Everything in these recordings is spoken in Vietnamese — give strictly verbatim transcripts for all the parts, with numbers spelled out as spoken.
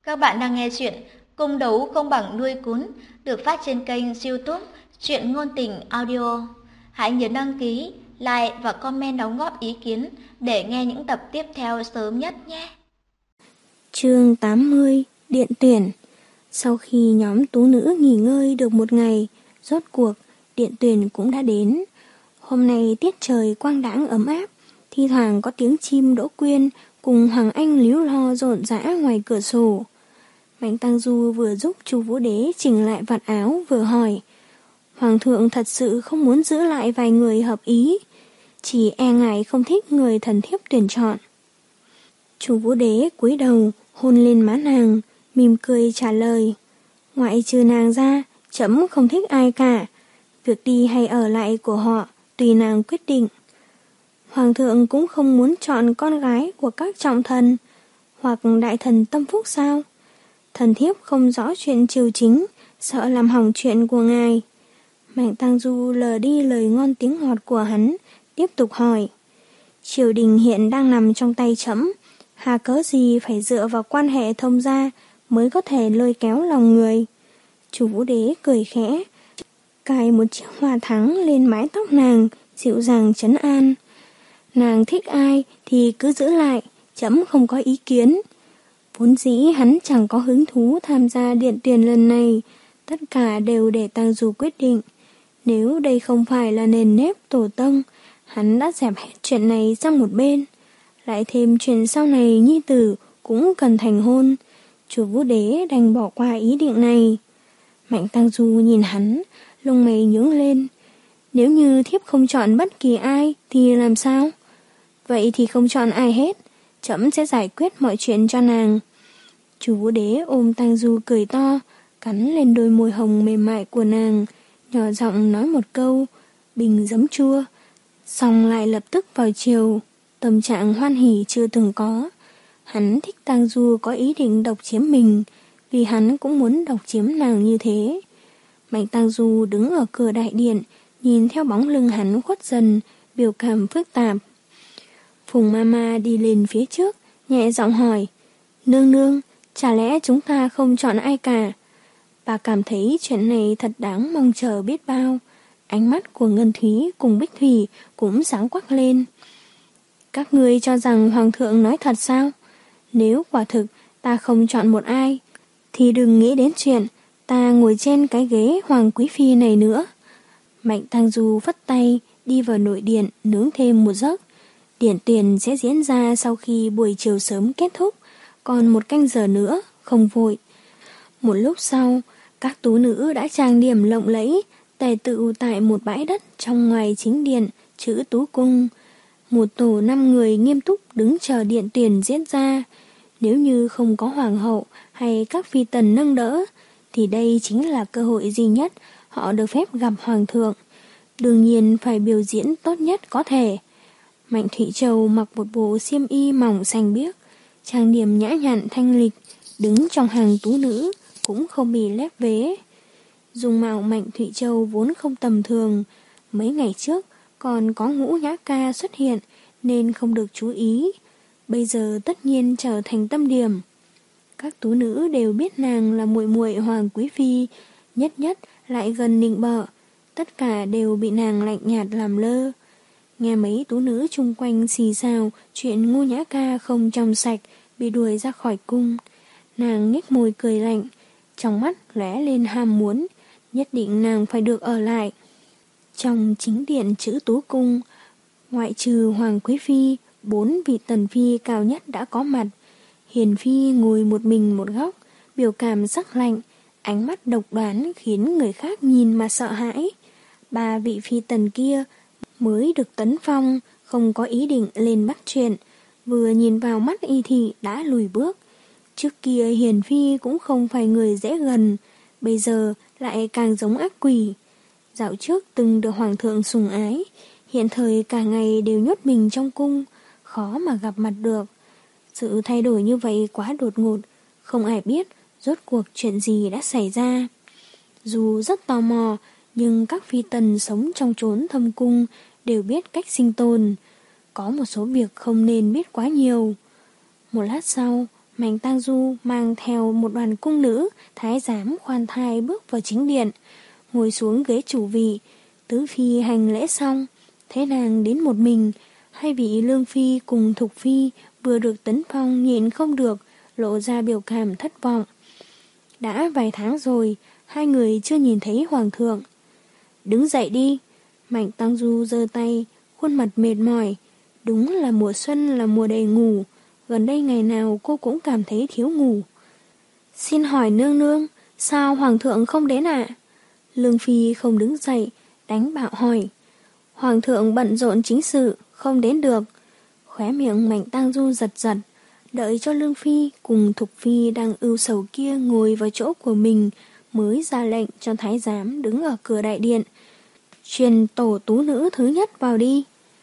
Các bạn đang nghe chuyện Cung đấu không bằng nuôi cún được phát trên kênh YouTube Truyện Ngôn Tình Audio. Hãy nhớ đăng ký, like và comment đóng góp ý kiến để nghe những tập tiếp theo sớm nhất nhé. Chương tám mươi Điện tuyển. Sau khi nhóm tú nữ nghỉ ngơi được một ngày, rốt cuộc điện tuyển cũng đã đến. Hôm nay tiết trời quang đãng ấm áp, thi thoảng có tiếng chim đỗ quyên cùng Hoàng Anh líu lo rộn rã ngoài cửa sổ. Mạnh Tăng Du vừa giúp Chu Vũ Đế chỉnh lại vạt áo vừa hỏi: Hoàng thượng thật sự không muốn giữ lại vài người hợp ý, chỉ e ngại không thích người thần thiếp tuyển chọn. Chu Vũ Đế cúi đầu hôn lên má nàng, mỉm cười trả lời: Ngoại trừ nàng ra, trẫm không thích ai cả. Việc đi hay ở lại của họ tùy nàng quyết định. Hoàng thượng cũng không muốn chọn con gái của các trọng thần hoặc đại thần tâm phúc sao? Thần thiếp không rõ chuyện triều chính, sợ làm hỏng chuyện của ngài. Mạnh Tăng Du lờ đi lời ngon tiếng ngọt của hắn, tiếp tục hỏi: Triều đình hiện đang nằm trong tay trẫm, hà cớ gì phải dựa vào quan hệ thông gia mới có thể lôi kéo lòng người? Chu Vũ Đế cười khẽ, cài một chiếc hoa thắng lên mái tóc nàng, dịu dàng trấn an. Nàng thích ai thì cứ giữ lại, trẫm không có ý kiến. Vốn dĩ hắn chẳng có hứng thú tham gia điện tuyển lần này, tất cả đều để Tăng Du quyết định. Nếu đây không phải là nền nếp tổ tông, hắn đã dẹp hết chuyện này sang một bên. Lại thêm chuyện sau này nhi tử cũng cần thành hôn, Chu Vũ Đế đành bỏ qua ý định này. Mạnh Tăng Du nhìn hắn, lông mày nhướng lên. Nếu như thiếp không chọn bất kỳ ai thì làm sao? Vậy thì không chọn ai hết, trẫm sẽ giải quyết mọi chuyện cho nàng. Chu Vũ Đế ôm Tăng Du cười to, cắn lên đôi môi hồng mềm mại của nàng, nhỏ giọng nói một câu: Bình giấm chua. Xong lại lập tức vào chiều, tâm trạng hoan hỉ chưa từng có. Hắn thích Tăng Du có ý định độc chiếm mình, vì hắn cũng muốn độc chiếm nàng như thế. Mạnh Tăng Du đứng ở cửa đại điện, nhìn theo bóng lưng hắn khuất dần, biểu cảm phức tạp. Phùng Mama đi lên phía trước, nhẹ giọng hỏi: Nương nương, chả lẽ chúng ta không chọn ai cả? Bà cảm thấy chuyện này thật đáng mong chờ biết bao. Ánh mắt của Ngân Thúy cùng Bích Thủy cũng sáng quắc lên. Các ngươi cho rằng Hoàng thượng nói thật sao? Nếu quả thực ta không chọn một ai, thì đừng nghĩ đến chuyện ta ngồi trên cái ghế Hoàng Quý Phi này nữa. Mạnh Tăng Du phất tay, đi vào nội điện nướng thêm một giấc. Điện tuyển sẽ diễn ra sau khi buổi chiều sớm kết thúc, còn một canh giờ nữa, không vội. Một lúc sau, các tú nữ đã trang điểm lộng lẫy, tề tựu tại một bãi đất trong ngoài chính điện, chữ Tú Cung. Một tổ năm người nghiêm túc đứng chờ điện tuyển diễn ra. Nếu như không có hoàng hậu hay các phi tần nâng đỡ, thì đây chính là cơ hội duy nhất họ được phép gặp hoàng thượng. Đương nhiên phải biểu diễn tốt nhất có thể. Mạnh Thủy Châu mặc một bộ xiêm y mỏng xanh biếc, trang điểm nhã nhặn thanh lịch, đứng trong hàng tú nữ, cũng không bị lép vế. Dung mạo Mạnh Thủy Châu vốn không tầm thường, mấy ngày trước còn có Ngũ Nhã Ca xuất hiện nên không được chú ý, bây giờ tất nhiên trở thành tâm điểm. Các tú nữ đều biết nàng là muội muội Hoàng Quý Phi, nhất nhất lại gần nịnh bợ, tất cả đều bị nàng lạnh nhạt làm lơ. Nghe mấy tú nữ chung quanh xì xào chuyện Ngũ Nhã Ca không trong sạch, bị đuổi ra khỏi cung, nàng nhếch môi cười lạnh, trong mắt lóe lên ham muốn, nhất định nàng phải được ở lại. Trong chính điện chữ Tú Cung, ngoại trừ Hoàng Quý Phi, bốn vị tần phi cao nhất đã có mặt. Hiền Phi ngồi một mình một góc, biểu cảm sắc lạnh, ánh mắt độc đoán khiến người khác nhìn mà sợ hãi. Ba vị phi tần kia mới được tấn phong, không có ý định lên bắt chuyện, vừa nhìn vào mắt y thị đã lùi bước. Trước kia Hiền Phi cũng không phải người dễ gần, bây giờ lại càng giống ác quỷ. Dạo trước từng được hoàng thượng sủng ái, hiện thời cả ngày đều nhốt mình trong cung, khó mà gặp mặt được. Sự thay đổi như vậy quá đột ngột, không ai biết rốt cuộc chuyện gì đã xảy ra. Dù rất tò mò, nhưng các phi tần sống trong chốn thâm cung đều biết cách sinh tồn. Có một số việc không nên biết quá nhiều. Một lát sau, Mạnh Tang Du mang theo một đoàn cung nữ, thái giám khoan thai bước vào chính điện, ngồi xuống ghế chủ vị. Tứ phi hành lễ xong, thế nàng đến một mình. Hai vị Lương phi cùng Thục phi vừa được tấn phong nhịn không được, lộ ra biểu cảm thất vọng. Đã vài tháng rồi, hai người chưa nhìn thấy hoàng thượng. Đứng dậy đi. Mạnh Tang Du giơ tay, khuôn mặt mệt mỏi. Đúng là mùa xuân là mùa đầy ngủ. Gần đây ngày nào cô cũng cảm thấy thiếu ngủ. Xin hỏi nương nương, sao hoàng thượng không đến ạ? Lương phi không đứng dậy, đánh bạo hỏi. Hoàng thượng bận rộn chính sự, không đến được. Khóe miệng Mạnh Tang Du giật giật, đợi cho Lương phi cùng Thục phi đang ưu sầu kia ngồi vào chỗ của mình, mới ra lệnh cho thái giám đứng ở cửa đại điện. Truyền tổ tú nữ thứ nhất vào đi.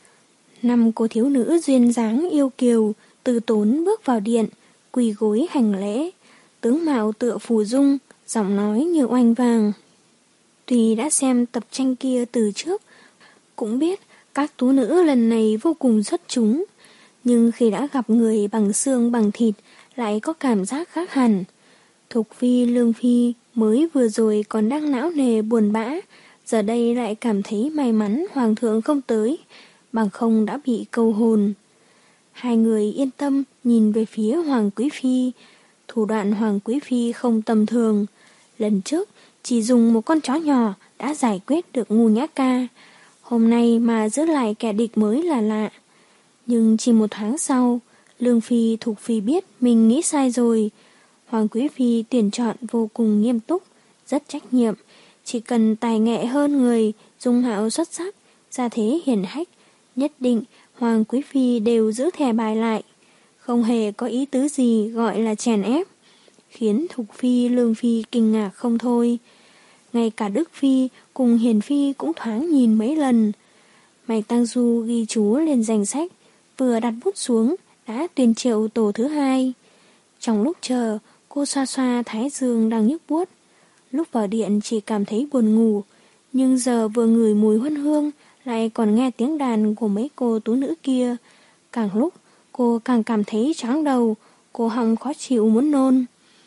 Năm cô thiếu nữ duyên dáng yêu kiều, từ tốn bước vào điện, quỳ gối hành lễ, tướng mạo tựa phù dung, giọng nói như oanh vàng. Tuy đã xem tập tranh kia từ trước, cũng biết các tú nữ lần này vô cùng xuất chúng, nhưng khi đã gặp người bằng xương bằng thịt lại có cảm giác khác hẳn. Thục phi, Lương phi mới vừa rồi còn đang não nề buồn bã, giờ đây lại cảm thấy may mắn hoàng thượng không tới, bằng không đã bị câu hồn. Hai người yên tâm nhìn về phía Hoàng Quý Phi. Thủ đoạn Hoàng Quý Phi không tầm thường. Lần trước chỉ dùng một con chó nhỏ đã giải quyết được Ngu Nhã Ca. Hôm nay mà giữ lại kẻ địch mới là lạ. Nhưng chỉ một tháng sau, Lương Phi, Thục Phi biết mình nghĩ sai rồi. Hoàng Quý Phi tuyển chọn vô cùng nghiêm túc, rất trách nhiệm. Chỉ cần tài nghệ hơn người, dung mạo xuất sắc, gia thế hiển hách, nhất định Hoàng Quý Phi đều giữ thẻ bài lại, không hề có ý tứ gì gọi là chèn ép, khiến Thục Phi, Lương Phi kinh ngạc không thôi. Ngay cả Đức Phi cùng Hiền Phi cũng thoáng nhìn mấy lần. Mạnh Tang Du ghi chú lên danh sách, vừa đặt bút xuống đã tuyên triệu tổ thứ hai. Trong lúc chờ, cô xoa xoa thái dương đang nhức buốt. Lúc vào điện chỉ cảm thấy buồn ngủ, nhưng giờ vừa ngửi mùi huân hương lại còn nghe tiếng đàn của mấy cô tú nữ kia. Càng lúc cô càng cảm thấy choáng đầu, cổ họng khó chịu muốn nôn.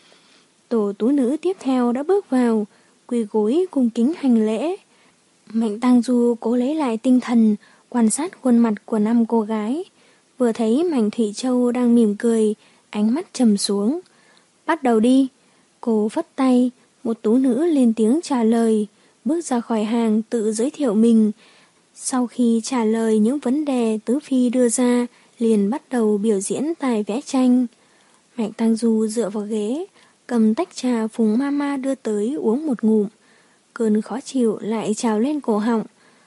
Tổ tú nữ tiếp theo đã bước vào, quỳ gối cung kính hành lễ. Mạnh Tang Du cố lấy lại tinh thần, quan sát khuôn mặt của năm cô gái. Vừa thấy Mạnh Thủy Châu đang mỉm cười, ánh mắt trầm xuống. Bắt đầu đi. Cô phất tay, một tú nữ lên tiếng trả lời, bước ra khỏi hàng tự giới thiệu mình. Sau khi trả lời những vấn đề Tứ Phi đưa ra, liền bắt đầu biểu diễn tài vẽ tranh. Mạnh Tang Du dựa vào ghế, cầm tách trà Phùng Mama đưa tới uống một ngụm. Cơn khó chịu lại trào lên cổ họng.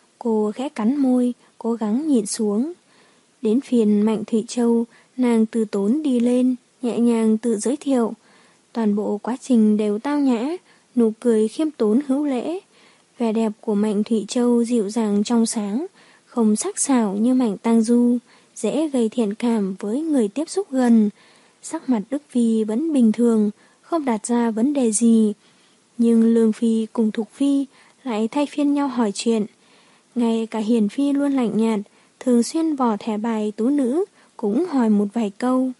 Cô khẽ cắn môi, cố gắng nhịn xuống. Đến phiền Mạnh Thủy Châu, nàng từ tốn đi lên, nhẹ nhàng tự giới thiệu. Toàn bộ quá trình đều tao nhã, nụ cười khiêm tốn hữu lễ. Vẻ đẹp của Mạnh Thủy Châu dịu dàng trong sáng, không sắc sảo như Mạnh Tang Du, dễ gây thiện cảm với người tiếp xúc gần. Sắc mặt Đức Phi vẫn bình thường, không đặt ra vấn đề gì. Nhưng Lương Phi cùng Thục Phi lại thay phiên nhau hỏi chuyện. Ngay cả Hiền Phi luôn lạnh nhạt, thường xuyên vò thẻ bài tú nữ, cũng hỏi một vài câu.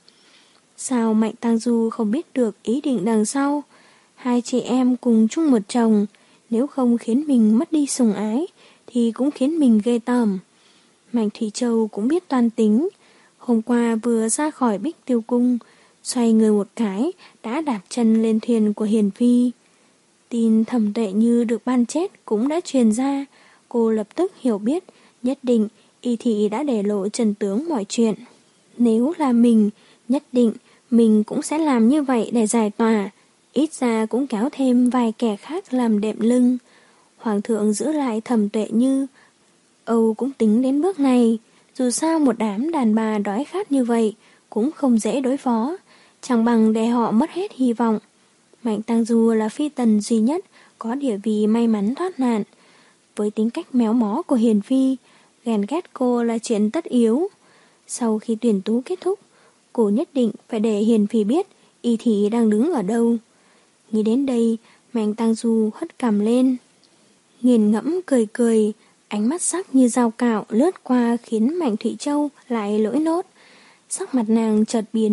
Sao Mạnh Tang Du không biết được ý định đằng sau? Hai chị em cùng chung một chồng, nếu không khiến mình mất đi sủng ái, thì cũng khiến mình ghê tởm. Mạnh Thủy Châu cũng biết toan tính. Hôm qua vừa ra khỏi Bích Tiêu Cung, xoay người một cái, đã đạp chân lên thuyền của Hiền Phi. Tin Thẩm Tuệ Như được ban chết cũng đã truyền ra, cô lập tức hiểu biết, nhất định y thị đã để lộ trần tướng mọi chuyện. Nếu là mình, nhất định mình cũng sẽ làm như vậy để giải tỏa, ít ra cũng kéo thêm vài kẻ khác làm đệm lưng. Hoàng thượng giữ lại Thẩm Tuệ Như, Âu cũng tính đến bước này. Dù sao một đám đàn bà đói khát như vậy cũng không dễ đối phó, chẳng bằng để họ mất hết hy vọng. Mạnh Tang Du là phi tần duy nhất có địa vị may mắn thoát nạn. Với tính cách méo mó của Hiền Phi, ghen ghét cô là chuyện tất yếu. Sau khi tuyển tú kết thúc, cô nhất định phải để Hiền Phi biết y thị đang đứng ở đâu. Nghĩ đến đây, Mạnh Tang Du hất cằm lên, nghiền ngẫm cười cười, ánh mắt sắc như dao cạo lướt qua khiến Mạnh Thủy Châu lại lỗi nốt. Sắc mặt nàng chợt biến,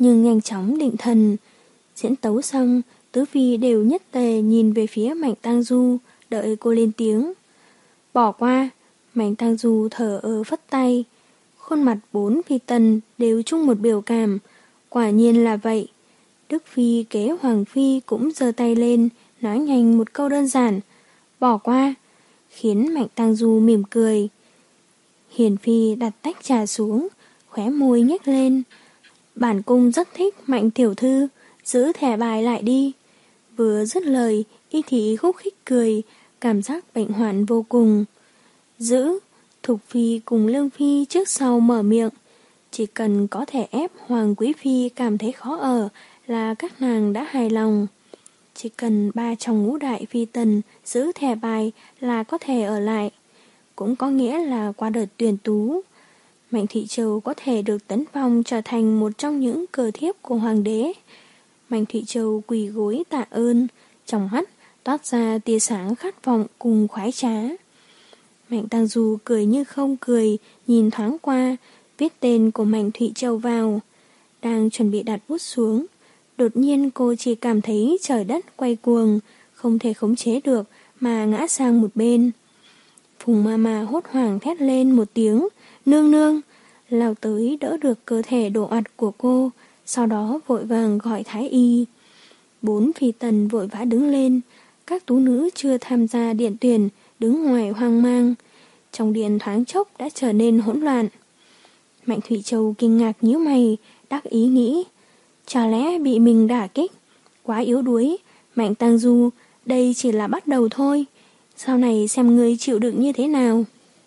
nhưng nhanh chóng định thần. Diễn tấu xong, tứ phi đều nhất tề nhìn về phía Mạnh Tang Du, đợi cô lên tiếng. Bỏ qua. Mạnh Tang Du thở ơ phất tay. Khuôn mặt bốn phi tần đều chung một biểu cảm. Quả nhiên là vậy. Đức phi kế hoàng phi cũng giơ tay lên, nói nhanh một câu đơn giản. Bỏ qua. Khiến Mạnh Tang Du mỉm cười. Hiền phi đặt tách trà xuống, khóe môi nhếch lên. Bản cung rất thích Mạnh tiểu thư, giữ thẻ bài lại đi. Vừa dứt lời, Y thị khúc khích cười, cảm giác bệnh hoạn vô cùng. Giữ, Thục phi cùng Lương phi trước sau mở miệng. Chỉ cần có thể ép Hoàng quý phi cảm thấy khó ở là các nàng đã hài lòng. Chỉ cần ba trong ngũ đại phi tần giữ thẻ bài là có thể ở lại. Cũng có nghĩa là qua đợt tuyển tú, Mạnh Thị Châu có thể được tấn phong trở thành một trong những cờ thiếp của hoàng đế. Mạnh Thị Châu quỳ gối tạ ơn, trong mắt toát ra tia sáng khát vọng cùng khoái trá. Mạnh Tang Du cười như không cười, nhìn thoáng qua, viết tên của Mạnh Thị Châu vào. Đang chuẩn bị đặt bút xuống, đột nhiên cô chỉ cảm thấy trời đất quay cuồng, không thể khống chế được mà ngã sang một bên. Phùng Mama hốt hoảng thét lên một tiếng, nương nương, lao tới đỡ được cơ thể đổ ạt của cô, sau đó vội vàng gọi thái y. Bốn phi tần vội vã đứng lên, các tú nữ chưa tham gia điện tuyển, đứng ngoài hoang mang. Trong điện thoáng chốc đã trở nên hỗn loạn. Mạnh Thủy Châu kinh ngạc nhíu mày, đắc ý nghĩ, chả lẽ bị mình đả kích, quá yếu đuối. Mạnh Tang Du, đây chỉ là bắt đầu thôi, sau này xem ngươi chịu đựng như thế nào.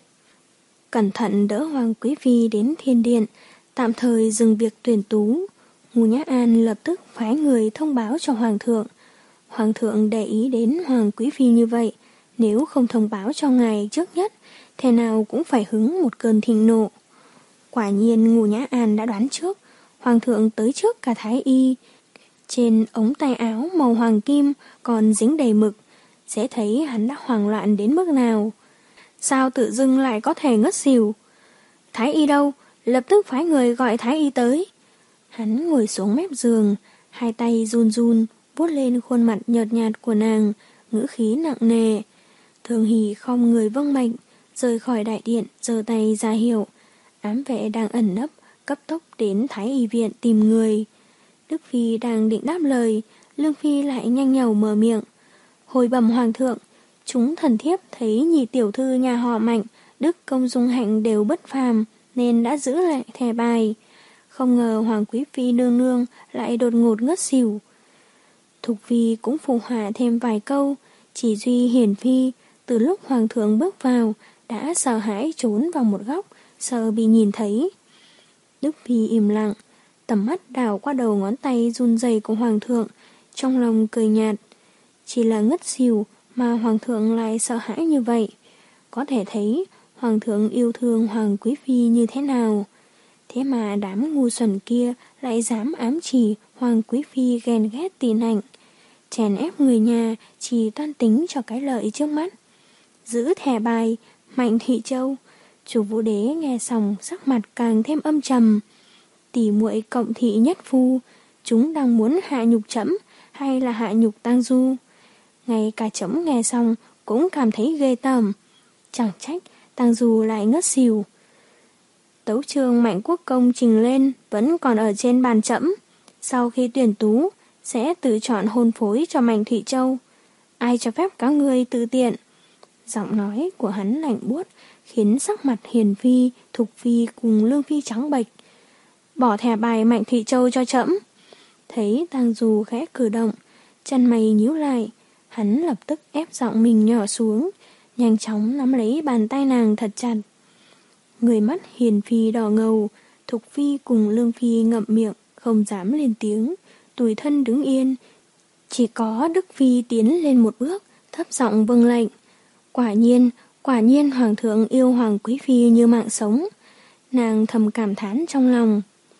Cẩn thận đỡ Hoàng quý phi đến thiên điện, tạm thời dừng việc tuyển tú. Ngô Nhã An lập tức phái người thông báo cho Hoàng thượng. Hoàng thượng để ý đến Hoàng quý phi như vậy, nếu không thông báo cho ngài trước nhất, thế nào cũng phải hứng một cơn thịnh nộ. Quả nhiên Ngô Nhã An đã đoán trước, Hoàng thượng tới trước cả thái y. Trên ống tay áo màu hoàng kim còn dính đầy mực, sẽ thấy hắn đã hoảng loạn đến mức nào. Sao tự dưng lại có thể ngất xỉu? Thái y đâu? Lập tức phái người gọi thái y tới. Hắn ngồi xuống mép giường, hai tay run run, vuốt lên khuôn mặt nhợt nhạt của nàng, ngữ khí nặng nề. Thường Hỷ không người vâng mệnh, rời khỏi đại điện, giơ tay ra hiệu. Ám vệ đang ẩn nấp, cấp tốc đến thái y viện tìm người. Đức Phi đang định đáp lời, Lương Phi lại nhanh nhảu mở miệng. Hồi bẩm Hoàng thượng, chúng thần thiếp thấy nhị tiểu thư nhà họ Mạnh, đức công dung hạnh đều bất phàm, nên đã giữ lại thẻ bài. Không ngờ Hoàng quý phi nương nương lại đột ngột ngất xỉu. Thục Phi cũng phụ họa thêm vài câu, chỉ duy Hiển Phi từ lúc Hoàng thượng bước vào đã sợ hãi trốn vào một góc, sợ bị nhìn thấy. Đức Phi im lặng, tầm mắt đảo qua đầu ngón tay run rẩy của Hoàng thượng, trong lòng cười nhạt. Chỉ là ngất xỉu mà Hoàng thượng lại sợ hãi như vậy. Có thể thấy Hoàng thượng yêu thương Hoàng quý phi như thế nào. Thế mà đám ngu xuẩn kia lại dám ám chỉ Hoàng quý phi ghen ghét tị nạnh, chèn ép người nhà chỉ toan tính cho cái lợi trước mắt. Giữ thẻ bài, Mạnh Thị Châu. Chủ Vũ Đế nghe xong sắc mặt càng thêm âm trầm. Tỷ muội cộng thị nhất phu, chúng đang muốn hạ nhục trẫm hay là hạ nhục Tang Du? Ngay cả trẫm nghe xong cũng cảm thấy ghê tởm. Chẳng trách Tang Du lại ngất xỉu. Tấu chương Mạnh Quốc Công trình lên vẫn còn ở trên bàn trẫm. Sau khi tuyển tú sẽ tự chọn hôn phối cho Mạnh Thủy Châu. Ai cho phép các ngươi tự tiện? Giọng nói của hắn lạnh buốt khiến sắc mặt Hiền Phi, Thục Phi cùng Lương Phi trắng bệch. Bỏ thẻ bài Mạnh Thủy Châu cho trẫm. Thấy Tang Du khẽ cử động, chân mày nhíu lại, hắn lập tức ép giọng mình nhỏ xuống, nhanh chóng nắm lấy bàn tay nàng thật chặt. Người mắt Hiền Phi đỏ ngầu, Thục Phi cùng Lương Phi ngậm miệng, không dám lên tiếng, tủi thân đứng yên. Chỉ có Đức Phi tiến lên một bước, thấp giọng vâng lệnh. Quả nhiên, quả nhiên Hoàng thượng yêu Hoàng quý phi như mạng sống. Nàng thầm cảm thán trong lòng.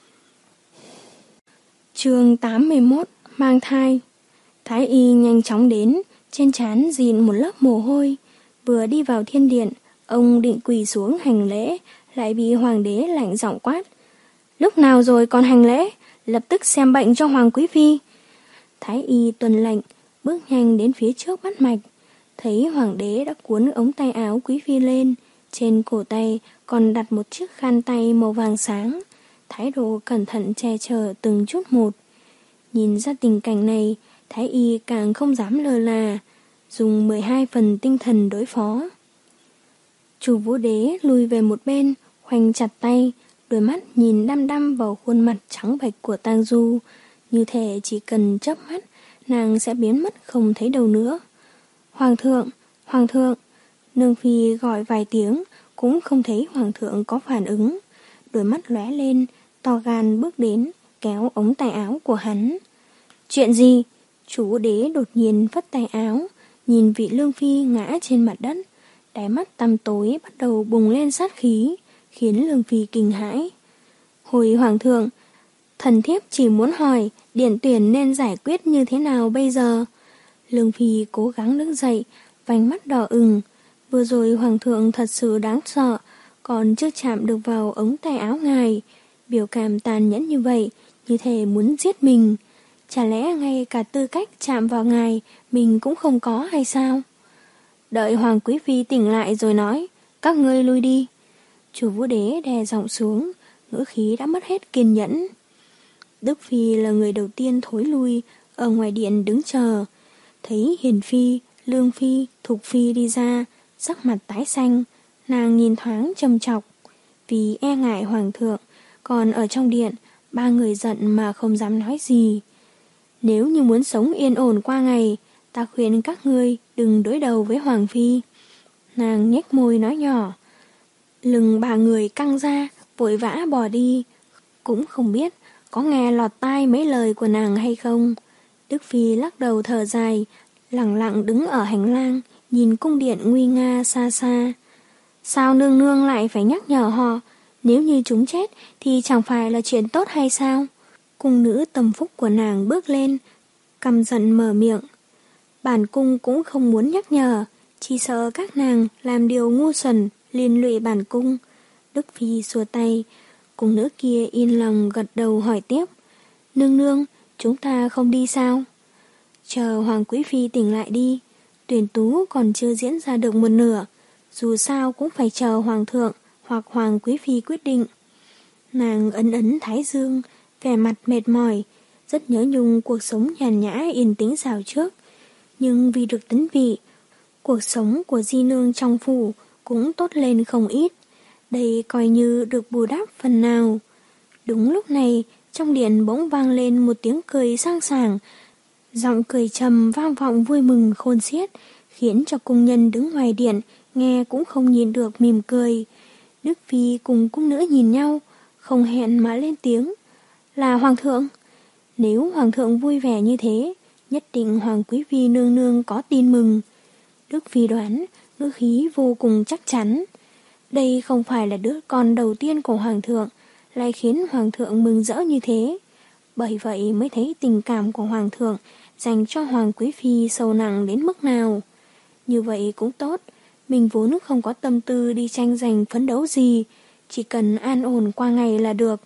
Chương tám mươi mốt, mang thai. Thái y nhanh chóng đến, trên trán dịn một lớp mồ hôi. Vừa đi vào thiên điện, ông định quỳ xuống hành lễ, lại bị hoàng đế lạnh giọng quát. Lúc nào rồi còn hành lễ, lập tức xem bệnh cho Hoàng Quý Phi. Thái y tuân lệnh, bước nhanh đến phía trước bắt mạch. Thấy hoàng đế đã cuốn ống tay áo Quý Phi lên, trên cổ tay còn đặt một chiếc khăn tay màu vàng sáng, thái độ cẩn thận che chở từng chút một. Nhìn ra tình cảnh này, thái y càng không dám lơ là, dùng mười hai phần tinh thần đối phó. Chu Vũ Đế lùi về một bên, khoanh chặt tay, đôi mắt nhìn đăm đăm vào khuôn mặt trắng bệch của Tang Du, như thể chỉ cần chớp mắt, nàng sẽ biến mất không thấy đâu nữa. Hoàng thượng, hoàng thượng, nương phi gọi vài tiếng, cũng không thấy hoàng thượng có phản ứng. Đôi mắt lóe lên, to gan bước đến, kéo ống tay áo của hắn. Chuyện gì? Chu Vũ Đế đột nhiên phất tay áo, nhìn vị lương phi ngã trên mặt đất, đáy mắt tăm tối bắt đầu bùng lên sát khí, khiến lương phi kinh hãi. Hồi hoàng thượng, thần thiếp chỉ muốn hỏi Điển Tuyển nên giải quyết như thế nào bây giờ? Lương phi cố gắng đứng dậy, vành mắt đỏ ửng. Vừa rồi hoàng thượng thật sự đáng sợ, còn chưa chạm được vào ống tay áo ngài, biểu cảm tàn nhẫn như vậy, như thể muốn giết mình. Chả lẽ ngay cả tư cách chạm vào ngài mình cũng không có hay sao? Đợi Hoàng Quý Phi tỉnh lại rồi nói, các ngươi lui đi. Chu Vũ Đế đè giọng xuống, ngữ khí đã mất hết kiên nhẫn. Đức Phi là người đầu tiên thối lui, ở ngoài điện đứng chờ. Thấy Hiền Phi, Lương Phi, Thục Phi đi ra, sắc mặt tái xanh, nàng nhìn thoáng trầm trọc. Vì e ngại hoàng thượng, còn ở trong điện, ba người giận mà không dám nói gì. Nếu như muốn sống yên ổn qua ngày, ta khuyên các ngươi đừng đối đầu với Hoàng Phi. Nàng nhếch môi nói nhỏ. Lưng ba người căng ra, vội vã bỏ đi. Cũng không biết có nghe lọt tai mấy lời của nàng hay không. Đức Phi lắc đầu thở dài, lặng lặng đứng ở hành lang, nhìn cung điện nguy nga xa xa. Sao nương nương lại phải nhắc nhở họ? Nếu như chúng chết thì chẳng phải là chuyện tốt hay sao? Cung nữ tâm phúc của nàng bước lên, căm giận mở miệng. Bản cung cũng không muốn nhắc nhở, chỉ sợ các nàng làm điều ngu xuẩn liên lụy bản cung. Đức Phi xua tay, cung nữ kia yên lòng gật đầu hỏi tiếp. Nương nương, chúng ta không đi sao? Chờ Hoàng Quý Phi tỉnh lại đi, tuyển tú còn chưa diễn ra được một nửa, dù sao cũng phải chờ Hoàng thượng hoặc Hoàng Quý Phi quyết định. Nàng ấn ấn thái dương, vẻ mặt mệt mỏi, rất nhớ nhung cuộc sống nhàn nhã yên tĩnh rào trước. Nhưng vì được tấn vị, cuộc sống của di nương trong phủ cũng tốt lên không ít. Đây coi như được bù đắp phần nào. Đúng lúc này, trong điện bỗng vang lên một tiếng cười sang sảng. Giọng cười trầm vang vọng vui mừng khôn xiết, khiến cho cung nhân đứng ngoài điện nghe cũng không nhìn được mỉm cười. Đức Phi cùng cung nữ nhìn nhau, không hẹn mà lên tiếng. Là Hoàng thượng. Nếu Hoàng thượng vui vẻ như thế, nhất định Hoàng Quý Phi nương nương có tin mừng. Đức Phi đoán, ngữ khí vô cùng chắc chắn. Đây không phải là đứa con đầu tiên của Hoàng thượng, lại khiến Hoàng thượng mừng rỡ như thế. Bởi vậy mới thấy tình cảm của Hoàng thượng dành cho Hoàng Quý Phi sâu nặng đến mức nào. Như vậy cũng tốt, mình vốn không có tâm tư đi tranh giành phấn đấu gì, chỉ cần an ổn qua ngày là được.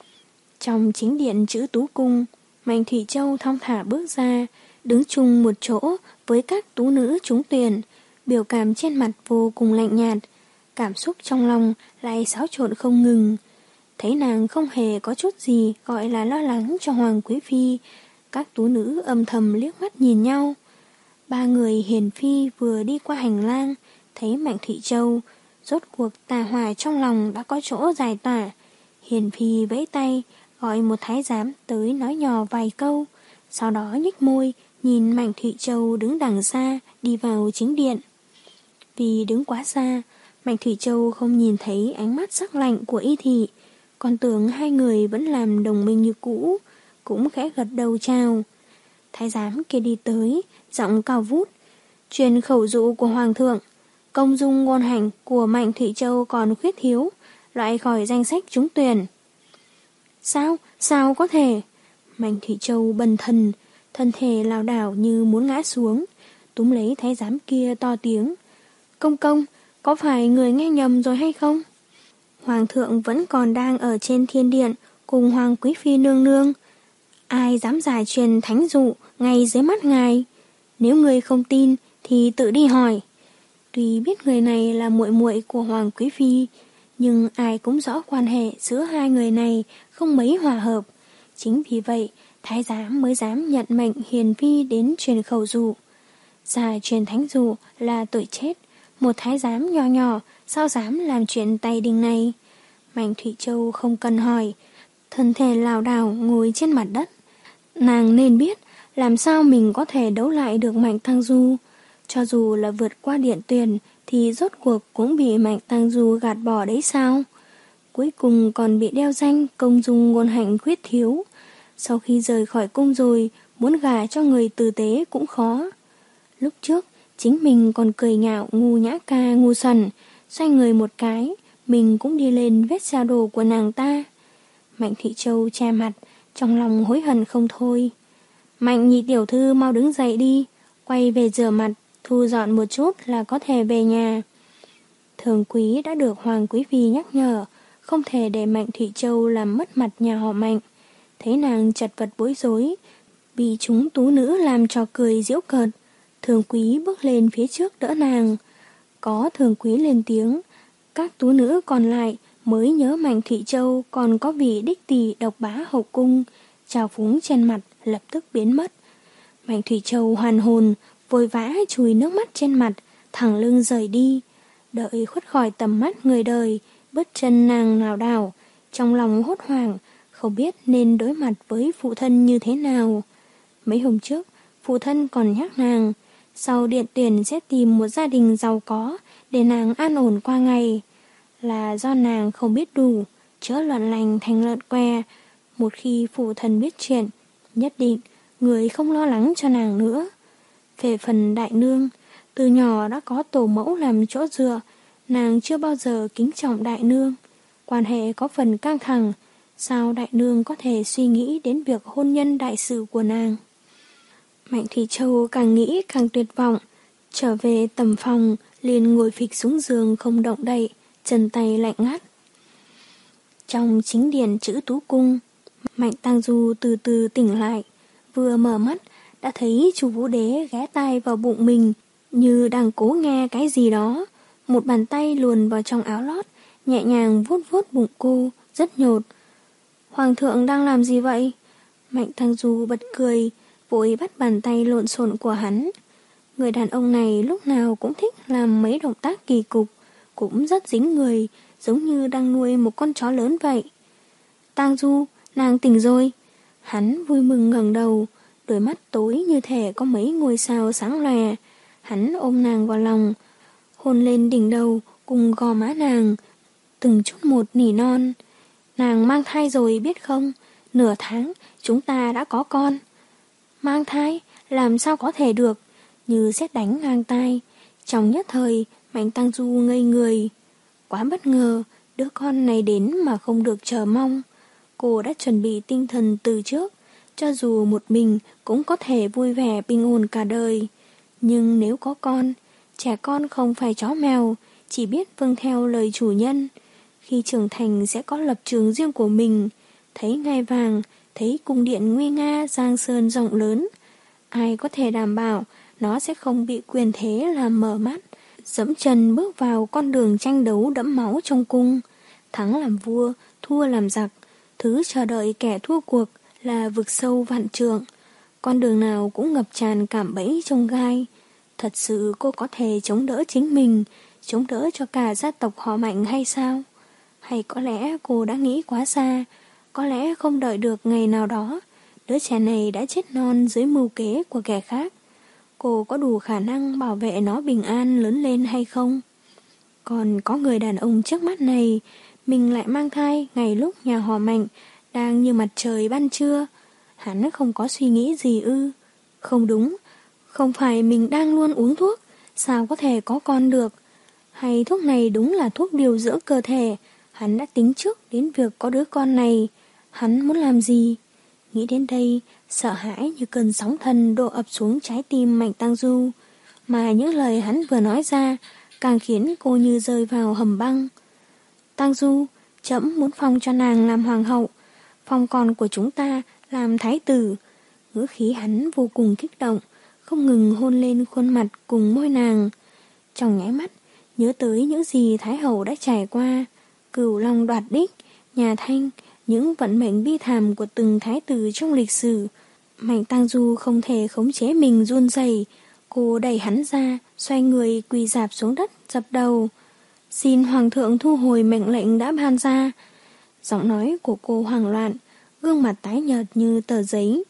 Trong chính điện Chữ Tú Cung, Mạnh Thủy Châu thong thả bước ra, đứng chung một chỗ với các tú nữ trúng tuyển, biểu cảm trên mặt vô cùng lạnh nhạt, cảm xúc trong lòng lại xáo trộn không ngừng. Thấy nàng không hề có chút gì gọi là lo lắng cho Hoàng Quý Phi, các tú nữ âm thầm liếc mắt nhìn nhau. Ba người hiền phi vừa đi qua hành lang, thấy Mạnh Thủy Châu, rốt cuộc tà hỏa trong lòng đã có chỗ giải tỏa. Hiền phi vẫy tay, gọi một thái giám tới nói nhỏ vài câu, sau đó nhếch môi, nhìn Mạnh Thủy Châu đứng đằng xa, đi vào chính điện. Vì đứng quá xa, Mạnh Thủy Châu không nhìn thấy ánh mắt sắc lạnh của Y Thị, còn tưởng hai người vẫn làm đồng minh như cũ, cũng khẽ gật đầu chào. Thái giám kia đi tới, giọng cao vút, truyền khẩu dụ của Hoàng thượng, công dung ngôn hành của Mạnh Thủy Châu còn khuyết thiếu, loại khỏi danh sách trúng tuyển. Sao? Sao có thể? Mạnh Thủy Châu bần thần, thân thể lảo đảo như muốn ngã xuống, túm lấy thái giám kia to tiếng. Công công, có phải người nghe nhầm rồi hay không? Hoàng thượng vẫn còn đang ở trên thiên điện cùng Hoàng Quý Phi nương nương. Ai dám giả truyền thánh dụ ngay dưới mắt ngài? Nếu người không tin thì tự đi hỏi. Tuy biết người này là muội muội của Hoàng Quý Phi, nhưng ai cũng rõ quan hệ giữa hai người này không mấy hòa hợp. Chính vì vậy, thái giám mới dám nhận mệnh hiền phi đến truyền khẩu dụ. Giả truyền thánh dụ là tội chết, một thái giám nhỏ nhỏ sao dám làm chuyện tay đình này. Mạnh Thủy Châu không cần hỏi, thân thể lảo đảo ngồi trên mặt đất. Nàng nên biết làm sao mình có thể đấu lại được Mạnh Tăng Du. Cho dù là vượt qua Điện Tuyền thì rốt cuộc cũng bị Mạnh Tăng Du gạt bỏ đấy sao. Cuối cùng còn bị đeo danh công dung ngôn hạnh khuyết thiếu. Sau khi rời khỏi cung rồi, muốn gả cho người tử tế cũng khó. Lúc trước, chính mình còn cười nhạo ngu nhã ca ngu xuẩn, xoay người một cái, mình cũng đi lên vết xa đồ của nàng ta. Mạnh Thị Châu che mặt, trong lòng hối hận không thôi. Mạnh nhị tiểu thư mau đứng dậy đi, quay về rửa mặt, thu dọn một chút là có thể về nhà. Thường Quý đã được Hoàng Quý Phi nhắc nhở, không thể để Mạnh Thủy Châu làm mất mặt nhà họ Mạnh. Thấy nàng chật vật bối rối, bị chúng tú nữ làm trò cười giễu cợt. Thường Quý bước lên phía trước đỡ nàng. Có Thường Quý lên tiếng, các tú nữ còn lại mới nhớ Mạnh Thủy Châu còn có vị đích tỷ độc bá hậu cung, trào phúng trên mặt lập tức biến mất. Mạnh Thủy Châu hoàn hồn, vội vã chùi nước mắt trên mặt, thẳng lưng rời đi. Đợi khuất khỏi tầm mắt người đời, bước chân nàng lảo đảo, trong lòng hốt hoảng, không biết nên đối mặt với phụ thân như thế nào. Mấy hôm trước, phụ thân còn nhắc nàng, sau Điện Tuyển sẽ tìm một gia đình giàu có để nàng an ổn qua ngày. Là do nàng không biết đủ, chữa lợn lành thành lợn que. Một khi phụ thân biết chuyện, nhất định người không lo lắng cho nàng nữa. Về phần đại nương, từ nhỏ đã có tổ mẫu làm chỗ dựa, nàng chưa bao giờ kính trọng đại nương. Quan hệ có phần căng thẳng, sao đại nương có thể suy nghĩ đến việc hôn nhân đại sự của nàng. Mạnh Thị Châu càng nghĩ càng tuyệt vọng, trở về tầm phòng, liền ngồi phịch xuống giường không động đậy, chân tay lạnh ngắt. Trong chính điện chữ Tú Cung, Mạnh Tăng Du từ từ tỉnh lại, vừa mở mắt đã thấy Chu Vũ Đế ghé tai vào bụng mình, như đang cố nghe cái gì đó. Một bàn tay luồn vào trong áo lót, nhẹ nhàng vuốt vuốt bụng cô, rất nhột. Hoàng thượng đang làm gì vậy? Mạnh Tăng Du bật cười, vội bắt bàn tay lộn xộn của hắn. Người đàn ông này lúc nào cũng thích làm mấy động tác kỳ cục, cũng rất dính người, giống như đang nuôi một con chó lớn vậy. Tang Du, nàng tỉnh rồi. Hắn vui mừng ngẩng đầu, đôi mắt tối như thể có mấy ngôi sao sáng lòe. Hắn ôm nàng vào lòng, hôn lên đỉnh đầu cùng gò má nàng, từng chút một nỉ non. Nàng mang thai rồi biết không? Nửa tháng chúng ta đã có con. Mang thai? Làm sao có thể được? Như sét đánh ngang tai. Trong nhất thời, Mạnh Tăng Du ngây người. Quá bất ngờ, đứa con này đến mà không được chờ mong. Cô đã chuẩn bị tinh thần từ trước, cho dù một mình cũng có thể vui vẻ bình ổn cả đời. Nhưng nếu có con, trẻ con không phải chó mèo, chỉ biết vâng theo lời chủ nhân. Khi trưởng thành sẽ có lập trường riêng của mình, thấy ngai vàng, thấy cung điện nguy nga giang sơn rộng lớn. Ai có thể đảm bảo nó sẽ không bị quyền thế làm mở mắt, dẫm chân bước vào con đường tranh đấu đẫm máu trong cung. Thắng làm vua, thua làm giặc, thứ chờ đợi kẻ thua cuộc là vực sâu vạn trượng. Con đường nào cũng ngập tràn cảm bẫy chông gai. Thật sự cô có thể chống đỡ chính mình, chống đỡ cho cả gia tộc họ Mạnh hay sao? Hay có lẽ cô đã nghĩ quá xa, có lẽ không đợi được ngày nào đó, đứa trẻ này đã chết non dưới mưu kế của kẻ khác. Cô có đủ khả năng bảo vệ nó bình an lớn lên hay không? Còn có người đàn ông trước mắt này, mình lại mang thai ngày lúc nhà họ Mạnh đang như mặt trời ban trưa. Hắn không có suy nghĩ gì ư? Không đúng, không phải mình đang luôn uống thuốc, sao có thể có con được? Hay thuốc này đúng là thuốc điều dưỡng cơ thể? Hắn đã tính trước đến việc có đứa con này. Hắn muốn làm gì? Nghĩ đến đây, sợ hãi như cơn sóng thần đổ ập xuống trái tim Mạnh Tăng Du. Mà những lời hắn vừa nói ra càng khiến cô như rơi vào hầm băng. Tăng Du, trẫm muốn phong cho nàng làm hoàng hậu. Phong con của chúng ta làm thái tử. Ngữ khí hắn vô cùng kích động, không ngừng hôn lên khuôn mặt cùng môi nàng. Trong nháy mắt, nhớ tới những gì Thái Hậu đã trải qua, Cửu Long đoạt đích, nhà Thanh, những vận mệnh bi thảm của từng thái tử trong lịch sử. Mạnh Tang Du không thể khống chế mình run rẩy, cô đẩy hắn ra, xoay người quỳ rạp xuống đất dập đầu. Xin Hoàng thượng thu hồi mệnh lệnh đã ban ra. Giọng nói của cô hoảng loạn, gương mặt tái nhợt như tờ giấy.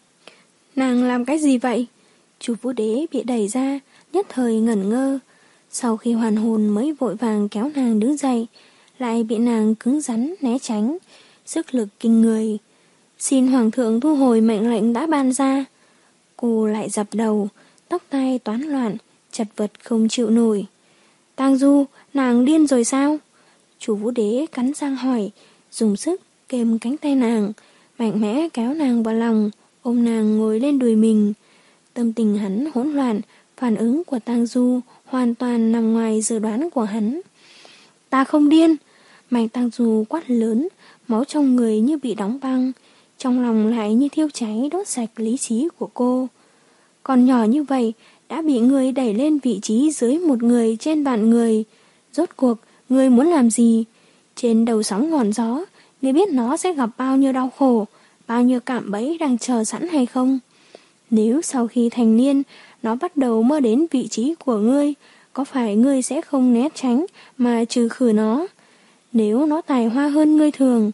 Nàng làm cái gì vậy? Chu Vũ Đế bị đẩy ra, nhất thời ngẩn ngơ. Sau khi hoàn hồn mới vội vàng kéo nàng đứng dậy, lại bị nàng cứng rắn né tránh, sức lực kinh người. Xin Hoàng thượng thu hồi mệnh lệnh đã ban ra. Cô lại dập đầu, tóc tai toán loạn, chật vật không chịu nổi. Tang Du, nàng điên rồi sao? Chu Vũ Đế cắn răng hỏi, dùng sức kềm cánh tay nàng, mạnh mẽ kéo nàng vào lòng, ôm nàng ngồi lên đùi mình. Tâm tình hắn hỗn loạn, phản ứng của Tang Du hoàn toàn nằm ngoài dự đoán của hắn. Ta không điên. Mạnh Tang Du quát lớn, máu trong người như bị đóng băng, trong lòng lại như thiêu cháy đốt sạch lý trí của cô. Còn nhỏ như vậy đã bị người đẩy lên vị trí dưới một người trên vạn người. Rốt cuộc, người muốn làm gì? Trên đầu sóng ngọn gió, người biết nó sẽ gặp bao nhiêu đau khổ, bao nhiêu cạm bẫy đang chờ sẵn hay không? Nếu sau khi thành niên, nó bắt đầu mơ đến vị trí của ngươi, có phải ngươi sẽ không né tránh mà trừ khử nó? Nếu nó tài hoa hơn ngươi thường,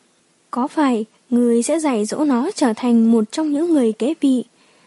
có phải ngươi sẽ dạy dỗ nó trở thành một trong những người kế vị?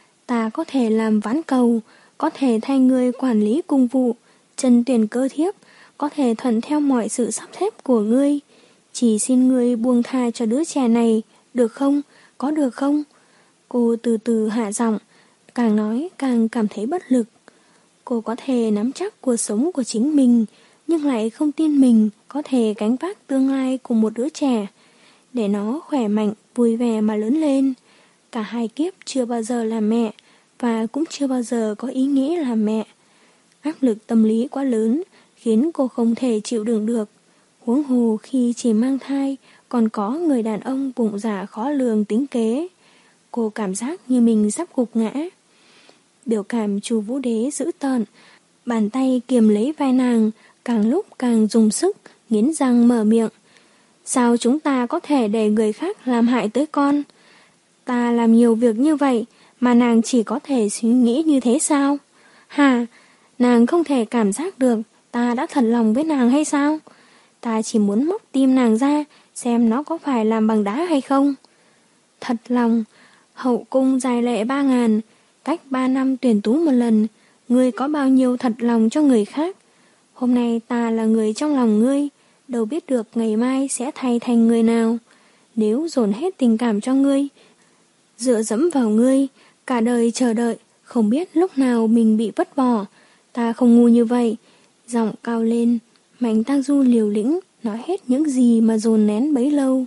Ta có thể làm ván cầu, có thể thay ngươi quản lý cung vụ, chân tuyển cơ thiếp, có thể thuận theo mọi sự sắp xếp của ngươi. Chỉ xin ngươi buông tha cho đứa trẻ này, được không? Có được không? Cô từ từ hạ giọng, càng nói càng cảm thấy bất lực. Cô có thể nắm chắc cuộc sống của chính mình, nhưng lại không tin mình có thể gánh vác tương lai của một đứa trẻ, để nó khỏe mạnh, vui vẻ mà lớn lên. Cả hai kiếp chưa bao giờ làm mẹ, và cũng chưa bao giờ có ý nghĩ làm mẹ. Áp lực tâm lý quá lớn, khiến cô không thể chịu đựng được. Huống hồ khi chỉ mang thai, còn có người đàn ông bụng dạ khó lường tính kế. Cô cảm giác như mình sắp gục ngã. Biểu cảm Chu Vũ Đế dữ tợn, bàn tay kiềm lấy vai nàng, càng lúc càng dùng sức, nghiến răng mở miệng. Sao chúng ta có thể để người khác làm hại tới con? Ta làm nhiều việc như vậy, mà nàng chỉ có thể suy nghĩ như thế sao? Hà, nàng không thể cảm giác được ta đã thật lòng với nàng hay sao? Ta chỉ muốn móc tim nàng ra, xem nó có phải làm bằng đá hay không. Thật lòng, hậu cung dài lệ ba ngàn, cách ba năm tuyển tú một lần, ngươi có bao nhiêu thật lòng cho người khác? Hôm nay ta là người trong lòng ngươi, đâu biết được ngày mai sẽ thay thành người nào. Nếu dồn hết tình cảm cho ngươi, dựa dẫm vào ngươi, cả đời chờ đợi, không biết lúc nào mình bị vứt bỏ. Ta không ngu như vậy. Giọng cao lên, Mạnh Tang Du liều lĩnh, nói hết những gì mà dồn nén bấy lâu.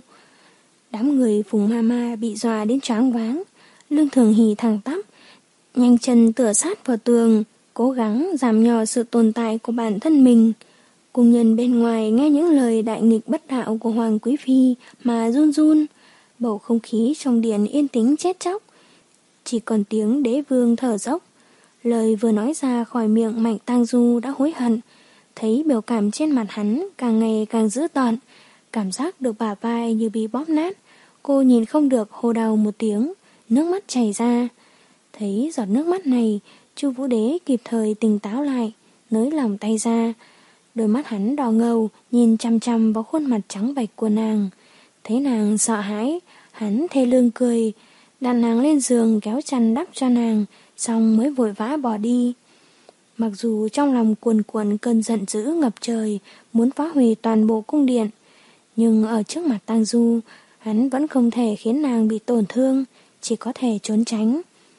Đám người Phùng Mama bị dọa đến choáng váng. Lương Thường Hỉ thẳng tắp, nhanh chân tựa sát vào tường, cố gắng giảm nhỏ sự tồn tại của bản thân mình. Cung nhân bên ngoài nghe những lời đại nghịch bất đạo của Hoàng Quý Phi mà run run. Bầu không khí trong điện yên tĩnh chết chóc, chỉ còn tiếng đế vương thở dốc. Lời vừa nói ra khỏi miệng Mạnh Tang Du đã hối hận. Thấy biểu cảm trên mặt hắn càng ngày càng dữ tợn, cảm giác được bả vai như bị bóp nát. Cô nhìn không được hô đau một tiếng, nước mắt chảy ra. Thấy giọt nước mắt này, Chu Vũ Đế kịp thời tỉnh táo lại, nới lòng tay ra. Đôi mắt hắn đỏ ngầu, nhìn chăm chăm vào khuôn mặt trắng bệch của nàng. Thấy nàng sợ hãi, hắn thê lương cười, đặt nàng lên giường kéo chăn đắp cho nàng, xong mới vội vã bỏ đi. Mặc dù trong lòng cuồn cuộn cơn giận dữ ngập trời, muốn phá hủy toàn bộ cung điện, nhưng ở trước mặt Tang Du, hắn vẫn không thể khiến nàng bị tổn thương, chỉ có thể trốn tránh.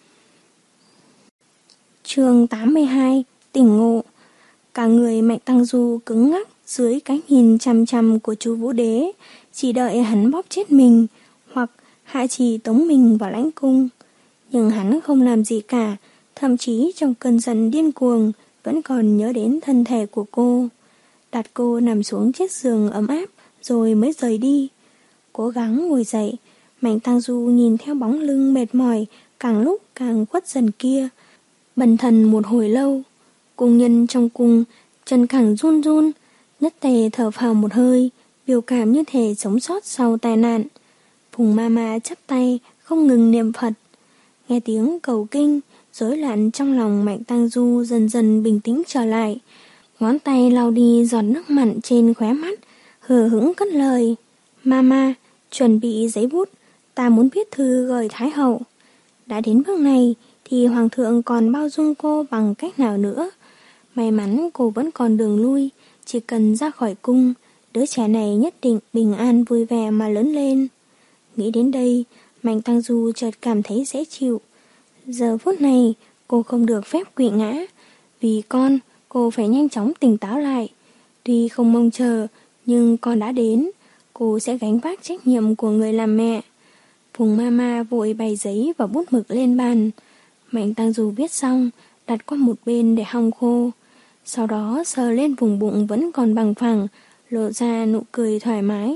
Chương tám mươi hai, tỉnh ngộ. Cả người Mạnh Tang Du cứng ngắc dưới cái nhìn chằm chằm của Chu Vũ Đế, chỉ đợi hắn bóp chết mình, hoặc hạ chỉ tống mình vào lãnh cung. Nhưng hắn không làm gì cả, thậm chí trong cơn giận điên cuồng vẫn còn nhớ đến thân thể của cô. Đặt cô nằm xuống chiếc giường ấm áp rồi mới rời đi. Cố gắng ngồi dậy, Mạnh Tăng Du nhìn theo bóng lưng mệt mỏi càng lúc càng khuất dần kia, bần thần một hồi lâu. Cung nhân trong cung chân cẳng run run, nhất tề thở phào một hơi, biểu cảm như thể sống sót sau tai nạn. Phùng ma ma chắp tay không ngừng niệm Phật. Nghe tiếng cầu kinh, rối loạn trong lòng Mạnh Tăng Du dần dần bình tĩnh trở lại. Ngón tay lau đi giọt nước mặn trên khóe mắt, hờ hững cất lời: Mama, chuẩn bị giấy bút, ta muốn viết thư gửi Thái hậu. Đã đến bước này thì Hoàng thượng còn bao dung cô bằng cách nào nữa? May mắn cô vẫn còn đường lui, chỉ cần ra khỏi cung, đứa trẻ này nhất định bình an vui vẻ mà lớn lên. Nghĩ đến đây, Mạnh Tăng Du chợt cảm thấy dễ chịu. Giờ phút này, cô không được phép quỵ ngã. Vì con, cô phải nhanh chóng tỉnh táo lại. Tuy không mong chờ, nhưng con đã đến, cô sẽ gánh vác trách nhiệm của người làm mẹ. Phùng Mama vội bày giấy và bút mực lên bàn. Mạnh Tăng Du viết xong, đặt qua một bên để hong khô. Sau đó sờ lên vùng bụng vẫn còn bằng phẳng, lộ ra nụ cười thoải mái.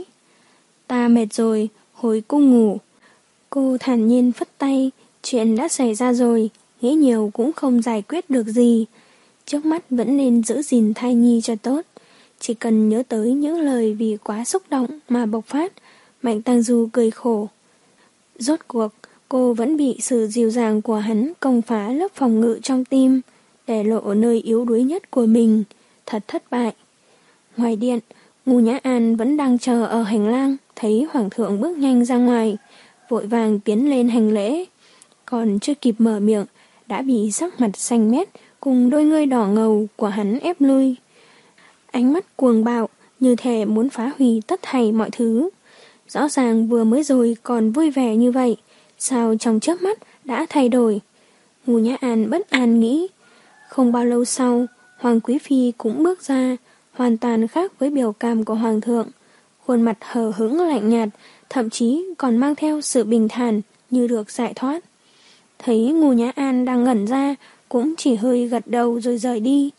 Ta mệt rồi, hồi cung ngủ. Cô thản nhiên phất tay, chuyện đã xảy ra rồi, nghĩ nhiều cũng không giải quyết được gì. Trước mắt vẫn nên giữ gìn thai nhi cho tốt. Chỉ cần nhớ tới những lời vì quá xúc động mà bộc phát, Mạnh Tăng Du cười khổ. Rốt cuộc, cô vẫn bị sự dịu dàng của hắn công phá lớp phòng ngự trong tim, để lộ nơi yếu đuối nhất của mình. Thật thất bại. Ngoài điện, Ngô Nhã An vẫn đang chờ ở hành lang, thấy Hoàng thượng bước nhanh ra ngoài, vội vàng tiến lên hành lễ. Còn chưa kịp mở miệng, đã bị sắc mặt xanh mét cùng đôi ngươi đỏ ngầu của hắn ép lui. Ánh mắt cuồng bạo, như thể muốn phá hủy tất thảy mọi thứ. Rõ ràng vừa mới rồi còn vui vẻ như vậy, sao trong chớp mắt đã thay đổi? Ngô Nhã An bất an nghĩ. Không bao lâu sau, Hoàng Quý Phi cũng bước ra, hoàn toàn khác với biểu cảm của Hoàng thượng. Khuôn mặt hờ hững lạnh nhạt, thậm chí còn mang theo sự bình thản như được giải thoát. Thấy Ngô Nhã An đang ngẩn ra, cũng chỉ hơi gật đầu rồi rời đi.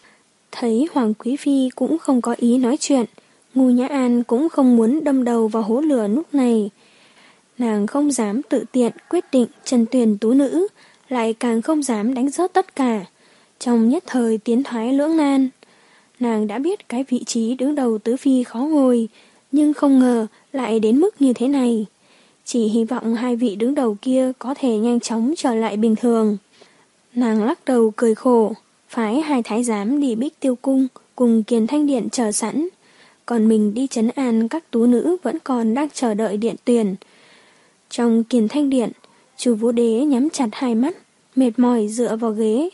Thấy Hoàng Quý Phi cũng không có ý nói chuyện, Ngô Nhã An cũng không muốn đâm đầu vào hố lửa lúc này. Nàng không dám tự tiện quyết định trần tuyển tú nữ, lại càng không dám đánh rớt tất cả. Trong nhất thời tiến thoái lưỡng nan, nàng đã biết cái vị trí đứng đầu tứ phi khó ngồi, nhưng không ngờ lại đến mức như thế này. Chỉ hy vọng hai vị đứng đầu kia có thể nhanh chóng trở lại bình thường. Nàng lắc đầu cười khổ, phái hai thái giám đi Bích Tiêu Cung cùng Kiền Thanh Điện chờ sẵn, còn mình đi trấn an các tú nữ vẫn còn đang chờ đợi điện tuyển. Trong Kiền Thanh Điện, Chu Vũ Đế nhắm chặt hai mắt, mệt mỏi dựa vào ghế.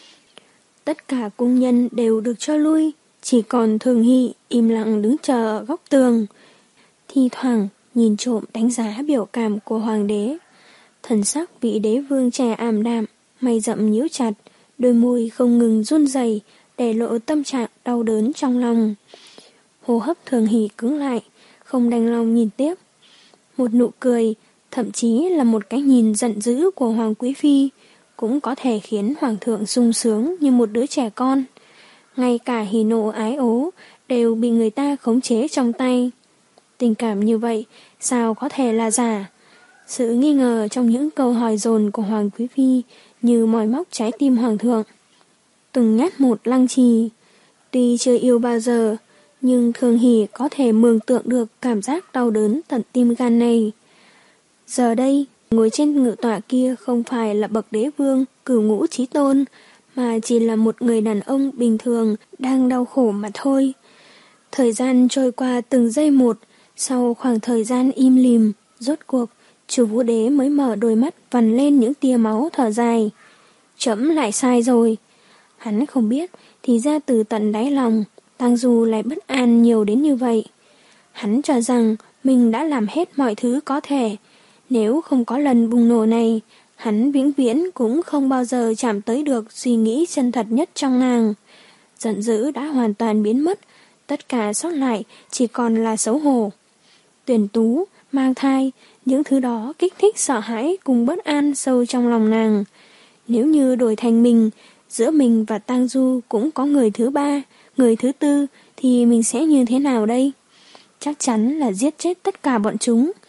Tất cả cung nhân đều được cho lui, chỉ còn Thường Hy im lặng đứng chờ ở góc tường. Thi thoảng nhìn trộm đánh giá biểu cảm của hoàng đế. Thần sắc vị đế vương trẻ ảm đạm, mày rậm nhíu chặt, đôi môi không ngừng run rẩy để lộ tâm trạng đau đớn trong lòng. Hô hấp Thường Hy cứng lại, không đành lòng nhìn tiếp. Một nụ cười, thậm chí là một cái nhìn giận dữ của Hoàng Quý Phi cũng có thể khiến Hoàng thượng sung sướng như một đứa trẻ con. Ngay cả hỉ nộ ái ố đều bị người ta khống chế trong tay. Tình cảm như vậy sao có thể là giả? Sự nghi ngờ trong những câu hỏi dồn của Hoàng Quý Phi như mỏi móc trái tim Hoàng thượng. Từng nhát một lăng trì. Tuy chưa yêu bao giờ, nhưng Thường Hỷ có thể mường tượng được cảm giác đau đớn tận tim gan này. Giờ đây, ngồi trên ngự tọa kia không phải là bậc đế vương, cửu ngũ chí tôn, mà chỉ là một người đàn ông bình thường đang đau khổ mà thôi. Thời gian trôi qua từng giây một, sau khoảng thời gian im lìm, rốt cuộc, Chu Vũ Đế mới mở đôi mắt vằn lên những tia máu thở dài. Trẫm lại sai rồi. Hắn không biết, thì ra từ tận đáy lòng, Tang Du lại bất an nhiều đến như vậy. Hắn cho rằng mình đã làm hết mọi thứ có thể. Nếu không có lần bùng nổ này, hắn vĩnh viễn cũng không bao giờ chạm tới được suy nghĩ chân thật nhất trong nàng. Giận dữ đã hoàn toàn biến mất, tất cả sót lại chỉ còn là xấu hổ. Tuyển tú, mang thai, những thứ đó kích thích sợ hãi cùng bất an sâu trong lòng nàng. Nếu như đổi thành mình, giữa mình và Tang Du cũng có người thứ ba, người thứ tư, thì mình sẽ như thế nào đây? Chắc chắn là giết chết tất cả bọn chúng.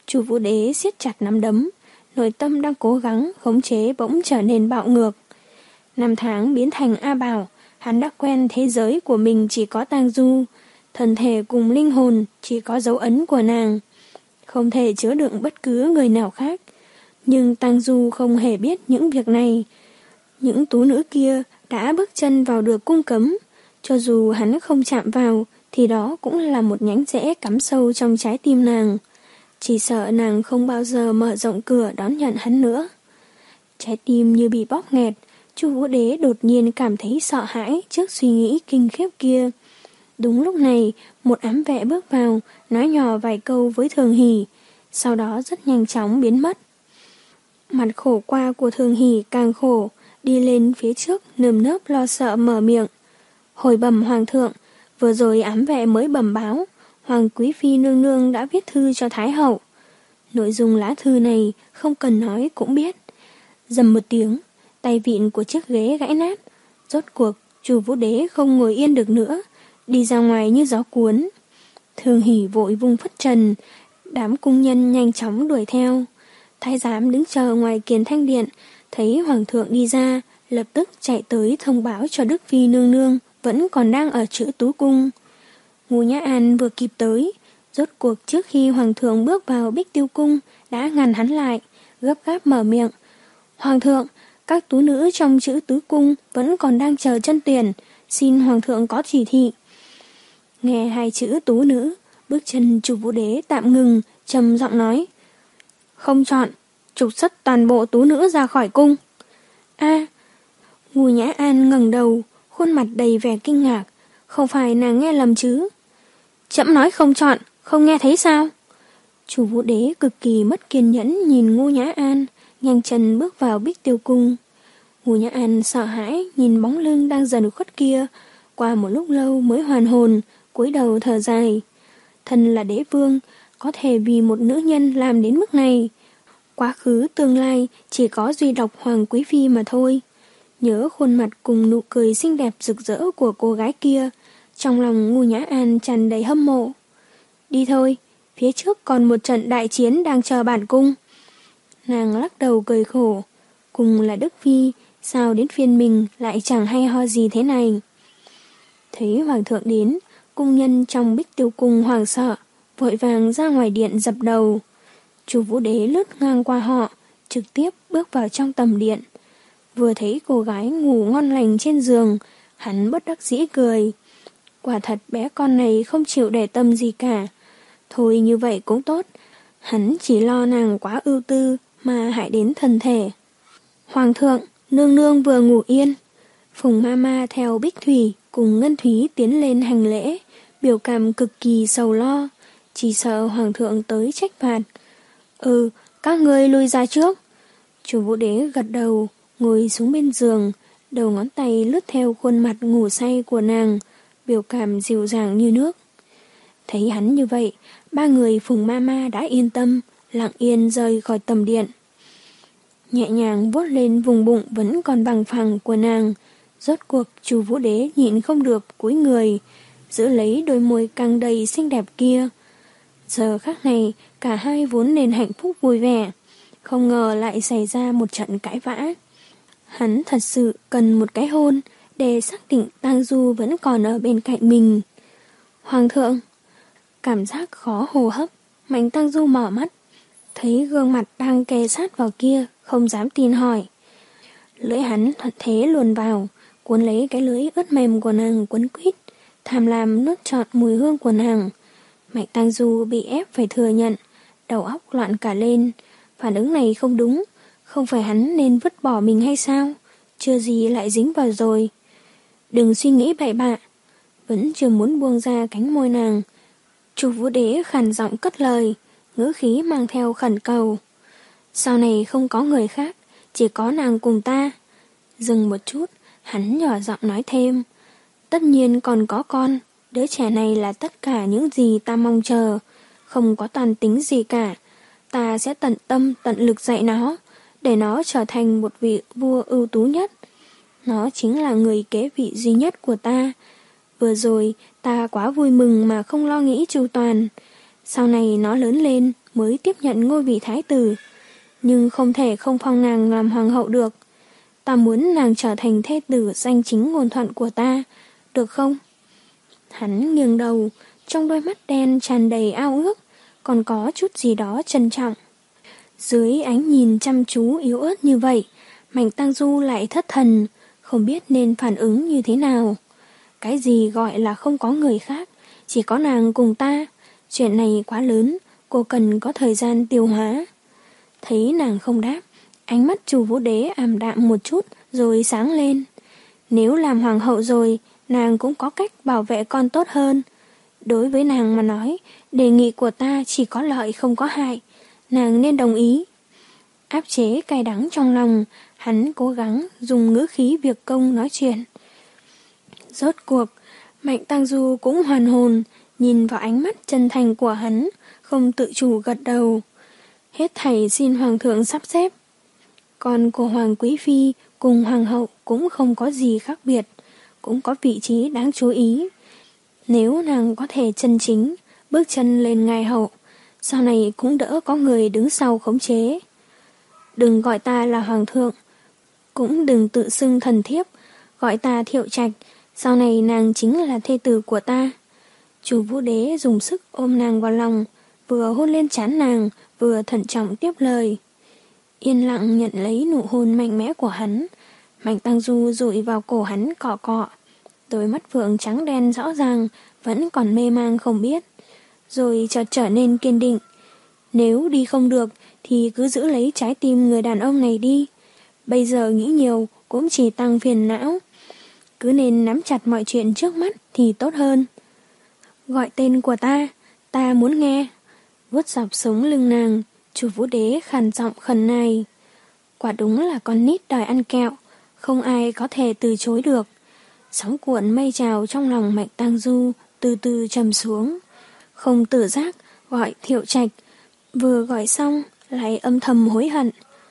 Chu Vũ Đế siết chặt nắm đấm, nội tâm đang cố gắng khống chế bỗng trở nên bạo ngược. Năm tháng biến thành A Bảo, hắn đã quen thế giới của mình chỉ có Tang Du, thân thể cùng linh hồn chỉ có dấu ấn của nàng, không thể chứa đựng bất cứ người nào khác. Nhưng Tang Du không hề biết những việc này. Những tú nữ kia đã bước chân vào được cung cấm, cho dù hắn không chạm vào thì đó cũng là một nhánh rẽ cắm sâu trong trái tim nàng. Chỉ sợ nàng không bao giờ mở rộng cửa đón nhận hắn nữa. Trái tim như bị bóp nghẹt, Chu Vũ Đế đột nhiên cảm thấy sợ hãi trước suy nghĩ kinh khiếp kia. Đúng lúc này, một ám vệ bước vào, nói nhỏ vài câu với Thường Hỷ, sau đó rất nhanh chóng biến mất. Mặt khổ qua của Thường Hỷ càng khổ, đi lên phía trước nơm nớp lo sợ mở miệng. Hồi bẩm Hoàng thượng, vừa rồi ám vệ mới bẩm báo, Hoàng Quý Phi nương nương đã viết thư cho Thái hậu. Nội dung lá thư này không cần nói cũng biết. Dầm một tiếng, tay vịn của chiếc ghế gãy nát. Rốt cuộc, Chu Vũ Đế không ngồi yên được nữa, đi ra ngoài như gió cuốn. Thường Hỷ vội vung phất trần, đám cung nhân nhanh chóng đuổi theo. Thái giám đứng chờ ngoài Kiền Thanh Điện, thấy Hoàng thượng đi ra, lập tức chạy tới thông báo cho Đức Phi nương nương vẫn còn đang ở Trữ Tú Cung. Ngô Nhã An vừa kịp tới, rốt cuộc trước khi Hoàng thượng bước vào Bích Tiêu Cung đã ngăn hắn lại, gấp gáp mở miệng. Hoàng thượng, các tú nữ trong Trữ Tứ Cung vẫn còn đang chờ chân tuyển, xin Hoàng thượng có chỉ thị. Nghe hai chữ tú nữ, bước chân Chu Vũ Đế tạm ngừng, trầm giọng nói. Không chọn, trục xuất toàn bộ tú nữ ra khỏi cung. A, Ngô Nhã An ngẩng đầu, khuôn mặt đầy vẻ kinh ngạc, không phải nàng nghe lầm chứ? Trẫm nói không chọn, không nghe thấy sao? Chu Vũ Đế cực kỳ mất kiên nhẫn nhìn Ngô Nhã An, nhanh chân bước vào Bích Tiêu Cung. Ngô Nhã An sợ hãi nhìn bóng lưng đang dần khuất kia, qua một lúc lâu mới hoàn hồn, cúi đầu thở dài. Thân là đế vương, có thể vì một nữ nhân làm đến mức này. Quá khứ tương lai chỉ có duy độc Hoàng Quý Phi mà thôi. Nhớ khuôn mặt cùng nụ cười xinh đẹp rực rỡ của cô gái kia, trong lòng Ngô Nhã An tràn đầy hâm mộ. Đi thôi, phía trước còn một trận đại chiến đang chờ bản cung. Nàng lắc đầu cười khổ, cùng là Đức Phi, sao đến phiên mình lại chẳng hay ho gì thế này. Thấy Hoàng thượng đến, cung nhân trong Bích Tiêu Cung hoảng sợ, vội vàng ra ngoài điện dập đầu. Chu Vũ Đế lướt ngang qua họ, trực tiếp bước vào trong tầm điện. Vừa thấy cô gái ngủ ngon lành trên giường, hắn bất đắc dĩ cười. Quả thật bé con này không chịu để tâm gì cả. Thôi như vậy cũng tốt, hắn chỉ lo nàng quá ưu tư mà hại đến thân thể. Hoàng thượng, nương nương vừa ngủ yên. Phùng ma ma theo Bích Thủy cùng Ngân Thúy tiến lên hành lễ, biểu cảm cực kỳ sầu lo, chỉ sợ Hoàng thượng tới trách phạt. Ừ, các ngươi lui ra trước. Chu Vũ Đế gật đầu, ngồi xuống bên giường, đầu ngón tay lướt theo khuôn mặt ngủ say của nàng, biểu cảm dịu dàng như nước. Thấy hắn như vậy, ba người Phùng ma ma đã yên tâm, lặng yên rời khỏi tầm điện. Nhẹ nhàng vuốt lên vùng bụng vẫn còn bằng phẳng của nàng, rốt cuộc Chu Vũ Đế nhịn không được cúi người, giữ lấy đôi môi căng đầy xinh đẹp kia. Giờ khắc này, cả hai vốn nên hạnh phúc vui vẻ, không ngờ lại xảy ra một trận cãi vã. Hắn thật sự cần một cái hôn để xác định Tang Du vẫn còn ở bên cạnh mình. Hoàng thượng, cảm giác khó hô hấp, Mạnh Tang Du mở mắt, thấy gương mặt đang kề sát vào kia, không dám tin hỏi. Lưỡi hắn thuận thế luồn vào, cuốn lấy cái lưỡi ướt mềm của nàng quấn quýt, tham lam nuốt trọn mùi hương của nàng. Mạnh Tang Du bị ép phải thừa nhận, đầu óc loạn cả lên. Phản ứng này không đúng, không phải hắn nên vứt bỏ mình hay sao? Chưa gì lại dính vào rồi. Đừng suy nghĩ bậy bạ. Vẫn chưa muốn buông ra cánh môi nàng, Chu Vũ Đế khàn giọng cất lời, ngữ khí mang theo khẩn cầu. Sau này không có người khác, chỉ có nàng cùng ta. Dừng một chút, hắn nhỏ giọng nói thêm. Tất nhiên còn có con, đứa trẻ này là tất cả những gì ta mong chờ, không có toàn tính gì cả. Ta sẽ tận tâm tận lực dạy nó, để nó trở thành một vị vua ưu tú nhất. Nó chính là người kế vị duy nhất của ta. Vừa rồi ta quá vui mừng mà không lo nghĩ chu toàn. Sau này nó lớn lên, mới tiếp nhận ngôi vị thái tử, nhưng không thể không phong nàng làm hoàng hậu được. Ta muốn nàng trở thành thê tử danh chính ngôn thuận của ta, được không? Hắn nghiêng đầu, trong đôi mắt đen tràn đầy ao ước, còn có chút gì đó trân trọng. Dưới ánh nhìn chăm chú yếu ớt như vậy, Mạnh Tang Du lại thất thần, không biết nên phản ứng như thế nào. Cái gì gọi là không có người khác, chỉ có nàng cùng ta. Chuyện này quá lớn, cô cần có thời gian tiêu hóa. Thấy nàng không đáp, ánh mắt Chu Vũ Đế ảm đạm một chút rồi sáng lên. Nếu làm hoàng hậu rồi, nàng cũng có cách bảo vệ con tốt hơn. Đối với nàng mà nói, đề nghị của ta chỉ có lợi không có hại. Nàng nên đồng ý. Áp chế cay đắng trong lòng, hắn cố gắng dùng ngữ khí việc công nói chuyện. Rốt cuộc, Mạnh Tang Du cũng hoàn hồn, nhìn vào ánh mắt chân thành của hắn, không tự chủ gật đầu. Hết thảy xin hoàng thượng sắp xếp. Con của hoàng quý phi cùng hoàng hậu cũng không có gì khác biệt, cũng có vị trí đáng chú ý. Nếu nàng có thể chân chính bước chân lên ngai hậu, sau này cũng đỡ có người đứng sau khống chế. Đừng gọi ta là hoàng thượng, cũng đừng tự xưng thần thiếp, gọi ta Thiệu Trạch, sau này nàng chính là thê tử của ta. Chu Vũ Đế dùng sức ôm nàng vào lòng, vừa hôn lên trán nàng, vừa thận trọng tiếp lời. Yên lặng nhận lấy nụ hôn mạnh mẽ của hắn, Mạnh Tang Du dụi vào cổ hắn cọ cọ. Đôi mắt phượng trắng đen rõ ràng, vẫn còn mê mang không biết. Rồi chợt trở nên kiên định. Nếu đi không được, thì cứ giữ lấy trái tim người đàn ông này đi. Bây giờ nghĩ nhiều cũng chỉ tăng phiền não. Cứ nên nắm chặt mọi chuyện trước mắt thì tốt hơn. Gọi tên của ta, ta muốn nghe. Vuốt dọc sống lưng nàng, Chu Vũ Đế khàn giọng khẩn nài. Quả đúng là con nít đòi ăn kẹo, không ai có thể từ chối được. Sóng cuộn mây trào trong lòng Mạnh Tang Du từ từ trầm xuống. Không tự giác gọi Thiệu Trạch, vừa gọi xong lại âm thầm hối hận.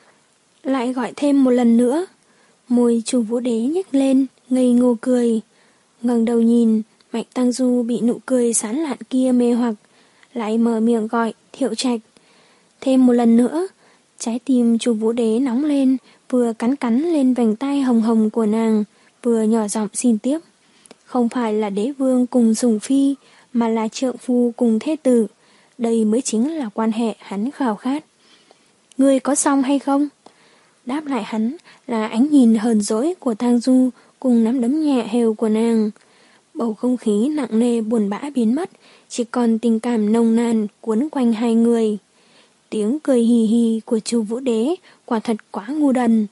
Lại gọi thêm một lần nữa. Môi Chu Vũ Đế nhếch lên, ngây ngô cười. Ngẩng đầu nhìn, Mạnh Tang Du bị nụ cười sán lạn kia mê hoặc, lại mở miệng gọi Thiệu Trạch. Thêm một lần nữa, trái tim Chu Vũ Đế nóng lên, vừa cắn cắn lên vành tai hồng hồng của nàng, vừa nhỏ giọng xin tiếp. Không phải là đế vương cùng sủng phi, mà là trượng phu cùng thê tử. Đây mới chính là quan hệ hắn khao khát. Ngươi có xong hay không? Đáp lại hắn là ánh nhìn hờn dỗi của Tang Du cùng nắm đấm nhẹ hều của nàng. Bầu không khí nặng nề buồn bã biến mất, chỉ còn tình cảm nồng nàn cuốn quanh hai người. Tiếng cười hì hì của Chu Vũ Đế quả thật quá ngu đần.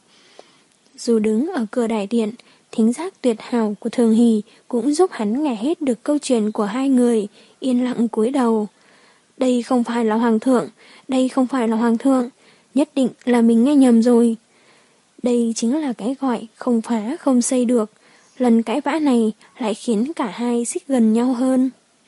Dù đứng ở cửa đại điện, thính giác tuyệt hảo của Thường Hỷ cũng giúp hắn nghe hết được câu chuyện của hai người, yên lặng cúi đầu. Đây không phải là hoàng thượng, đây không phải là hoàng thượng, nhất định là mình nghe nhầm rồi. Đây chính là cái gọi không phá không xây được, lần cãi vã này lại khiến cả hai xích gần nhau hơn.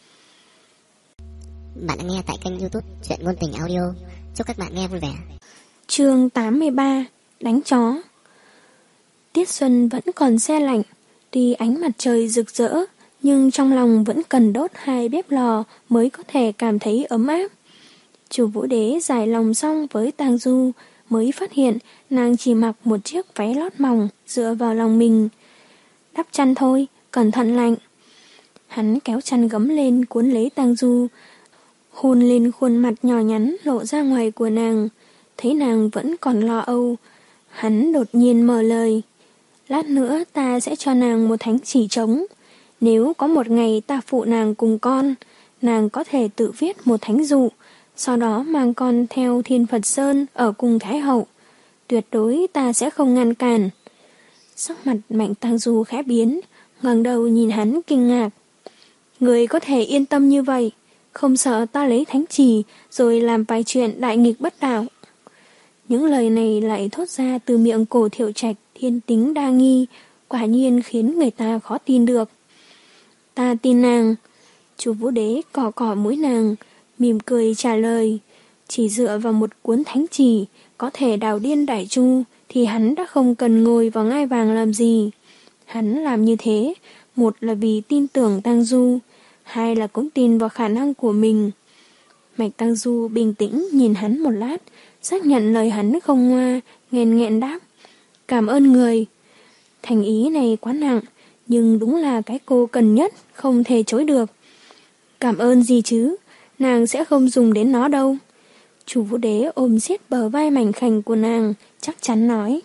Bạn đã nghe tại kênh YouTube Chuyện Ngôn Tình Audio. Chúc các bạn nghe vui vẻ. Chương tám mươi ba. Đánh chó. Tiết xuân vẫn còn se lạnh, tuy ánh mặt trời rực rỡ, nhưng trong lòng vẫn cần đốt hai bếp lò mới có thể cảm thấy ấm áp. Chu Vũ Đế giải lòng xong với Tang Du, mới phát hiện nàng chỉ mặc một chiếc váy lót mỏng dựa vào lòng mình. Đắp chăn thôi, cẩn thận lạnh. Hắn kéo chăn gấm lên cuốn lấy Tang Du, hôn lên khuôn mặt nhỏ nhắn lộ ra ngoài của nàng. Thấy nàng vẫn còn lo âu, hắn đột nhiên mở lời. Lát nữa ta sẽ cho nàng một thánh chỉ trống. Nếu có một ngày ta phụ nàng cùng con, nàng có thể tự viết một thánh dụ, sau đó mang con theo Thiên Phật Sơn ở cùng Thái Hậu. Tuyệt đối ta sẽ không ngăn cản. Sắc mặt Mạnh Tang Du khẽ biến, ngẩng đầu nhìn hắn kinh ngạc. Người có thể yên tâm như vậy, không sợ ta lấy thánh chỉ rồi làm vài chuyện đại nghịch bất đạo. Những lời này lại thốt ra từ miệng Cổ Thiệu Trạch thiên tính đa nghi, quả nhiên khiến người ta khó tin được. Ta tin nàng. Chu Vũ Đế cọ cọ mũi nàng, mỉm cười trả lời. Chỉ dựa vào một cuốn thánh chỉ có thể đảo điên Đại Chu thì hắn đã không cần ngồi vào ngai vàng làm gì. Hắn làm như thế, một là vì tin tưởng Tang Du, hai là cũng tin vào khả năng của mình. Mạch Tăng Du bình tĩnh nhìn hắn một lát, xác nhận lời hắn không ngoa, nghẹn nghẹn đáp. Cảm ơn người. Thành ý này quá nặng, nhưng đúng là cái cô cần nhất, không thể chối được. Cảm ơn gì chứ, nàng sẽ không dùng đến nó đâu. Chu Vũ Đế ôm siết bờ vai mảnh khảnh của nàng, chắc chắn nói.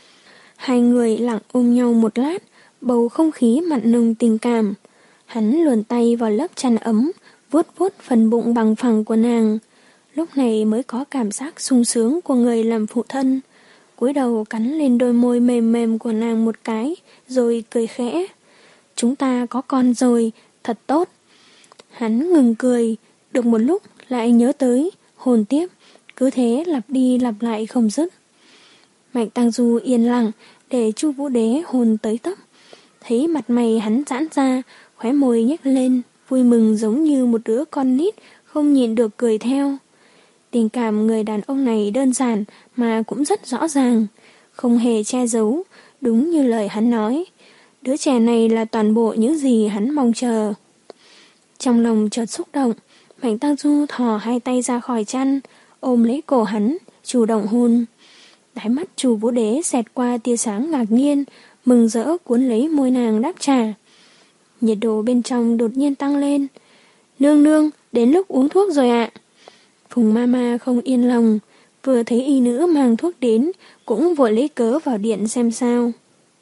Hai người lặng ôm nhau một lát, bầu không khí mặn nồng tình cảm. Hắn luồn tay vào lớp chăn ấm, vuốt vuốt phần bụng bằng phẳng của nàng. Lúc này mới có cảm giác sung sướng của người làm phụ thân. Cúi đầu cắn lên đôi môi mềm mềm của nàng một cái, rồi cười khẽ. Chúng ta có con rồi, thật tốt. Hắn ngừng cười, được một lúc lại nhớ tới, hôn tiếp, cứ thế lặp đi lặp lại không dứt. Mạnh Tăng Du yên lặng, để Chu Vũ Đế hôn tới tóc. Thấy mặt mày hắn giãn ra, khóe môi nhếch lên, vui mừng giống như một đứa con nít, không nhịn được cười theo. Tình cảm người đàn ông này đơn giản mà cũng rất rõ ràng, không hề che giấu, đúng như lời hắn nói. Đứa trẻ này là toàn bộ những gì hắn mong chờ. Trong lòng chợt xúc động, Mạnh Tăng Du thò hai tay ra khỏi chăn, ôm lấy cổ hắn, chủ động hôn. Đáy mắt Chu Vũ Đế xẹt qua tia sáng ngạc nhiên, mừng rỡ cuốn lấy môi nàng đáp trả. Nhiệt độ bên trong đột nhiên tăng lên. Nương nương, đến lúc uống thuốc rồi ạ. Phùng Mama không yên lòng, vừa thấy y nữ mang thuốc đến, cũng vội lấy cớ vào điện xem sao.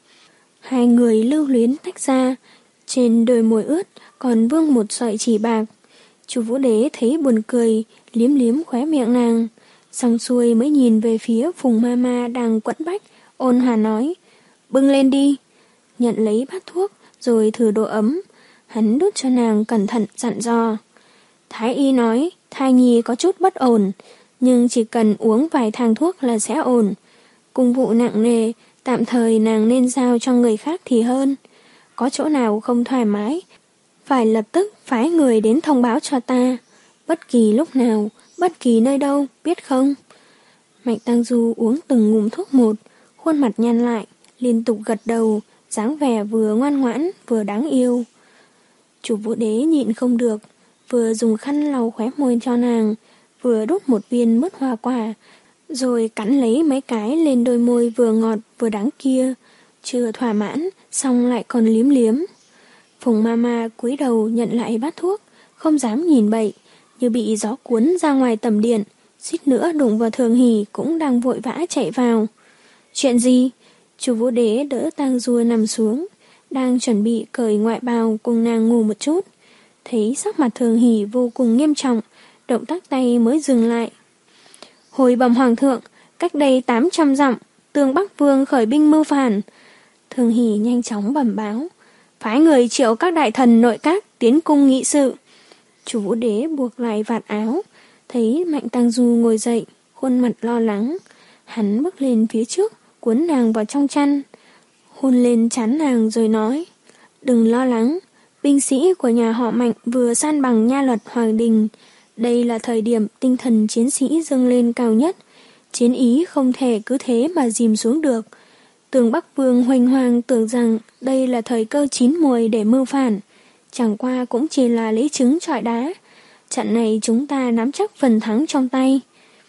Hai người lưu luyến tách ra, trên đôi môi ướt còn vương một sợi chỉ bạc. Chu Vũ Đế thấy buồn cười, liếm liếm khóe miệng nàng, xong xuôi mới nhìn về phía Phùng Mama đang quẫn bách, ôn hòa nói, bưng lên đi. Nhận lấy bát thuốc, rồi thử độ ấm, hắn đút cho nàng cẩn thận dặn dò. Thái y nói, thai nhi có chút bất ổn, nhưng chỉ cần uống vài thang thuốc là sẽ ổn. Cung vụ nặng nề, tạm thời nàng nên giao cho người khác thì hơn. Có chỗ nào không thoải mái, phải lập tức phái người đến thông báo cho ta. Bất kỳ lúc nào, bất kỳ nơi đâu, biết không? Mạnh Tăng Du uống từng ngụm thuốc một, khuôn mặt nhăn lại, liên tục gật đầu, dáng vẻ vừa ngoan ngoãn, vừa đáng yêu. Chu Vũ Đế nhịn không được, vừa dùng khăn lau khóe môi cho nàng, vừa đút một viên mứt hoa quả, rồi cắn lấy mấy cái lên đôi môi vừa ngọt vừa đắng kia. Chưa thỏa mãn, xong lại còn liếm liếm. Phùng Mama cúi đầu nhận lại bát thuốc, không dám nhìn bậy, như bị gió cuốn ra ngoài tầm điện, suýt nữa đụng vào Thường Hỷ cũng đang vội vã chạy vào. Chuyện gì? Chu Vũ Đế đỡ Tang Du nằm xuống, đang chuẩn bị cởi ngoại bào cùng nàng ngủ một chút. Thấy sắc mặt Thường Hỷ vô cùng nghiêm trọng, động tác tay mới dừng lại. Hồi bẩm hoàng thượng, cách đây tám trăm dặm, Tương Bắc Vương khởi binh mưu phản. Thường Hỷ nhanh chóng bẩm báo, phái người triệu các đại thần nội các tiến cung nghị sự. Chu Vũ Đế buộc lại vạt áo, thấy Mạnh Tăng Du ngồi dậy, khuôn mặt lo lắng. Hắn bước lên phía trước, cuốn nàng vào trong chăn, hôn lên trán nàng rồi nói, đừng lo lắng, binh sĩ của nhà họ Mạnh vừa san bằng nha luật hoàng đình. Đây là thời điểm tinh thần chiến sĩ dâng lên cao nhất, chiến ý không thể cứ thế mà dìm xuống được. Tường Bắc Vương hoành hoàng tưởng rằng đây là thời cơ chín muồi để mưu phản, chẳng qua cũng chỉ là lấy trứng trọi đá. Trận này chúng ta nắm chắc phần thắng trong tay.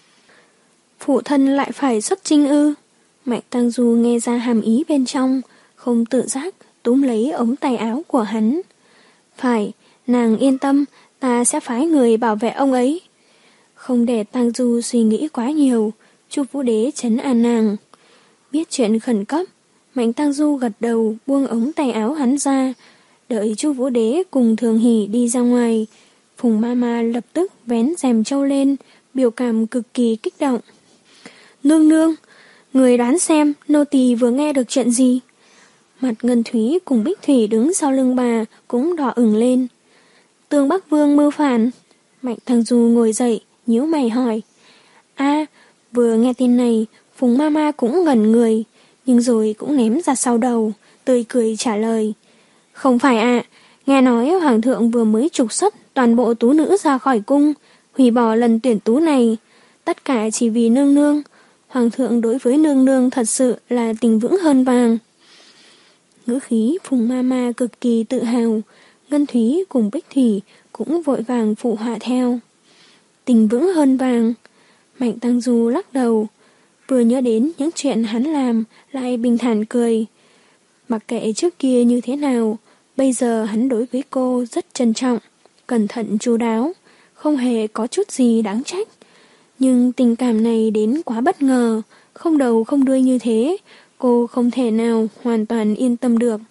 Phụ thân lại phải xuất chinh ư? Mạnh Tăng Du nghe ra hàm ý bên trong, không tự giác túm lấy ống tay áo của hắn. Phải, nàng yên tâm, ta sẽ phái người bảo vệ ông ấy. Không để Tăng Du suy nghĩ quá nhiều, Chu Vũ Đế trấn an nàng. Biết chuyện khẩn cấp, Mạnh Tăng Du gật đầu buông ống tay áo hắn ra, đợi Chu Vũ Đế cùng Thường Hỷ đi ra ngoài. Phùng Mama lập tức vén rèm trâu lên, biểu cảm cực kỳ kích động. Nương nương, người đoán xem nô tỳ vừa nghe được chuyện gì? Mặt Ngân Thúy cùng Bích Thủy đứng sau lưng bà cũng đỏ ửng lên. Tương Bắc Vương mưu phản. Mạnh Tăng Du ngồi dậy, nhíu mày hỏi. A, vừa nghe tin này, Phùng Mama cũng ngẩn người, nhưng rồi cũng ném ra sau đầu, tươi cười trả lời. Không phải ạ, à, nghe nói Hoàng thượng vừa mới trục xuất toàn bộ tú nữ ra khỏi cung, hủy bỏ lần tuyển tú này. Tất cả chỉ vì nương nương. Hoàng thượng đối với nương nương thật sự là tình vững hơn vàng. Ngữ khí Phùng Mama cực kỳ tự hào, Ngân Thúy cùng Bích Thủy cũng vội vàng phụ họa theo. tình vững hơn vàng. Mạnh Tăng Du lắc đầu, vừa nhớ đến những chuyện hắn làm lại bình thản cười. Mặc kệ trước kia như thế nào, bây giờ hắn đối với cô rất trân trọng, cẩn thận chu đáo, không hề có chút gì đáng trách. Nhưng tình cảm này đến quá bất ngờ, không đầu không đuôi như thế, cô không thể nào hoàn toàn yên tâm được.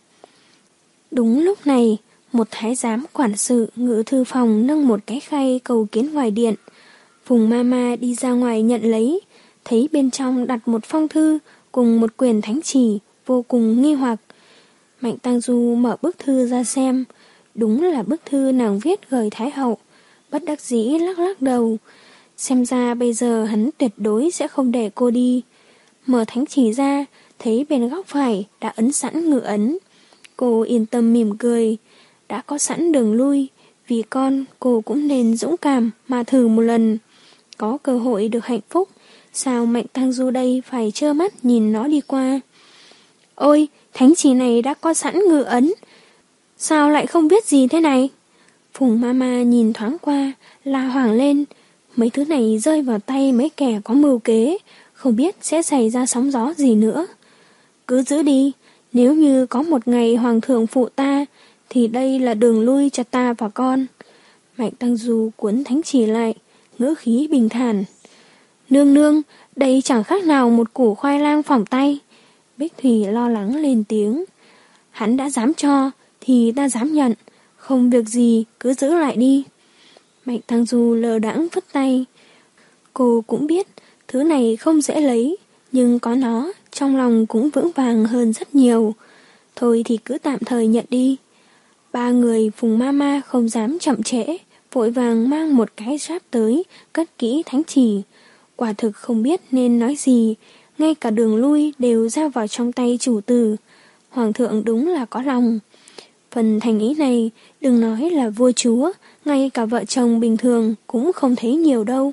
Đúng lúc này, một thái giám quản sự ngự thư phòng nâng một cái khay cầu kiến ngoài điện. Phùng Mama đi ra ngoài nhận lấy, thấy bên trong đặt một phong thư cùng một quyển thánh chỉ, vô cùng nghi hoặc. Mạnh Tăng Du mở bức thư ra xem, đúng là bức thư nàng viết gửi Thái Hậu, bất đắc dĩ lắc lắc đầu. Xem ra bây giờ hắn tuyệt đối sẽ không để cô đi. Mở thánh chỉ ra, thấy bên góc phải đã ấn sẵn ngự ấn. Cô yên tâm mỉm cười, đã có sẵn đường lui, vì con cô cũng nên dũng cảm mà thử một lần. Có cơ hội được hạnh phúc, sao Mạnh Tăng Du đây phải trơ mắt nhìn nó đi qua. Ôi, thánh chỉ này đã có sẵn ngự ấn, sao lại không biết gì thế này? Phùng Mama nhìn thoáng qua, la hoảng lên. Mấy thứ này rơi vào tay mấy kẻ có mưu kế, không biết sẽ xảy ra sóng gió gì nữa. Cứ giữ đi, nếu như có một ngày hoàng thượng phụ ta, thì đây là đường lui cho ta và con. Mạnh Tăng Du cuốn thánh chỉ lại, ngữ khí bình thản. Nương nương, đây chẳng khác nào một củ khoai lang phỏng tay. Bích Thủy lo lắng lên tiếng. Hắn đã dám cho, thì ta dám nhận, không việc gì cứ giữ lại đi. Mạnh Tăng Du lờ đãng phất tay. Cô cũng biết thứ này không dễ lấy, nhưng có nó trong lòng cũng vững vàng hơn rất nhiều. Thôi thì cứ tạm thời nhận đi. Ba người Phùng Mama không dám chậm trễ, vội vàng mang một cái giáp tới, cất kỹ thánh chỉ. Quả thực không biết nên nói gì, ngay cả đường lui đều giao vào trong tay chủ tử. Hoàng thượng đúng là có lòng. Phần thành ý này, đừng nói là vua chúa, ngay cả vợ chồng bình thường cũng không thấy nhiều đâu.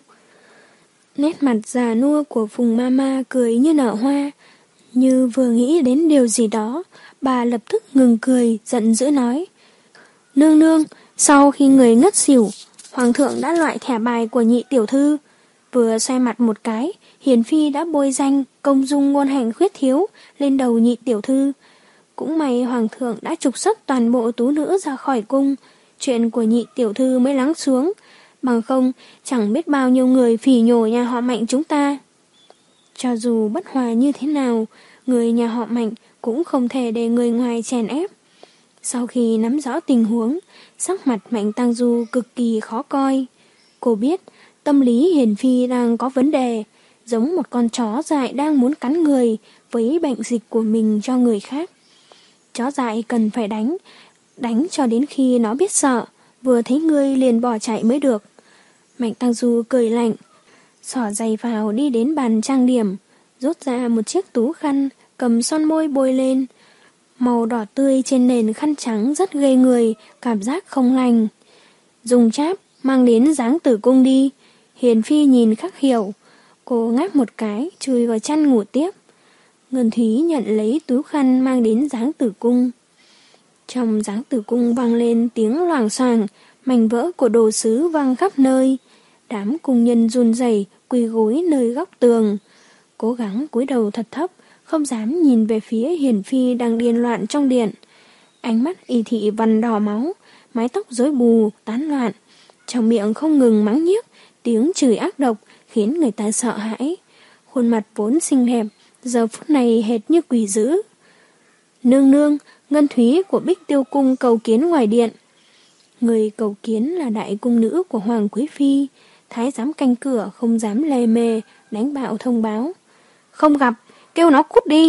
Nét mặt già nua của Phùng Mama cười như nở hoa, như vừa nghĩ đến điều gì đó, bà lập tức ngừng cười, giận dữ nói. Nương nương, sau khi người ngất xỉu, Hoàng thượng đã loại thẻ bài của nhị tiểu thư. Vừa xoay mặt một cái, Hiền Phi đã bôi danh công dung ngôn hành khuyết thiếu lên đầu nhị tiểu thư. Cũng may Hoàng thượng đã trục xuất toàn bộ tú nữ ra khỏi cung, chuyện của nhị tiểu thư mới lắng xuống, bằng không chẳng biết bao nhiêu người phỉ nhổ nhà họ Mạnh chúng ta. Cho dù bất hòa như thế nào, người nhà họ Mạnh cũng không thể để người ngoài chèn ép. Sau khi nắm rõ tình huống, sắc mặt Mạnh Tăng Du cực kỳ khó coi. Cô biết tâm lý Hiền Phi đang có vấn đề, giống một con chó dại đang muốn cắn người với bệnh dịch của mình cho người khác. Chó dại cần phải đánh, đánh cho đến khi nó biết sợ, vừa thấy ngươi liền bỏ chạy mới được. Mạnh Tăng Du cười lạnh, xỏ giày vào đi đến bàn trang điểm, rút ra một chiếc tú khăn, cầm son môi bôi lên. Màu đỏ tươi trên nền khăn trắng rất ghê người, cảm giác không lành. Dùng cháp, mang đến dáng tử cung đi. Hiền Phi nhìn khắc hiểu, cô ngáp một cái, chui vào chăn ngủ tiếp. Ngân Thúy nhận lấy túi khăn mang đến dáng tử cung. Trong dáng tử cung vang lên tiếng loảng xoảng, mảnh vỡ của đồ sứ văng khắp nơi. Đám cung nhân run rẩy quỳ gối nơi góc tường, cố gắng cúi đầu thật thấp, không dám nhìn về phía Hiền Phi đang điên loạn trong điện. Ánh mắt y thị vằn đỏ máu, mái tóc rối bù, tán loạn, trong miệng không ngừng mắng nhiếc, tiếng chửi ác độc khiến người ta sợ hãi. Khuôn mặt vốn xinh đẹp, giờ phút này hệt như quỷ dữ. Nương nương, Ngân Thúy của Bích Tiêu Cung cầu kiến ngoài điện. Người cầu kiến là đại cung nữ của Hoàng Quý Phi. Thái giám canh cửa không dám lề mề, đánh bạo thông báo. Không gặp, kêu nó cút đi.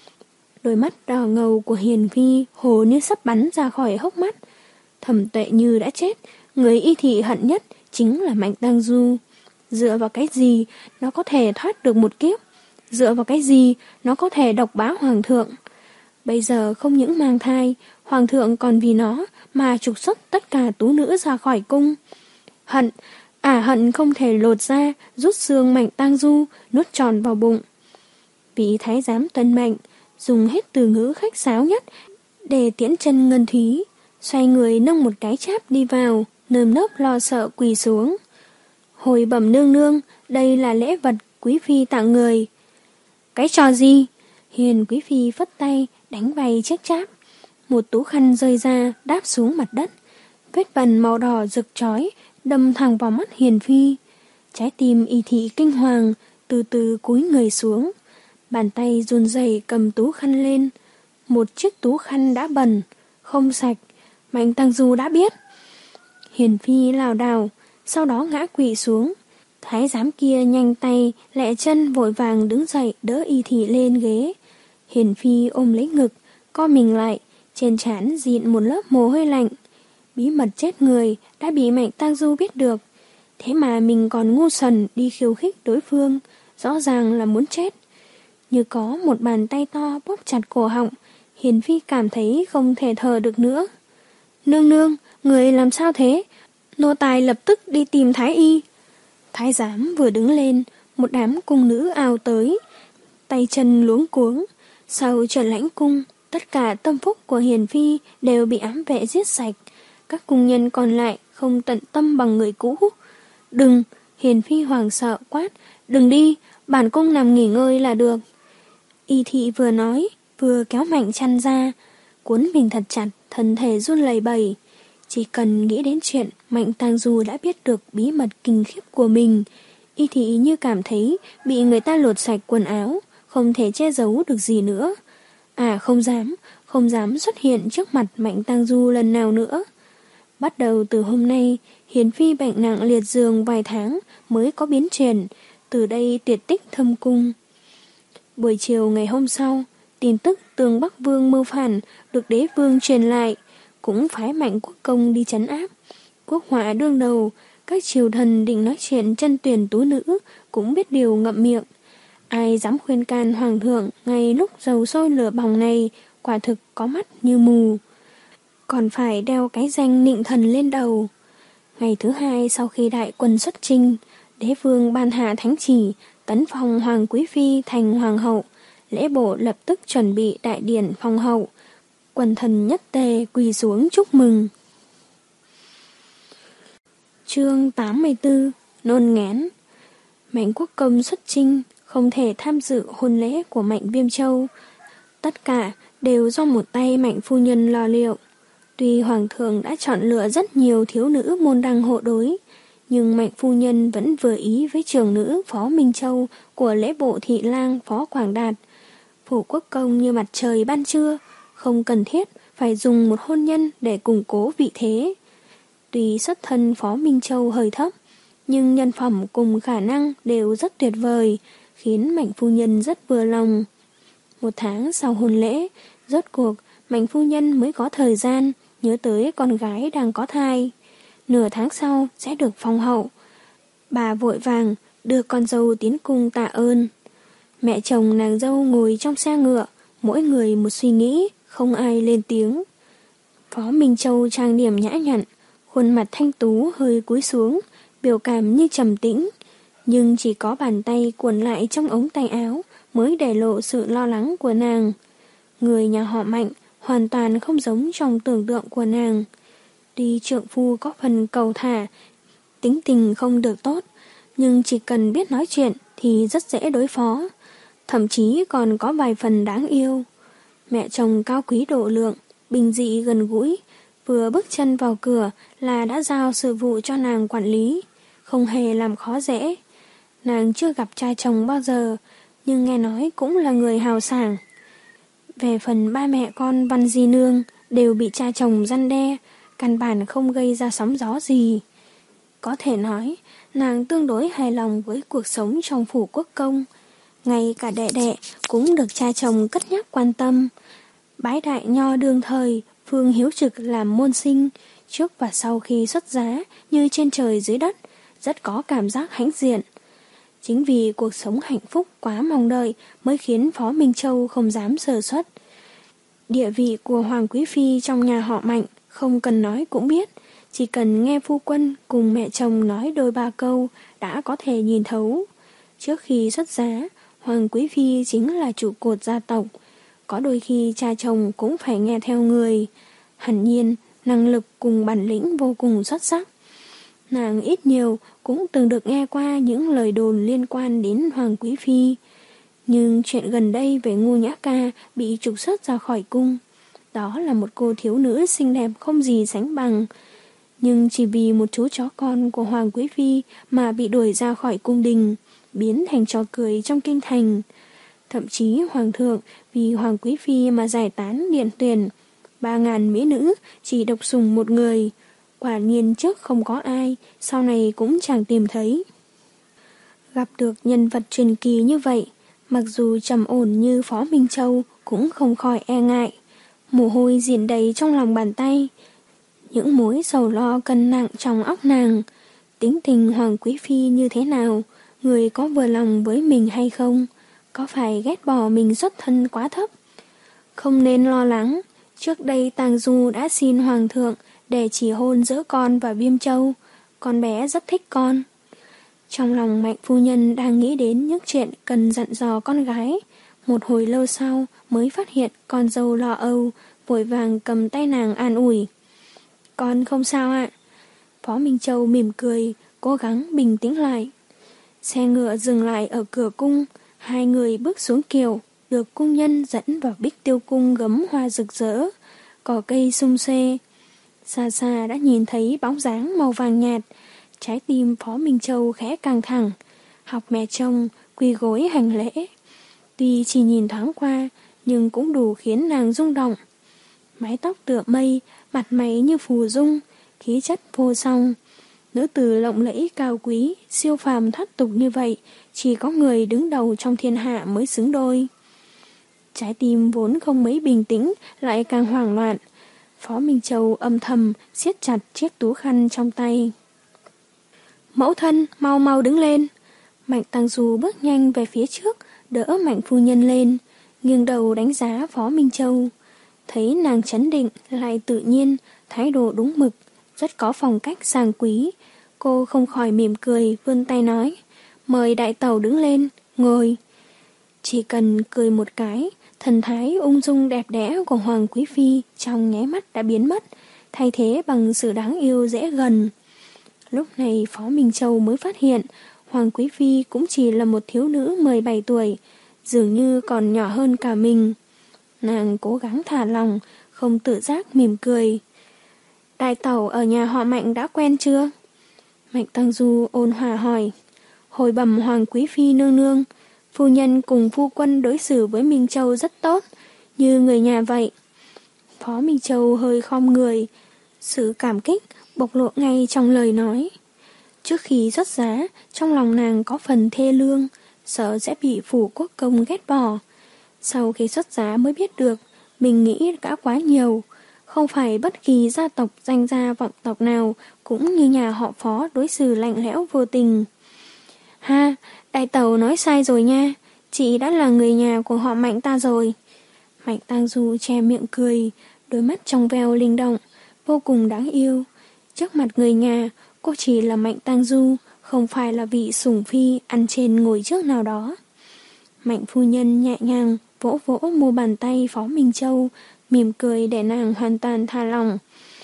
Đôi mắt đỏ ngầu của Hiền Phi hồ như sắp bắn ra khỏi hốc mắt. Thẩm Tuệ Như đã chết, người y thị hận nhất chính là Mạnh Tăng Du. Dựa vào cái gì nó có thể thoát được một kiếp? Dựa vào cái gì nó có thể độc bá Hoàng thượng? Bây giờ không những mang thai, Hoàng thượng còn vì nó mà trục xuất tất cả tú nữ ra khỏi cung. Hận, à hận không thể lột ra, rút xương Mạnh Tăng Du, nuốt tròn vào bụng. Vị thái giám tuân mệnh, dùng hết từ ngữ khách sáo nhất để tiễn chân Ngân Thúy, xoay người nâng một cái cháp đi vào, nơm nớp lo sợ quỳ xuống. Hồi bẩm nương nương, đây là lễ vật quý phi tặng người. Cái trò gì? Hiền quý phi phất tay, đánh bay chiếc cháp. Một tú khăn rơi ra, đáp xuống mặt đất. Vết vằn màu đỏ rực chói, đâm thẳng vào mắt Hiền phi. Trái tim Y Thị kinh hoàng, từ từ cúi người xuống. Bàn tay run rẩy cầm tú khăn lên. Một chiếc tú khăn đã bẩn, không sạch. Mạnh Tăng Du đã biết. Hiền phi lảo đảo, sau đó ngã quỵ xuống. Thái giám kia nhanh tay, lẹ chân vội vàng đứng dậy đỡ Y Thị lên ghế. Hiền phi ôm lấy ngực, co mình lại, trên trán dịn một lớp mồ hôi lạnh. Bí mật chết người đã bị Mạnh Tăng Du biết được. Thế mà mình còn ngu xuẩn đi khiêu khích đối phương, rõ ràng là muốn chết. Như có một bàn tay to bóp chặt cổ họng, Hiền phi cảm thấy không thể thở được nữa. Nương nương, người làm sao thế? Nô tài lập tức đi tìm Thái y. Thái giám vừa đứng lên, một đám cung nữ ào tới, tay chân luống cuống. Sau trận lãnh cung, tất cả tâm phúc của Hiền phi đều bị ám vệ giết sạch. Các cung nhân còn lại không tận tâm bằng người cũ. Đừng, Hiền phi hoảng sợ quát, đừng đi, bản cung nằm nghỉ ngơi là được. Y Thị vừa nói, vừa kéo mạnh chăn ra, cuốn mình thật chặt, thân thể run lẩy bẩy. Chỉ cần nghĩ đến chuyện Mạnh Tăng Du đã biết được bí mật kinh khiếp của mình, Y Thị như cảm thấy bị người ta lột sạch quần áo, không thể che giấu được gì nữa. À không dám, không dám xuất hiện trước mặt Mạnh Tăng Du lần nào nữa. Bắt đầu từ hôm nay, Hiền phi bệnh nặng liệt giường vài tháng mới có biến chuyển, từ đây tuyệt tích thâm cung. Buổi chiều ngày hôm sau, tin tức Tường Bắc Vương mưu phản được đế vương truyền lại, cũng phái Mạnh Quốc Công đi trấn áp. Quốc họa đương đầu, các triều thần định nói chuyện chân tuyển tú nữ cũng biết điều ngậm miệng. Ai dám khuyên can hoàng thượng ngay lúc dầu sôi lửa bỏng này, quả thực có mắt như mù. Còn phải đeo cái danh nịnh thần lên đầu. Ngày thứ hai sau khi đại quân xuất chinh, đế vương ban hạ thánh chỉ tấn phong hoàng quý phi thành hoàng hậu. Lễ bộ lập tức chuẩn bị đại điển phong hậu. Quần thần nhất tề quỳ xuống chúc mừng. Chương tám mươi tư. Nôn ngén. Mạnh Quốc Công xuất chinh, không thể tham dự hôn lễ của Mạnh Viêm Châu. Tất cả đều do một tay Mạnh phu nhân lo liệu. Tuy hoàng thượng đã chọn lựa rất nhiều thiếu nữ môn đăng hộ đối, nhưng Mạnh phu nhân vẫn vừa ý với trưởng nữ Phó Minh Châu của lễ bộ thị lang Phó Quảng Đạt. Phủ Quốc Công như mặt trời ban trưa, không cần thiết phải dùng một hôn nhân để củng cố vị thế. Tuy xuất thân Phó Minh Châu hơi thấp, nhưng nhân phẩm cùng khả năng đều rất tuyệt vời, khiến Mạnh phu nhân rất vừa lòng. Một tháng sau hôn lễ, rốt cuộc Mạnh phu nhân mới có thời gian nhớ tới con gái đang có thai. Nửa tháng sau sẽ được phong hậu. Bà vội vàng đưa con dâu tiến cung tạ ơn. Mẹ chồng nàng dâu ngồi trong xe ngựa, mỗi người một suy nghĩ, không ai lên tiếng. Phó Minh Châu trang điểm nhã nhặn, khuôn mặt thanh tú hơi cúi xuống, biểu cảm như trầm tĩnh, nhưng chỉ có bàn tay cuộn lại trong ống tay áo mới để lộ sự lo lắng của nàng. Người nhà họ Mạnh hoàn toàn không giống trong tưởng tượng của nàng. Tuy trượng phu có phần cầu thả, tính tình không được tốt, nhưng chỉ cần biết nói chuyện thì rất dễ đối phó, thậm chí còn có vài phần đáng yêu. Mẹ chồng cao quý độ lượng, bình dị gần gũi, vừa bước chân vào cửa là đã giao sự vụ cho nàng quản lý, không hề làm khó dễ. Nàng chưa gặp cha chồng bao giờ, nhưng nghe nói cũng là người hào sảng. Về phần ba mẹ con Văn Di Nương đều bị cha chồng răn đe, căn bản không gây ra sóng gió gì. Có thể nói, nàng tương đối hài lòng với cuộc sống trong phủ Quốc Công. Ngay cả đệ đệ cũng được cha chồng cất nhắc quan tâm. Bái đại nho đương thời, Phương Hiếu Trực làm môn sinh, trước và sau khi xuất giá như trên trời dưới đất, rất có cảm giác hãnh diện. Chính vì cuộc sống hạnh phúc quá mong đợi mới khiến Phó Minh Châu không dám sơ suất. Địa vị của Hoàng Quý Phi trong nhà họ Mạnh không cần nói cũng biết, chỉ cần nghe phu quân cùng mẹ chồng nói đôi ba câu đã có thể nhìn thấu. Trước khi xuất giá, Hoàng Quý Phi chính là trụ cột gia tộc, có đôi khi cha chồng cũng phải nghe theo người. Hẳn nhiên, năng lực cùng bản lĩnh vô cùng xuất sắc. Nàng ít nhiều cũng từng được nghe qua những lời đồn liên quan đến Hoàng Quý Phi. Nhưng chuyện gần đây về Ngu Nhã Ca bị trục xuất ra khỏi cung, đó là một cô thiếu nữ xinh đẹp không gì sánh bằng. Nhưng chỉ vì một chú chó con của Hoàng Quý Phi mà bị đuổi ra khỏi cung đình, biến thành trò cười trong kinh thành. Thậm chí Hoàng thượng vì Hoàng Quý Phi mà giải tán điện tuyển, ba ngàn mỹ nữ chỉ độc sủng một người. Quả nhiên trước không có ai, sau này cũng chẳng tìm thấy. Gặp được nhân vật truyền kỳ như vậy, mặc dù trầm ổn như Phó Minh Châu cũng không khỏi e ngại. Mồ hôi dịn đầy trong lòng bàn tay. Những mối sầu lo cân nặng trong óc nàng. Tính tình Hoàng Quý Phi như thế nào? Người có vừa lòng với mình hay không? Có phải ghét bỏ mình xuất thân quá thấp? Không nên lo lắng. Trước đây Tàng Du đã xin Hoàng thượng để chỉ hôn giữa con và Viêm Châu. Con bé rất thích con. Trong lòng Mạnh phu nhân đang nghĩ đến những chuyện cần dặn dò con gái. Một hồi lâu sau mới phát hiện con dâu lo âu, vội vàng cầm tay nàng an ủi. Con không sao ạ. Phó Minh Châu mỉm cười, cố gắng bình tĩnh lại. Xe ngựa dừng lại ở cửa cung, hai người bước xuống kiệu, được cung nhân dẫn vào Bích Tiêu cung gấm hoa rực rỡ, cỏ cây sum xê. Xa xa đã nhìn thấy bóng dáng màu vàng nhạt, trái tim Phó Minh Châu khẽ căng thẳng, học mẹ chồng, quỳ gối hành lễ. Tuy chỉ nhìn thoáng qua, nhưng cũng đủ khiến nàng rung động. Mái tóc tựa mây, mặt mày như phù dung, khí chất vô song. Nữ tử lộng lẫy cao quý, siêu phàm thoát tục như vậy, chỉ có người đứng đầu trong thiên hạ mới xứng đôi. Trái tim vốn không mấy bình tĩnh, lại càng hoảng loạn. Phó Minh Châu âm thầm siết chặt chiếc túi khăn trong tay. Mẫu thân, mau mau đứng lên. Mạnh Tăng Du bước nhanh về phía trước, đỡ Mạnh phu nhân lên, nghiêng đầu đánh giá Phó Minh Châu. Thấy nàng trấn định, lại tự nhiên, thái độ đúng mực, rất có phong cách sang quý. Cô không khỏi mỉm cười, vươn tay nói, mời đại tẩu đứng lên, ngồi. Chỉ cần cười một cái, thần thái ung dung đẹp đẽ của Hoàng Quý Phi trong nháy mắt đã biến mất, thay thế bằng sự đáng yêu dễ gần. Lúc này Phó Minh Châu mới phát hiện, Hoàng Quý Phi cũng chỉ là một thiếu nữ mười bảy tuổi, dường như còn nhỏ hơn cả mình. Nàng cố gắng thả lòng, không tự giác mỉm cười. Đại tẩu ở nhà họ Mạnh đã quen chưa? Mạnh Tăng Du ôn hòa hỏi. Hồi bẩm Hoàng Quý Phi nương nương, phu nhân cùng phu quân đối xử với Minh Châu rất tốt, như người nhà vậy. Phó Minh Châu hơi khom người, sự cảm kích bộc lộ ngay trong lời nói. Trước khi xuất giá, trong lòng nàng có phần thê lương, sợ sẽ bị phủ quốc công ghét bỏ. Sau khi xuất giá mới biết được, mình nghĩ đã quá nhiều. Không phải bất kỳ gia tộc danh gia vọng tộc nào cũng như nhà họ Phó đối xử lạnh lẽo vô tình. Ha, đại tẩu nói sai rồi nha, chị đã là người nhà của họ Mạnh ta rồi. Mạnh Tang Du che miệng cười, đôi mắt trong veo linh động, vô cùng đáng yêu. Trước mặt người nhà, cô chỉ là Mạnh Tang Du, không phải là vị sủng phi ăn trên ngồi trước nào đó. Mạnh phu nhân nhẹ nhàng vỗ vỗ mu bàn tay Phó Minh Châu, mỉm cười để nàng hoàn toàn tha lòng.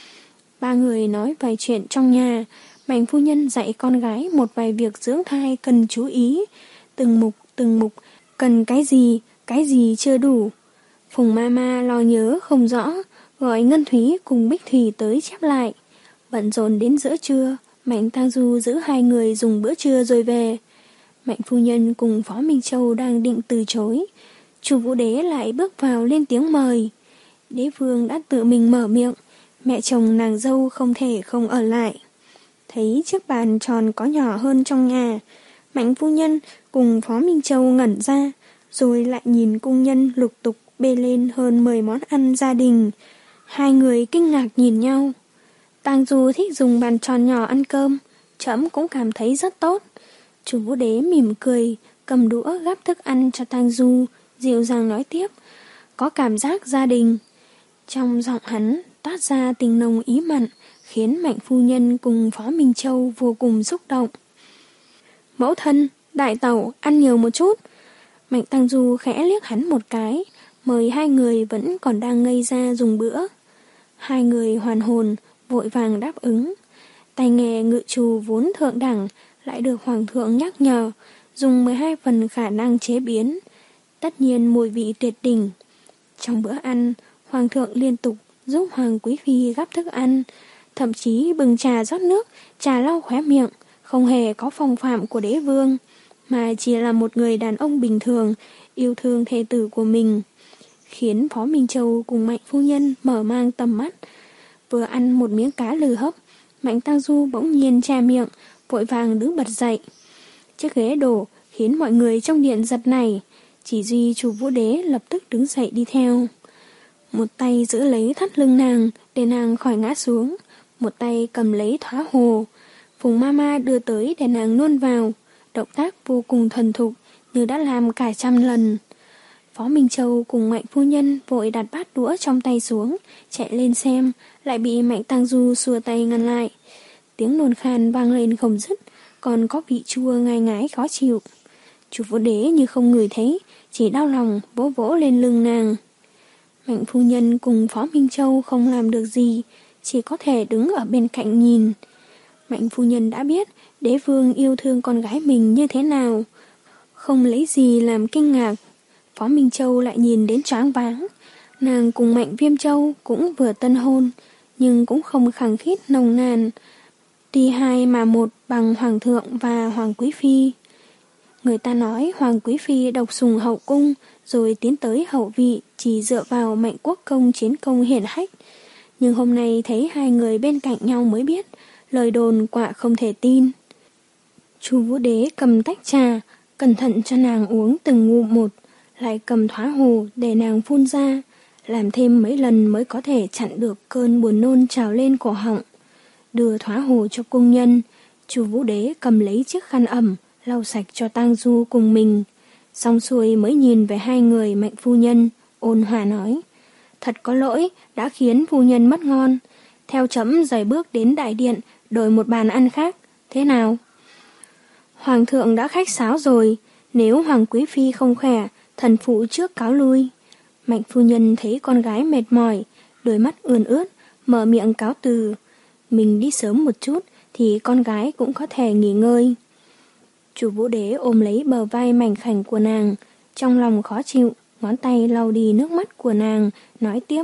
Ba người nói vài chuyện trong nhà. Mạnh phu nhân dạy con gái một vài việc dưỡng thai cần chú ý, từng mục từng mục, cần cái gì, cái gì chưa đủ. Phùng Mama lo nhớ không rõ, gọi Ngân Thúy cùng Bích Thủy tới chép lại. Bận rộn đến giữa trưa, Mạnh Tang Du giữ hai người dùng bữa trưa rồi về. Mạnh phu nhân cùng Phó Minh Châu đang định từ chối, Chu Vũ Đế lại bước vào lên tiếng mời. Đế vương đã tự mình mở miệng, mẹ chồng nàng dâu không thể không ở lại. Thấy chiếc bàn tròn có nhỏ hơn trong nhà, Mạnh phu nhân cùng Phó Minh Châu ngẩn ra, rồi lại nhìn cung nhân lục tục bê lên hơn mười món ăn gia đình. Hai người kinh ngạc nhìn nhau. Tang Du thích dùng bàn tròn nhỏ ăn cơm, trẫm cũng cảm thấy rất tốt. Chu Vũ Đế mỉm cười, cầm đũa gắp thức ăn cho Tang Du, dịu dàng nói tiếp, có cảm giác gia đình. Trong giọng hắn toát ra tình nồng ý mặn, khiến Mạnh phu nhân cùng Phó Minh Châu vô cùng xúc động. Mẫu thân, đại tẩu, ăn nhiều một chút. Mạnh Tang Du khẽ liếc hắn một cái, mời hai người vẫn còn đang ngây ra dùng bữa. Hai người hoàn hồn, vội vàng đáp ứng. Tay nghề ngự trù vốn thượng đẳng lại được hoàng thượng nhắc nhở, dùng mười hai phần khả năng chế biến. Tất nhiên mùi vị tuyệt đỉnh. Trong bữa ăn, hoàng thượng liên tục giúp hoàng quý phi gắp thức ăn, thậm chí bưng trà rót nước, trà lau khóe miệng, không hề có phong phạm của đế vương, mà chỉ là một người đàn ông bình thường, yêu thương thê tử của mình, khiến Phó Minh Châu cùng Mạnh phu nhân mở mang tầm mắt. Vừa ăn một miếng cá lừ hấp, Mạnh Tang Du bỗng nhiên che miệng, vội vàng đứng bật dậy. Chiếc ghế đổ khiến mọi người trong điện giật nảy, chỉ duy Chu Vũ Đế lập tức đứng dậy đi theo. Một tay giữ lấy thắt lưng nàng để nàng khỏi ngã xuống, một tay cầm lấy thóa hồ, Phùng Mama đưa tới để nàng nuốt vào, động tác vô cùng thuần thục như đã làm cả trăm lần. Phó Minh Châu cùng Mạnh phu nhân vội đặt bát đũa trong tay xuống, chạy lên xem, lại bị Mạnh Tang Du xua tay ngăn lại. Tiếng nôn khan vang lên không dứt, còn có vị chua ngai ngái khó chịu. Chu Vũ Đế như không ngửi thấy, chỉ đau lòng vỗ vỗ lên lưng nàng. Mạnh phu nhân cùng Phó Minh Châu không làm được gì, chỉ có thể đứng ở bên cạnh nhìn. Mạnh phu nhân đã biết đế vương yêu thương con gái mình như thế nào, không lấy gì làm kinh ngạc. Phó Minh Châu lại nhìn đến choáng váng. Nàng cùng Mạnh Viêm Châu cũng vừa tân hôn, nhưng cũng không khăng khít nồng nàn. Tuy hai mà một bằng Hoàng thượng và Hoàng Quý Phi. Người ta nói Hoàng Quý Phi độc sùng hậu cung, rồi tiến tới hậu vị chỉ dựa vào Mạnh quốc công chiến công hiển hách. Nhưng hôm nay thấy hai người bên cạnh nhau mới biết, lời đồn quả không thể tin. Chu Vũ Đế cầm tách trà, cẩn thận cho nàng uống từng ngụm một, lại cầm thóa hồ để nàng phun ra, làm thêm mấy lần mới có thể chặn được cơn buồn nôn trào lên cổ họng. Đưa thóa hồ cho cung nhân, Chu Vũ Đế cầm lấy chiếc khăn ẩm, lau sạch cho Tang Du cùng mình. Xong xuôi mới nhìn về hai người Mạnh phu nhân, ôn hòa nói: thật có lỗi, đã khiến phu nhân mất ngon. Theo chấm rời bước đến đại điện, đổi một bàn ăn khác, thế nào? Hoàng thượng đã khách sáo rồi, nếu Hoàng Quý Phi không khỏe, thần phụ trước cáo lui. Mạnh phu nhân thấy con gái mệt mỏi, đôi mắt ươn ướt, mở miệng cáo từ. Mình đi sớm một chút thì con gái cũng có thể nghỉ ngơi. Chu Vũ Đế ôm lấy bờ vai mảnh khảnh của nàng, trong lòng khó chịu, ngón tay lau đi nước mắt của nàng, nói tiếp: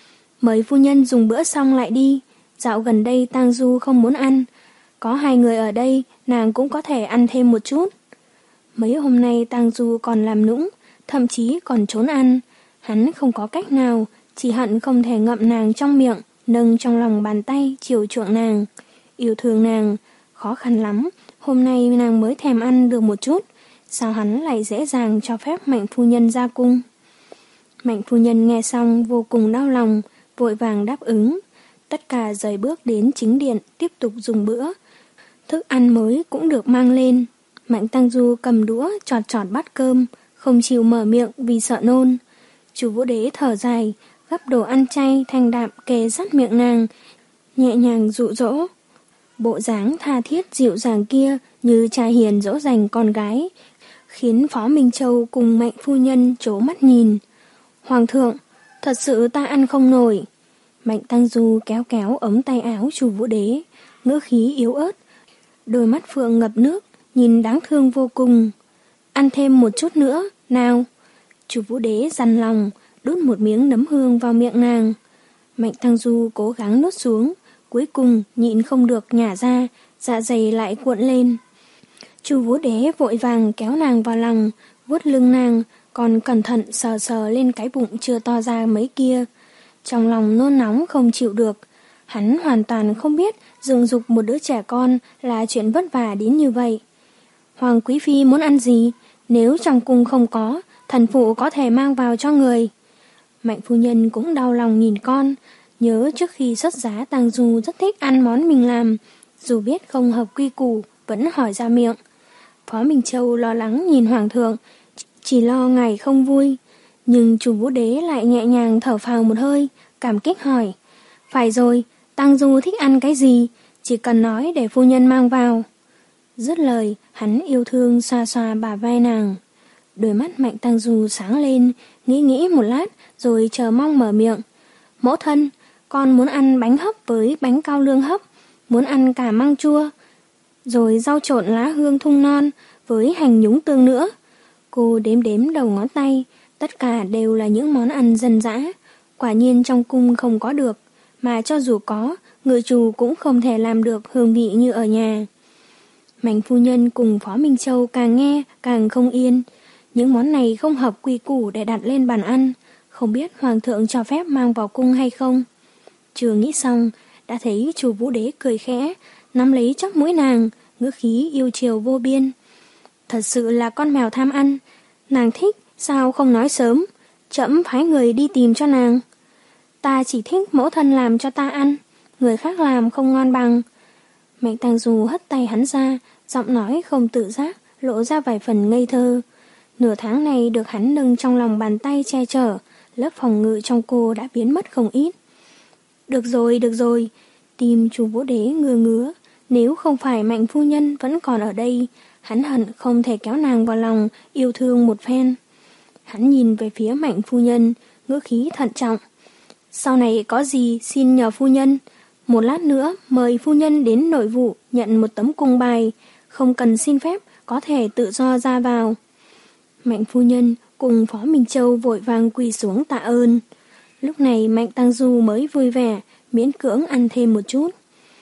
mời phu nhân dùng bữa xong lại đi, dạo gần đây Tang Du không muốn ăn, có hai người ở đây, nàng cũng có thể ăn thêm một chút. Mấy hôm nay Tang Du còn làm nũng, thậm chí còn trốn ăn, hắn không có cách nào, chỉ hận không thể ngậm nàng trong miệng, nâng trong lòng bàn tay chiều chuộng nàng, yêu thương nàng. Khó khăn lắm, hôm nay nàng mới thèm ăn được một chút, sao hắn lại dễ dàng cho phép Mạnh phu nhân ra cung? Mạnh phu nhân nghe xong vô cùng đau lòng, vội vàng đáp ứng. Tất cả rời bước đến chính điện tiếp tục dùng bữa. Thức ăn mới cũng được mang lên. Mạnh Tang Du cầm đũa chọt chọt bát cơm, không chịu mở miệng vì sợ nôn. Chu Vũ Đế thở dài, gắp đồ ăn chay thanh đạm kề sát miệng nàng, nhẹ nhàng dụ dỗ. Bộ dáng tha thiết dịu dàng kia như cha hiền dỗ dành con gái, khiến Phó Minh Châu cùng Mạnh phu nhân trố mắt nhìn. Hoàng thượng, thật sự ta ăn không nổi. Mạnh Tang Du kéo kéo ống tay áo Chu Vũ Đế, ngữ khí yếu ớt, đôi mắt phượng ngập nước, nhìn đáng thương vô cùng. Ăn thêm một chút nữa, nào. Chu Vũ Đế dằn lòng, đút một miếng nấm hương vào miệng nàng. Mạnh Tang Du cố gắng nuốt xuống, cuối cùng nhịn không được nhả ra, dạ dày lại cuộn lên. Chu Vũ Đế vội vàng kéo nàng vào lòng, vuốt lưng nàng, còn cẩn thận sờ sờ lên cái bụng chưa to ra mấy kia. Trong lòng nôn nóng không chịu được, hắn hoàn toàn không biết dựng dục một đứa trẻ con là chuyện vất vả đến như vậy. Hoàng Quý Phi muốn ăn gì? Nếu trong cung không có, thần phụ có thể mang vào cho người. Mạnh phu nhân cũng đau lòng nhìn con, nhớ trước khi xuất giá Tang Du rất thích ăn món mình làm, dù biết không hợp quy củ, vẫn hỏi ra miệng. Phó Minh Châu lo lắng nhìn Hoàng thượng, chỉ lo ngài không vui, nhưng Chu Vũ Đế lại nhẹ nhàng thở phào một hơi, cảm kích hỏi: phải rồi, Tang Du thích ăn cái gì, chỉ cần nói để phu nhân mang vào. Dứt lời, hắn yêu thương xoa xoa bả vai nàng. Đôi mắt Mạnh Tang Du sáng lên, nghĩ nghĩ một lát rồi chờ mong mở miệng: mẫu thân, con muốn ăn bánh hấp với bánh cao lương hấp, muốn ăn cả măng chua, rồi rau trộn lá hương thung non với hành nhúng tương nữa. Cô đếm đếm đầu ngón tay, tất cả đều là những món ăn dân dã, quả nhiên trong cung không có được, mà cho dù có, ngự trù cũng không thể làm được hương vị như ở nhà. Mạnh phu nhân cùng Phó Minh Châu càng nghe càng không yên, những món này không hợp quy củ để đặt lên bàn ăn, không biết hoàng thượng cho phép mang vào cung hay không. Chưa nghĩ xong, đã thấy chủ Vũ Đế cười khẽ, nắm lấy chóp mũi nàng, ngữ khí yêu chiều vô biên. Thật sự là con mèo tham ăn, nàng thích, sao không nói sớm, trẫm phái người đi tìm cho nàng. Ta chỉ thích mẫu thân làm cho ta ăn, người khác làm không ngon bằng. Mạnh Tang Du hất tay hắn ra, giọng nói không tự giác, lộ ra vài phần ngây thơ. Nửa tháng này được hắn nâng trong lòng bàn tay che chở, lớp phòng ngự trong cô đã biến mất không ít. Được rồi, được rồi, tim chủ Vũ Đế ngứa ngứa, nếu không phải Mạnh phu nhân vẫn còn ở đây, hắn hận không thể kéo nàng vào lòng, yêu thương một phen. Hắn nhìn về phía Mạnh phu nhân, ngữ khí thận trọng. Sau này có gì xin nhờ phu nhân, một lát nữa mời phu nhân đến nội vụ nhận một tấm cung bài, không cần xin phép, có thể tự do ra vào. Mạnh phu nhân cùng Phó Minh Châu vội vàng quỳ xuống tạ ơn. Lúc này Mạnh Tang Du mới vui vẻ, miễn cưỡng ăn thêm một chút.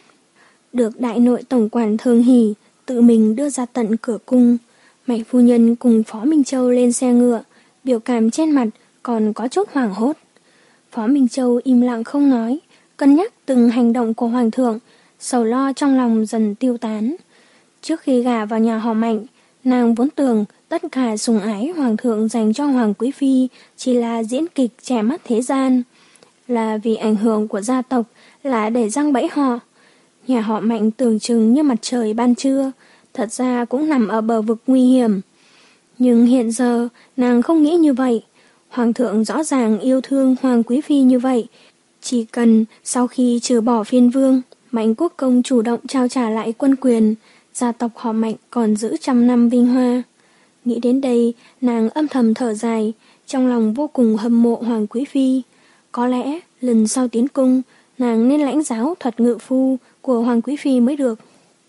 Được đại nội tổng quản Thường Hỷ tự mình đưa ra tận cửa cung, Mạnh phu nhân cùng Phó Minh Châu lên xe ngựa, biểu cảm trên mặt còn có chút hoảng hốt. Phó Minh Châu im lặng không nói, cân nhắc từng hành động của hoàng thượng, sầu lo trong lòng dần tiêu tán. Trước khi gả vào nhà họ Mạnh, nàng vốn tưởng tất cả sủng ái hoàng thượng dành cho hoàng quý phi chỉ là diễn kịch trẻ mắt thế gian, là vì ảnh hưởng của gia tộc, là để răng bẫy họ. Nhà họ Mạnh tưởng chừng như mặt trời ban trưa, thật ra cũng nằm ở bờ vực nguy hiểm. Nhưng hiện giờ nàng không nghĩ như vậy. Hoàng thượng rõ ràng yêu thương hoàng quý phi như vậy. Chỉ cần sau khi trừ bỏ phiên vương, Mạnh quốc công chủ động trao trả lại quân quyền, gia tộc họ Mạnh còn giữ trăm năm vinh hoa. Nghĩ đến đây, nàng âm thầm thở dài, trong lòng vô cùng hâm mộ hoàng quý phi. Có lẽ lần sau tiến cung, nàng nên lãnh giáo thuật ngự phu của hoàng quý phi mới được.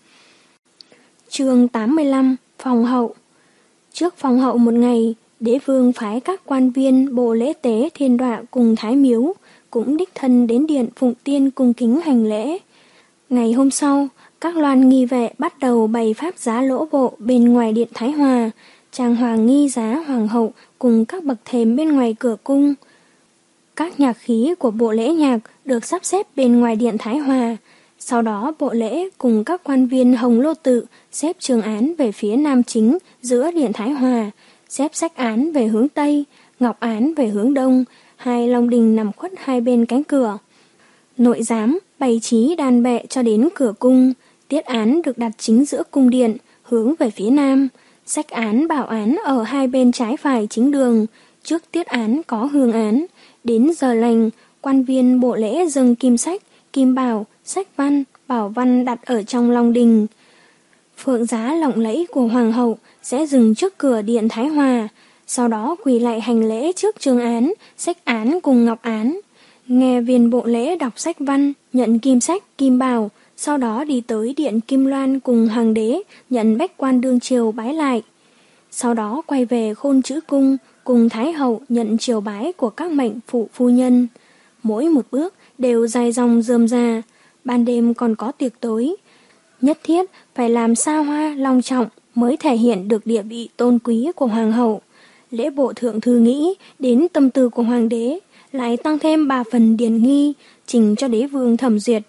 Chương tám mươi lăm, phòng hậu. Trước phòng hậu một ngày, đế vương phái các quan viên bộ lễ tế thiên đọa cùng thái miếu, cũng đích thân đến điện Phụng Tiên cung kính hành lễ. Ngày hôm sau, các loan nghi vệ bắt đầu bày pháp giá lỗ bộ bên ngoài điện Thái Hòa, trang hoàng nghi giá hoàng hậu cùng các bậc thềm bên ngoài cửa cung. Các nhạc khí của bộ lễ nhạc được sắp xếp bên ngoài điện Thái Hòa. Sau đó bộ lễ cùng các quan viên Hồng Lô Tự xếp trường án về phía nam chính giữa điện Thái Hòa, xếp sách án về hướng Tây, ngọc án về hướng Đông, hai long đình nằm khuất hai bên cánh cửa. Nội giám bày trí đàn bệ cho đến cửa cung, tiết án được đặt chính giữa cung điện, hướng về phía nam, sách án bảo án ở hai bên trái phải chính đường, trước tiết án có hương án. Đến giờ lành, quan viên bộ lễ dâng kim sách, kim bảo, sách văn, bảo văn đặt ở trong long đình. Phượng giá lộng lẫy của hoàng hậu sẽ dừng trước cửa điện Thái Hòa, sau đó quỳ lại hành lễ trước trường án, sách án cùng ngọc án. Nghe viên bộ lễ đọc sách văn, nhận kim sách, kim bảo, sau đó đi tới điện Kim Loan cùng hoàng đế, nhận bách quan đương triều bái lại. Sau đó quay về khôn chữ cung, cùng thái hậu nhận triều bái của các mệnh phụ phu nhân. Mỗi một bước đều dài dòng rườm rà, ban đêm còn có tiệc tối. Nhất thiết phải làm xa hoa long trọng mới thể hiện được địa vị tôn quý của hoàng hậu. Lễ bộ thượng thư nghĩ đến tâm tư của hoàng đế, lại tăng thêm ba phần điển nghi, trình cho đế vương thẩm duyệt.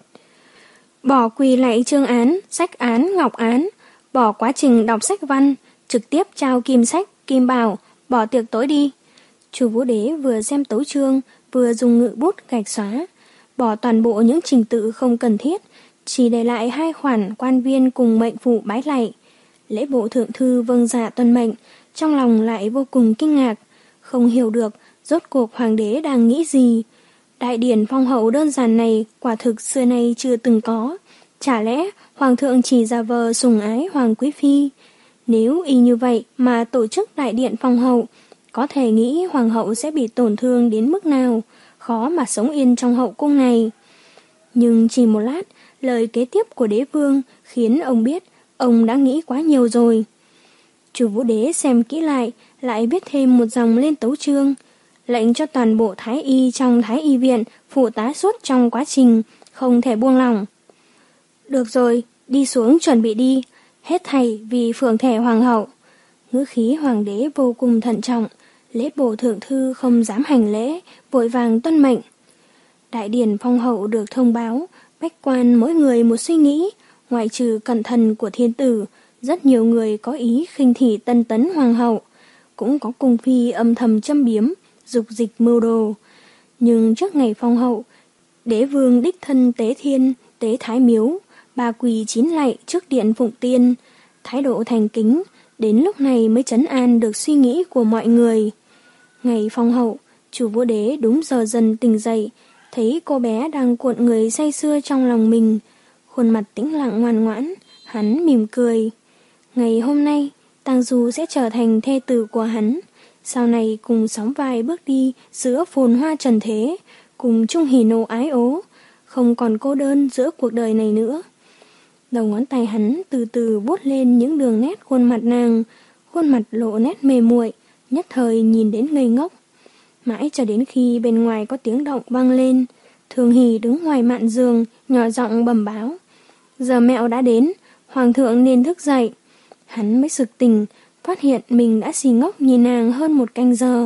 Bỏ quỳ lạy chương án, sách án, ngọc án, bỏ quá trình đọc sách văn, trực tiếp trao kim sách, kim bảo, bỏ tiệc tối đi. Chu Vũ Đế vừa xem tấu chương, vừa dùng ngự bút gạch xóa, bỏ toàn bộ những trình tự không cần thiết, chỉ để lại hai khoản quan viên cùng mệnh phụ bái lạy. Lễ bộ thượng thư vâng dạ tuân mệnh, trong lòng lại vô cùng kinh ngạc, không hiểu được rốt cuộc hoàng đế đang nghĩ gì. Đại điển phong hậu đơn giản này quả thực xưa nay chưa từng có. Chả lẽ hoàng thượng chỉ giả vờ sủng ái hoàng quý phi? Nếu y như vậy mà tổ chức đại điện phong hậu, có thể nghĩ hoàng hậu sẽ bị tổn thương đến mức nào, khó mà sống yên trong hậu cung này. Nhưng chỉ một lát, lời kế tiếp của đế vương khiến ông biết ông đã nghĩ quá nhiều rồi. Chu Vũ Đế xem kỹ lại, lại viết thêm một dòng lên tấu chương, lệnh cho toàn bộ thái y trong thái y viện phụ tá suốt trong quá trình, không thể buông lỏng. Được rồi, đi xuống chuẩn bị đi, hết thảy vì phượng thể hoàng hậu. Ngữ khí hoàng đế vô cùng thận trọng, lễ bộ thượng thư không dám hành lễ, vội vàng tuân mệnh. Đại điển phong hậu được thông báo, bách quan mỗi người một suy nghĩ, ngoại trừ cẩn thận của thiên tử, rất nhiều người có ý khinh thị tân tấn hoàng hậu, cũng có cung phi âm thầm châm biếm, dục dịch mưu đồ. Nhưng trước ngày phong hậu, đế vương đích thân tế thiên, tế thái miếu, ba quỳ chín lạy trước điện phụng tiên, thái độ thành kính, đến lúc này mới trấn an được suy nghĩ của mọi người. Ngày phong hậu, Chu Vũ Đế đúng giờ dần tỉnh dậy, thấy cô bé đang cuộn người say sưa trong lòng mình, khuôn mặt tĩnh lặng ngoan ngoãn, hắn mỉm cười. Ngày hôm nay, Tang Du sẽ trở thành thê tử của hắn, sau này cùng sóng vai bước đi giữa phồn hoa trần thế, cùng chung hỉ nộ ái ố, không còn cô đơn giữa cuộc đời này nữa. Đầu ngón tay hắn từ từ vuốt lên những đường nét khuôn mặt nàng, khuôn mặt lộ nét mềm muội, nhất thời nhìn đến ngây ngốc. Mãi cho đến khi bên ngoài có tiếng động vang lên, Thường Hỷ đứng ngoài mạn giường, nhỏ giọng bẩm báo. Giờ mẹo đã đến, hoàng thượng nên thức dậy. Hắn mới sực tỉnh, phát hiện mình đã xì ngốc nhìn nàng hơn một canh giờ.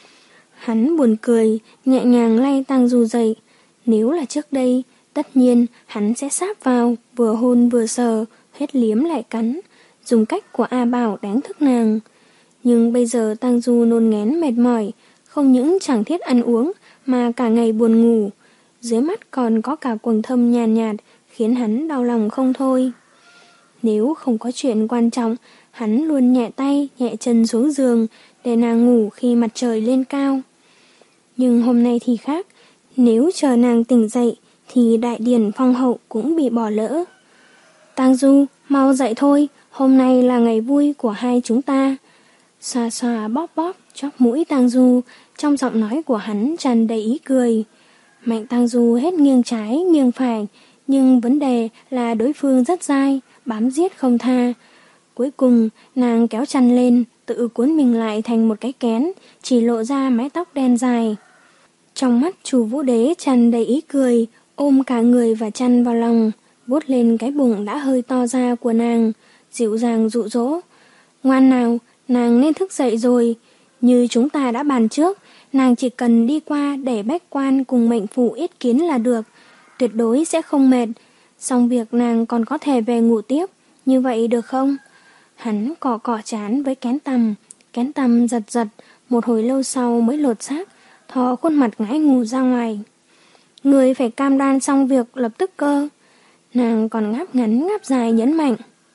Hắn buồn cười, nhẹ nhàng lay Tang Du dậy. Nếu là trước đây, tất nhiên hắn sẽ sáp vào, vừa hôn vừa sờ, hết liếm lại cắn, dùng cách của A Bảo đánh thức nàng. Nhưng bây giờ Tang Du nôn ngén mệt mỏi, không những chẳng thiết ăn uống mà cả ngày buồn ngủ. Dưới mắt còn có cả quầng thâm nhàn nhạt, nhạt, khiến hắn đau lòng không thôi. Nếu không có chuyện quan trọng, hắn luôn nhẹ tay, nhẹ chân xuống giường để nàng ngủ khi mặt trời lên cao. Nhưng hôm nay thì khác, nếu chờ nàng tỉnh dậy thì đại điển phong hậu cũng bị bỏ lỡ. Tang Du, mau dậy thôi, hôm nay là ngày vui của hai chúng ta. Xoa xoa bóp bóp chóp mũi Tang Du, trong giọng nói của hắn tràn đầy ý cười. Mạnh Tang Du hết nghiêng trái nghiêng phải, nhưng vấn đề là đối phương rất dai, bám giết không tha. Cuối cùng nàng kéo chăn lên, tự cuốn mình lại thành một cái kén, chỉ lộ ra mái tóc đen dài. Trong mắt Chu Vũ Đế tràn đầy ý cười, ôm cả người và chăn vào lòng, vuốt lên cái bụng đã hơi to ra của nàng, dịu dàng dụ dỗ. Ngoan nào, nàng nên thức dậy rồi. Như chúng ta đã bàn trước, nàng chỉ cần đi qua để bách quan cùng mệnh phụ yết kiến là được, tuyệt đối sẽ không mệt. Xong việc nàng còn có thể về ngủ tiếp, như vậy được không? Hắn cọ cọ trán với kén tằm, kén tằm giật giật, một hồi lâu sau mới lột xác, thò khuôn mặt ngái ngủ ra ngoài. Người phải cam đoan xong việc lập tức cơ. Nàng còn ngáp ngắn ngáp dài nhấn mạnh.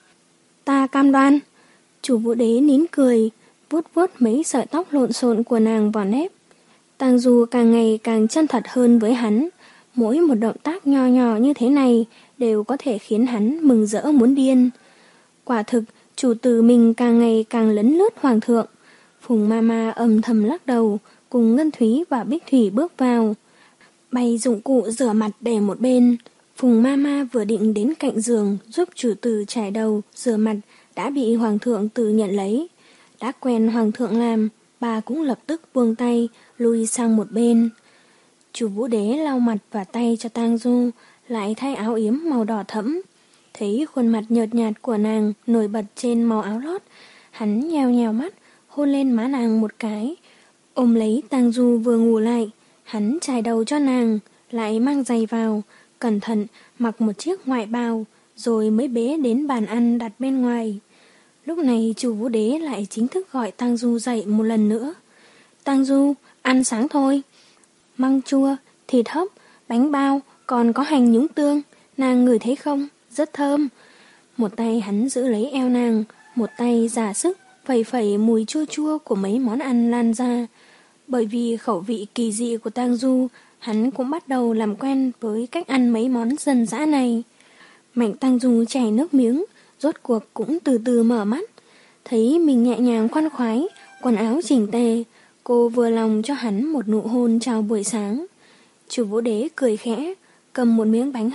Ta cam đoan. Chu Vũ Đế nín cười, vuốt vuốt mấy sợi tóc lộn xộn của nàng vào nếp. Tang Du càng ngày càng chân thật hơn với hắn, mỗi một động tác nho nhỏ như thế này đều có thể khiến hắn mừng rỡ muốn điên. Quả thực, chủ tử mình càng ngày càng lấn lướt hoàng thượng. Phùng Mama âm thầm lắc đầu, cùng Ngân Thúy và Bích Thủy bước vào. Bày dụng cụ rửa mặt để một bên. Phùng Mama vừa định đến cạnh giường giúp chủ tử chải đầu, rửa mặt, đã bị hoàng thượng tự nhận lấy. Đã quen hoàng thượng làm, bà cũng lập tức buông tay, lui sang một bên. Chu Vũ Đế lau mặt và tay cho Tang Du, lại thay áo yếm màu đỏ thẫm. Thấy khuôn mặt nhợt nhạt của nàng nổi bật trên màu áo lót, hắn nheo nheo mắt, hôn lên má nàng một cái. Ôm lấy Tang Du vừa ngủ lại, hắn chải đầu cho nàng, lại mang giày vào, cẩn thận mặc một chiếc ngoại bào, rồi mới bế đến bàn ăn đặt bên ngoài. Lúc này Chu Vũ Đế lại chính thức gọi Tang Du dậy một lần nữa. Tang Du, ăn sáng thôi. Măng chua, thịt hấp, bánh bao, còn có hành nhúng tương, nàng ngửi thấy không? Rất thơm. Một tay hắn giữ lấy eo nàng, một tay giả sức phẩy phẩy mùi chua chua của mấy món ăn lan ra. Bởi vì khẩu vị kỳ dị của Tang Du, hắn cũng bắt đầu làm quen với cách ăn mấy món dân dã này. Mạnh Tang Du chảy nước miếng, rốt cuộc cũng từ từ mở mắt. Thấy mình nhẹ nhàng khoan khoái, quần áo chỉnh tề, cô vừa lòng cho hắn một nụ hôn chào buổi sáng. Chu Vũ Đế cười khẽ, cầm một miếng bánh hấp,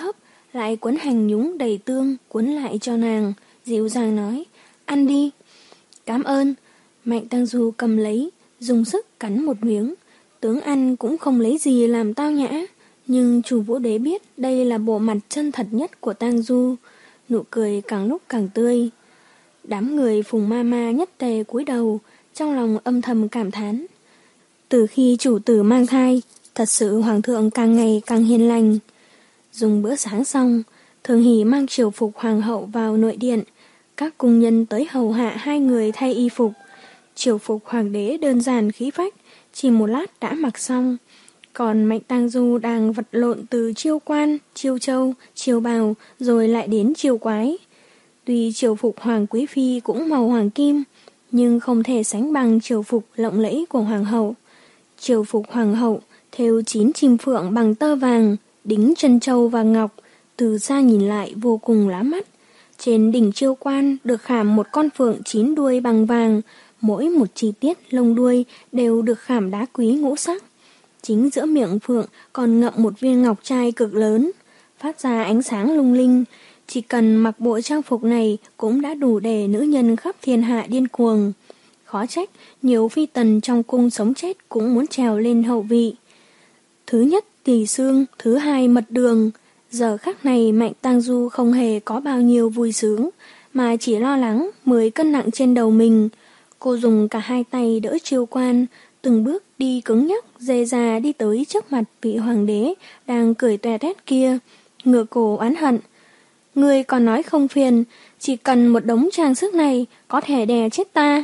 lại cuốn hành nhúng đầy tương cuốn lại cho nàng, dịu dàng nói, ăn đi. Cảm ơn. Mạnh Tăng Du cầm lấy, dùng sức cắn một miếng. Tướng ăn cũng không lấy gì làm tao nhã, nhưng chủ Vũ Đế biết đây là bộ mặt chân thật nhất của Tang Du, nụ cười càng lúc càng tươi. Đám người Phùng Ma Ma nhất tề cúi đầu, trong lòng âm thầm cảm thán. Từ khi chủ tử mang thai, thật sự hoàng thượng càng ngày càng hiền lành. Dùng bữa sáng xong, Thường Hỷ mang triều phục hoàng hậu vào nội điện, các cung nhân tới hầu hạ hai người thay y phục. Triều phục hoàng đế đơn giản khí phách, chỉ một lát đã mặc xong. Còn Mạnh Tang Du đang vật lộn từ chiêu quan, chiêu châu, chiêu bào, rồi lại đến chiêu quái. Tuy triều phục hoàng quý phi cũng màu hoàng kim, nhưng không thể sánh bằng triều phục lộng lẫy của hoàng hậu. Triều phục hoàng hậu thêu chín chim phượng bằng tơ vàng, đính chân châu và ngọc, từ xa nhìn lại vô cùng lóa mắt. Trên đỉnh chiêu quan được khảm một con phượng chín đuôi bằng vàng, mỗi một chi tiết lông đuôi đều được khảm đá quý ngũ sắc. Chính giữa miệng phượng còn ngậm một viên ngọc trai cực lớn, phát ra ánh sáng lung linh. Chỉ cần mặc bộ trang phục này cũng đã đủ để nữ nhân khắp thiên hạ điên cuồng. Khó trách, nhiều phi tần trong cung sống chết cũng muốn trèo lên hậu vị. Thứ nhất tỳ xương, thứ hai mật đường. Giờ khắc này Mạnh Tang Du không hề có bao nhiêu vui sướng, mà chỉ lo lắng mười cân nặng trên đầu mình. Cô dùng cả hai tay đỡ chiêu quan, từng bước đi cứng nhắc, dề dà đi tới trước mặt vị hoàng đế đang cười toe toét kia, ngửa cổ oán hận. Ngươi còn nói không phiền, chỉ cần một đống trang sức này có thể đè chết ta.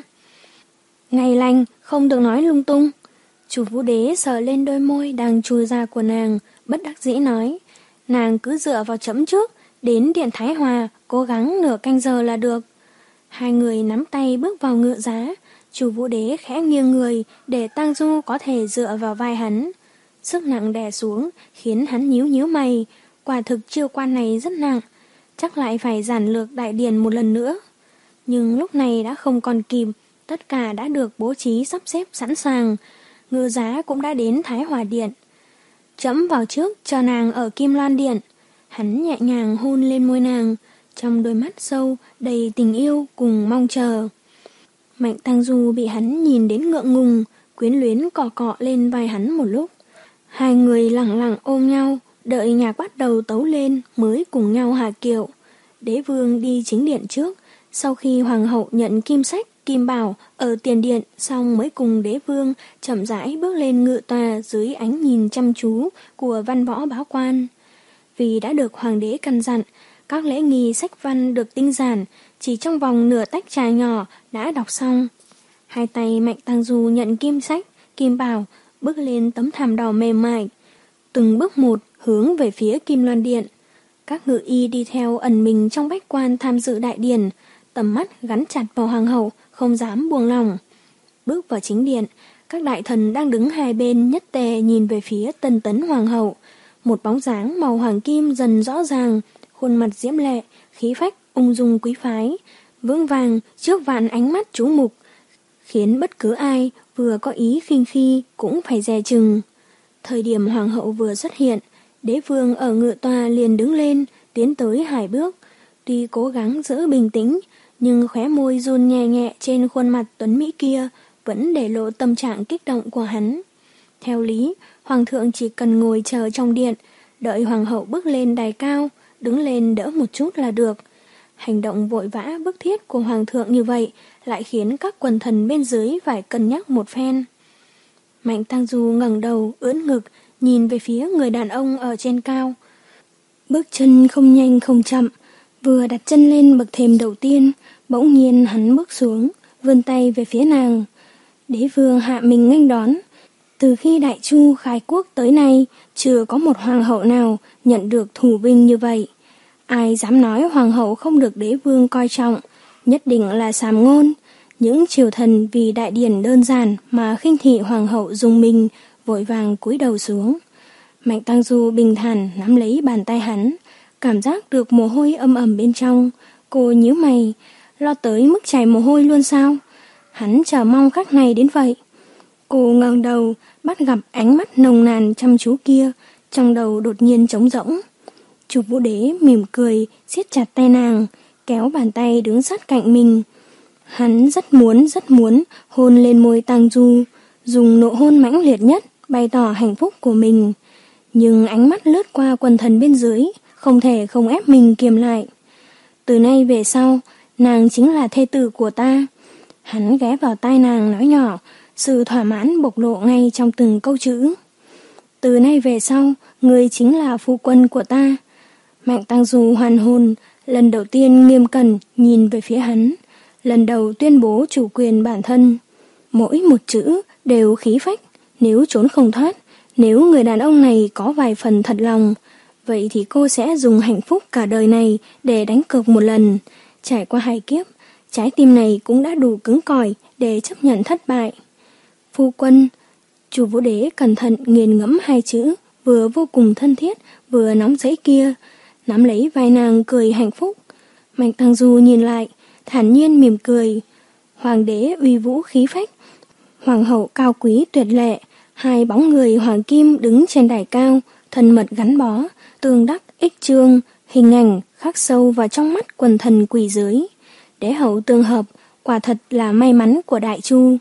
Ngày lành, không được nói lung tung. Chủ Vũ Đế sờ lên đôi môi đang chui ra của nàng, bất đắc dĩ nói. Nàng cứ dựa vào chấm trước, đến điện Thái Hòa, cố gắng nửa canh giờ là được. Hai người nắm tay bước vào ngựa giá, Chủ Vũ Đế khẽ nghiêng người để Tang Du có thể dựa vào vai hắn. Sức nặng đè xuống khiến hắn nhíu nhíu mày, quả thực chiêu quan này rất nặng, chắc lại phải giản lược đại điển một lần nữa. Nhưng lúc này đã không còn kịp, tất cả đã được bố trí sắp xếp sẵn sàng, ngựa giá cũng đã đến Thái Hòa Điện. Trẫm vào trước cho nàng ở Kim Loan Điện. Hắn nhẹ nhàng hôn lên môi nàng, trong đôi mắt sâu đầy tình yêu cùng mong chờ. Mạnh Tang Du bị hắn nhìn đến ngượng ngùng, quyến luyến cọ cọ lên vai hắn một lúc. Hai người lặng lặng ôm nhau, đợi nhạc bắt đầu tấu lên mới cùng nhau hạ kiệu. Đế vương đi chính điện trước, sau khi hoàng hậu nhận kim sách, kim bảo ở tiền điện xong mới cùng đế vương chậm rãi bước lên ngự tòa dưới ánh nhìn chăm chú của văn võ báo quan. Vì đã được hoàng đế căn dặn, các lễ nghi sách văn được tinh giản, chỉ trong vòng nửa tách trà nhỏ đã đọc xong. Hai tay Mạnh Tang Du nhận kim sách, kim bảo, bước lên tấm thảm đỏ mềm mại, từng bước một hướng về phía Kim Loan Điện. Các ngự y đi theo ẩn mình trong bách quan tham dự đại điển, tầm mắt gắn chặt vào hoàng hậu, không dám buông lỏng. Bước vào chính điện, các đại thần đang đứng hai bên nhất tề nhìn về phía tân tấn hoàng hậu. Một bóng dáng màu hoàng kim dần rõ ràng, khuôn mặt diễm lệ, khí phách, ung dung quý phái, vững vàng trước vạn ánh mắt chú mục, khiến bất cứ ai vừa có ý khinh khi cũng phải dè chừng. Thời điểm hoàng hậu vừa xuất hiện, đế vương ở ngự tòa liền đứng lên, tiến tới hai bước. Tuy cố gắng giữ bình tĩnh, nhưng khóe môi run nhẹ nhẹ trên khuôn mặt tuấn mỹ kia vẫn để lộ tâm trạng kích động của hắn. Theo lý, hoàng thượng chỉ cần ngồi chờ trong điện, đợi hoàng hậu bước lên đài cao, đứng lên đỡ một chút là được. Hành động vội vã bức thiết của hoàng thượng như vậy lại khiến các quần thần bên dưới phải cân nhắc một phen. Mạnh Tang Du ngẩng đầu, ưỡn ngực, nhìn về phía người đàn ông ở trên cao. Bước chân không nhanh không chậm, vừa đặt chân lên bậc thềm đầu tiên, bỗng nhiên hắn bước xuống, vươn tay về phía nàng. Đế vương hạ mình nghênh đón. Từ khi Đại Chu khai quốc tới nay, chưa có một hoàng hậu nào nhận được thủ vinh như vậy. Ai dám nói hoàng hậu không được đế vương coi trọng, nhất định là sàm ngôn. Những triều thần vì đại điển đơn giản mà khinh thị hoàng hậu dùng mình, vội vàng cúi đầu xuống. Mạnh Tang Du bình thản nắm lấy bàn tay hắn, cảm giác được mồ hôi âm ẩm bên trong. Cô nhíu mày, lo tới mức chảy mồ hôi luôn sao? Hắn chờ mong khắc này đến vậy. Cô ngẩng đầu, bắt gặp ánh mắt nồng nàn chăm chú kia, trong đầu đột nhiên trống rỗng. Chu Vũ Đế mỉm cười, siết chặt tay nàng, kéo bàn tay đứng sát cạnh mình. Hắn rất muốn, rất muốn hôn lên môi Tang Du, dùng nụ hôn mãnh liệt nhất bày tỏ hạnh phúc của mình. Nhưng ánh mắt lướt qua quần thần bên dưới, không thể không ép mình kiềm lại. Từ nay về sau, nàng chính là thê tử của ta. Hắn ghé vào tai nàng nói nhỏ, sự thỏa mãn bộc lộ ngay trong từng câu chữ. Từ nay về sau, ngươi chính là phu quân của ta. Mạnh Tang Du hoàn hồn, lần đầu tiên nghiêm cẩn nhìn về phía hắn, lần đầu tuyên bố chủ quyền bản thân. Mỗi một chữ đều khí phách, nếu trốn không thoát, nếu người đàn ông này có vài phần thật lòng, vậy thì cô sẽ dùng hạnh phúc cả đời này để đánh cược một lần. Trải qua hai kiếp, trái tim này cũng đã đủ cứng cỏi để chấp nhận thất bại. Phu quân, Chu Vũ Đế cẩn thận nghiền ngẫm hai chữ, vừa vô cùng thân thiết, vừa nóng giấy kia, nắm lấy vai nàng cười hạnh phúc. Mạnh Tang Du nhìn lại, thản nhiên mỉm cười. Hoàng đế uy vũ khí phách, hoàng hậu cao quý tuyệt lệ, hai bóng người hoàng kim đứng trên đài cao, thân mật gắn bó, tương đắc ích chương, hình ảnh khắc sâu vào trong mắt quần thần quỷ dưới. Đế hậu tương hợp, quả thật là may mắn của Đại Chu.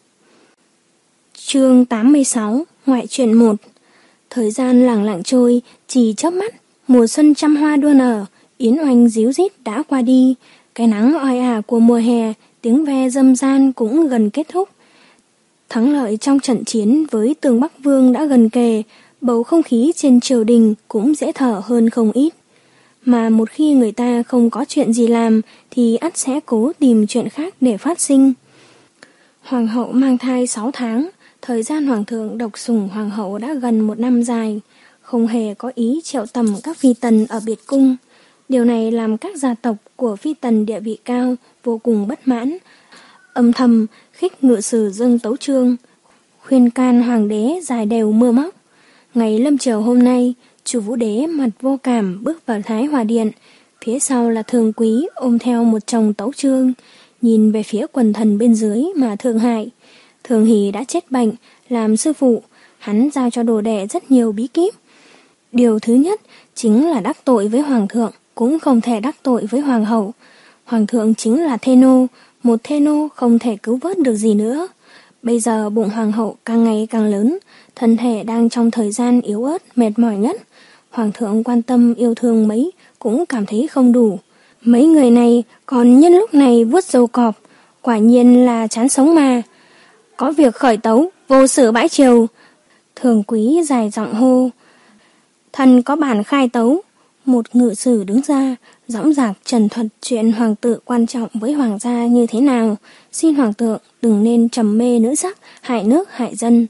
Chương tám mươi sáu, ngoại truyện một. Thời gian lẳng lặng trôi, chỉ chớp mắt, mùa xuân trăm hoa đua nở, yến oanh díu dít đã qua đi, cái nắng oi ả của mùa hè, tiếng ve râm ran cũng gần kết thúc. Thắng lợi trong trận chiến với Tường Bắc Vương đã gần kề, bầu không khí trên triều đình cũng dễ thở hơn không ít. Mà một khi người ta không có chuyện gì làm thì ắt sẽ cố tìm chuyện khác để phát sinh. Hoàng hậu mang thai sáu tháng, thời gian hoàng thượng độc sủng hoàng hậu đã gần một năm dài, không hề có ý triệu tầm các phi tần ở biệt cung. Điều này làm các gia tộc của phi tần địa vị cao vô cùng bất mãn, âm thầm khích ngự sử dâng tấu chương, khuyên can hoàng đế dài đều mưa móc. Ngày lâm triều hôm nay, Chu Vũ Đế mặt vô cảm bước vào Thái Hòa Điện, phía sau là Thường Quý ôm theo một chồng tấu chương, nhìn về phía quần thần bên dưới mà thương hại. Thường Hỷ đã chết bệnh, làm sư phụ, hắn giao cho đồ đệ rất nhiều bí kíp. Điều thứ nhất chính là đắc tội với hoàng thượng, cũng không thể đắc tội với hoàng hậu. Hoàng thượng chính là thê nô, một thê nô không thể cứu vớt được gì nữa. Bây giờ bụng hoàng hậu càng ngày càng lớn, thân thể đang trong thời gian yếu ớt, mệt mỏi nhất. Hoàng thượng quan tâm yêu thương mấy cũng cảm thấy không đủ. Mấy người này còn nhân lúc này vuốt râu cọp, quả nhiên là chán sống mà. Có việc khởi tấu, vô sự bãi triều. Thường Quý dài giọng hô. Thần có bản khai tấu. Một ngự sử đứng ra, dõng dạc trần thuật chuyện hoàng tử quan trọng với hoàng gia như thế nào. Xin hoàng thượng đừng nên trầm mê nữ sắc, hại nước hại dân.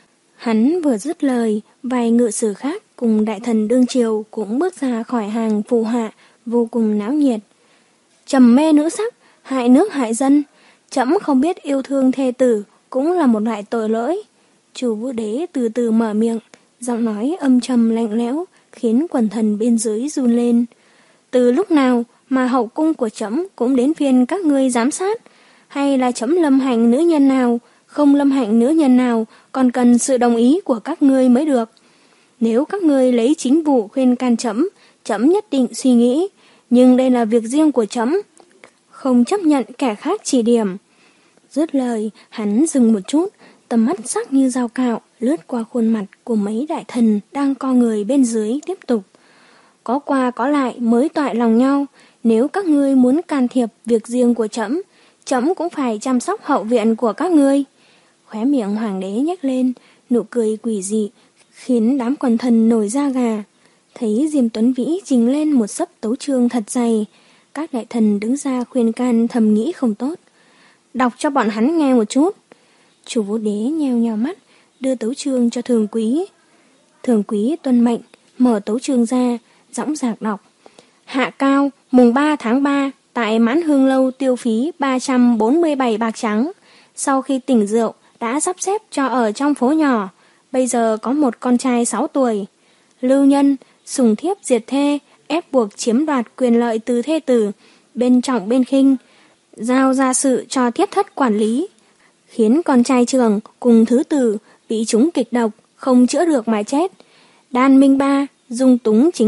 Hắn vừa dứt lời, vài ngự sử khác cùng đại thần đương triều cũng bước ra khỏi hàng phù hạ, vô cùng náo nhiệt. Trầm mê nữ sắc, hại nước hại dân, trẫm không biết yêu thương thê tử cũng là một loại tội lỗi. Chu Vũ Đế từ từ mở miệng, giọng nói âm trầm lạnh lẽo, khiến quần thần bên dưới run lên. Từ lúc nào mà hậu cung của trẫm cũng đến phiên các ngươi giám sát? Hay là trẫm lâm hạnh nữ nhân nào, không lâm hạnh nữ nhân nào còn cần sự đồng ý của các ngươi mới được? Nếu các ngươi lấy chính vụ khuyên can trẫm, trẫm nhất định suy nghĩ, nhưng đây là việc riêng của trẫm, không chấp nhận kẻ khác chỉ điểm. Dứt lời, hắn dừng một chút, tầm mắt sắc như dao cạo lướt qua khuôn mặt của mấy đại thần đang co người bên dưới tiếp tục. Có qua có lại mới toại lòng nhau, nếu các ngươi muốn can thiệp việc riêng của trẫm, trẫm cũng phải chăm sóc hậu viện của các ngươi. Khóe miệng hoàng đế nhếch lên, nụ cười quỷ dị, khiến đám quần thần nổi da gà. Thấy Diêm Tuấn Vĩ trình lên một xấp tấu chương thật dày, các đại thần đứng ra khuyên can thầm nghĩ không tốt. Đọc cho bọn hắn nghe một chút. Chu Vũ Đế nheo nheo mắt, đưa tấu chương cho Thường Quý. Thường Quý tuân mệnh, mở tấu chương ra, dõng dạc đọc. Hạ Cao, mùng ba tháng ba, tại Mãn Hương Lâu tiêu phí ba trăm bốn mươi bảy bạc trắng. Sau khi tỉnh rượu, đã sắp xếp cho ở trong phố nhỏ. Bây giờ có một con trai sáu tuổi. Lưu nhân, sùng thiếp diệt thê, ép buộc chiếm đoạt quyền lợi từ thê tử, bên trọng bên khinh, giao ra sự cho thiết thất quản lý, khiến con trai trưởng cùng thứ tử bị trúng kịch độc, không chữa được mà chết. Đan Minh Ba, dung túng chính thất,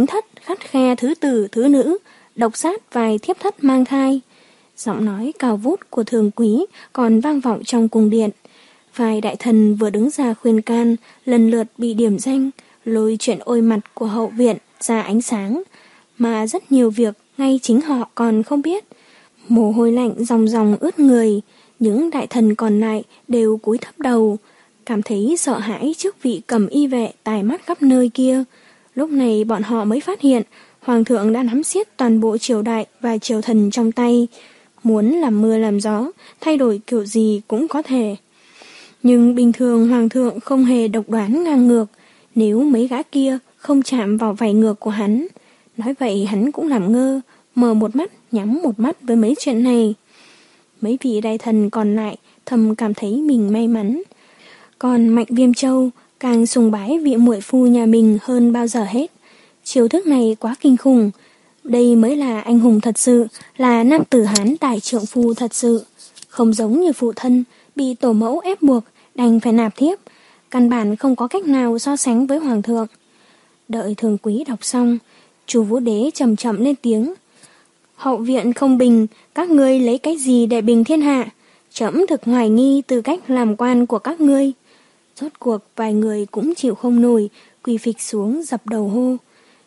khắt khe thứ tử thứ nữ, độc sát vài thiếp thất mang thai. Giọng nói cao vút của Thường Quý còn vang vọng trong cung điện. Vài đại thần vừa đứng ra khuyên can, lần lượt bị điểm danh, lôi chuyện ôi mặt của hậu viện ra ánh sáng, mà rất nhiều việc ngay chính họ còn không biết. Mồ hôi lạnh ròng ròng ướt người, những đại thần còn lại đều cúi thấp đầu, cảm thấy sợ hãi trước vị cầm y vệ tài mắt khắp nơi kia. Lúc này bọn họ mới phát hiện Hoàng thượng đã nắm siết toàn bộ triều đại và triều thần trong tay, muốn làm mưa làm gió, thay đổi kiểu gì cũng có thể. Nhưng bình thường Hoàng thượng không hề độc đoán ngang ngược, nếu mấy gã kia không chạm vào vảy ngược của hắn. Nói vậy hắn cũng làm ngơ, mở một mắt nhắm một mắt với mấy chuyện này. Mấy vị đại thần còn lại thầm cảm thấy mình may mắn. Còn Mạnh Viêm Châu càng sùng bái vị muội phu nhà mình hơn bao giờ hết. Chiêu thức này quá kinh khủng. Đây mới là anh hùng thật sự, là nam tử Hán đại trượng phu thật sự. Không giống như phụ thân, bị tổ mẫu ép buộc, đành phải nạp thiếp. Căn bản không có cách nào so sánh với Hoàng thượng. Đợi Thường Quý đọc xong, Chu Vũ Đế chậm chậm lên tiếng. Hậu viện không bình, các ngươi lấy cái gì để bình thiên hạ? Trẫm thực hoài nghi tư cách làm quan của các ngươi. Rốt cuộc vài người cũng chịu không nổi, quỳ phịch xuống dập đầu hô.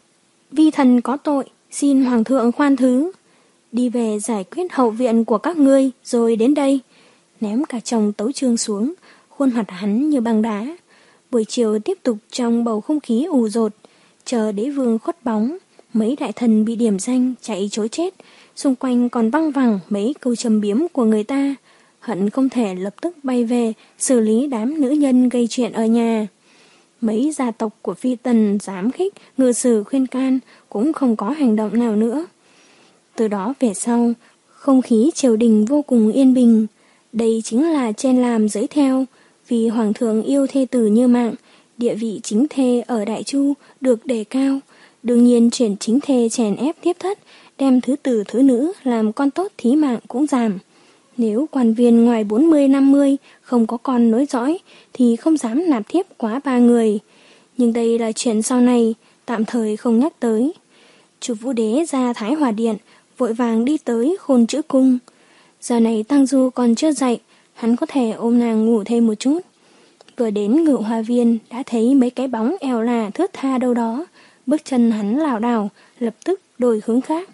Vi thần có tội, xin Hoàng thượng khoan thứ. Đi về giải quyết hậu viện của các ngươi rồi đến đây. Ném cả chồng tấu chương xuống, khuôn mặt hắn như băng đá. Buổi chiều tiếp tục trong bầu không khí ù dột, chờ đế vương khuất bóng. Mấy đại thần bị điểm danh chạy trối chết, xung quanh còn văng vẳng mấy câu châm biếm của người ta. Hận không thể lập tức bay về xử lý đám nữ nhân gây chuyện ở nhà. Mấy gia tộc của phi tần giám khích, ngự sử khuyên can cũng không có hành động nào nữa. Từ đó về sau, không khí triều đình vô cùng yên bình. Đây chính là trên làm dưới theo, vì Hoàng thượng yêu thê tử như mạng, địa vị chính thê ở Đại Chu được đề cao. Đương nhiên chuyển chính thê chèn ép tiếp thất, đem thứ tử thứ nữ làm con tốt thí mạng cũng giảm. Nếu quan viên ngoài bốn mươi năm mươi không có con nối dõi thì không dám nạp thiếp quá ba người. Nhưng đây là chuyện sau này, tạm thời không nhắc tới. Chu Vũ Đế ra Thái Hòa Điện, vội vàng đi tới Khôn Chữ Cung. Giờ này Tang Du còn chưa dậy, hắn có thể ôm nàng ngủ thêm một chút. Vừa đến Ngự Hoa Viên đã thấy mấy cái bóng eo là thướt tha đâu đó. Bước chân hắn lảo đảo, lập tức đổi hướng khác.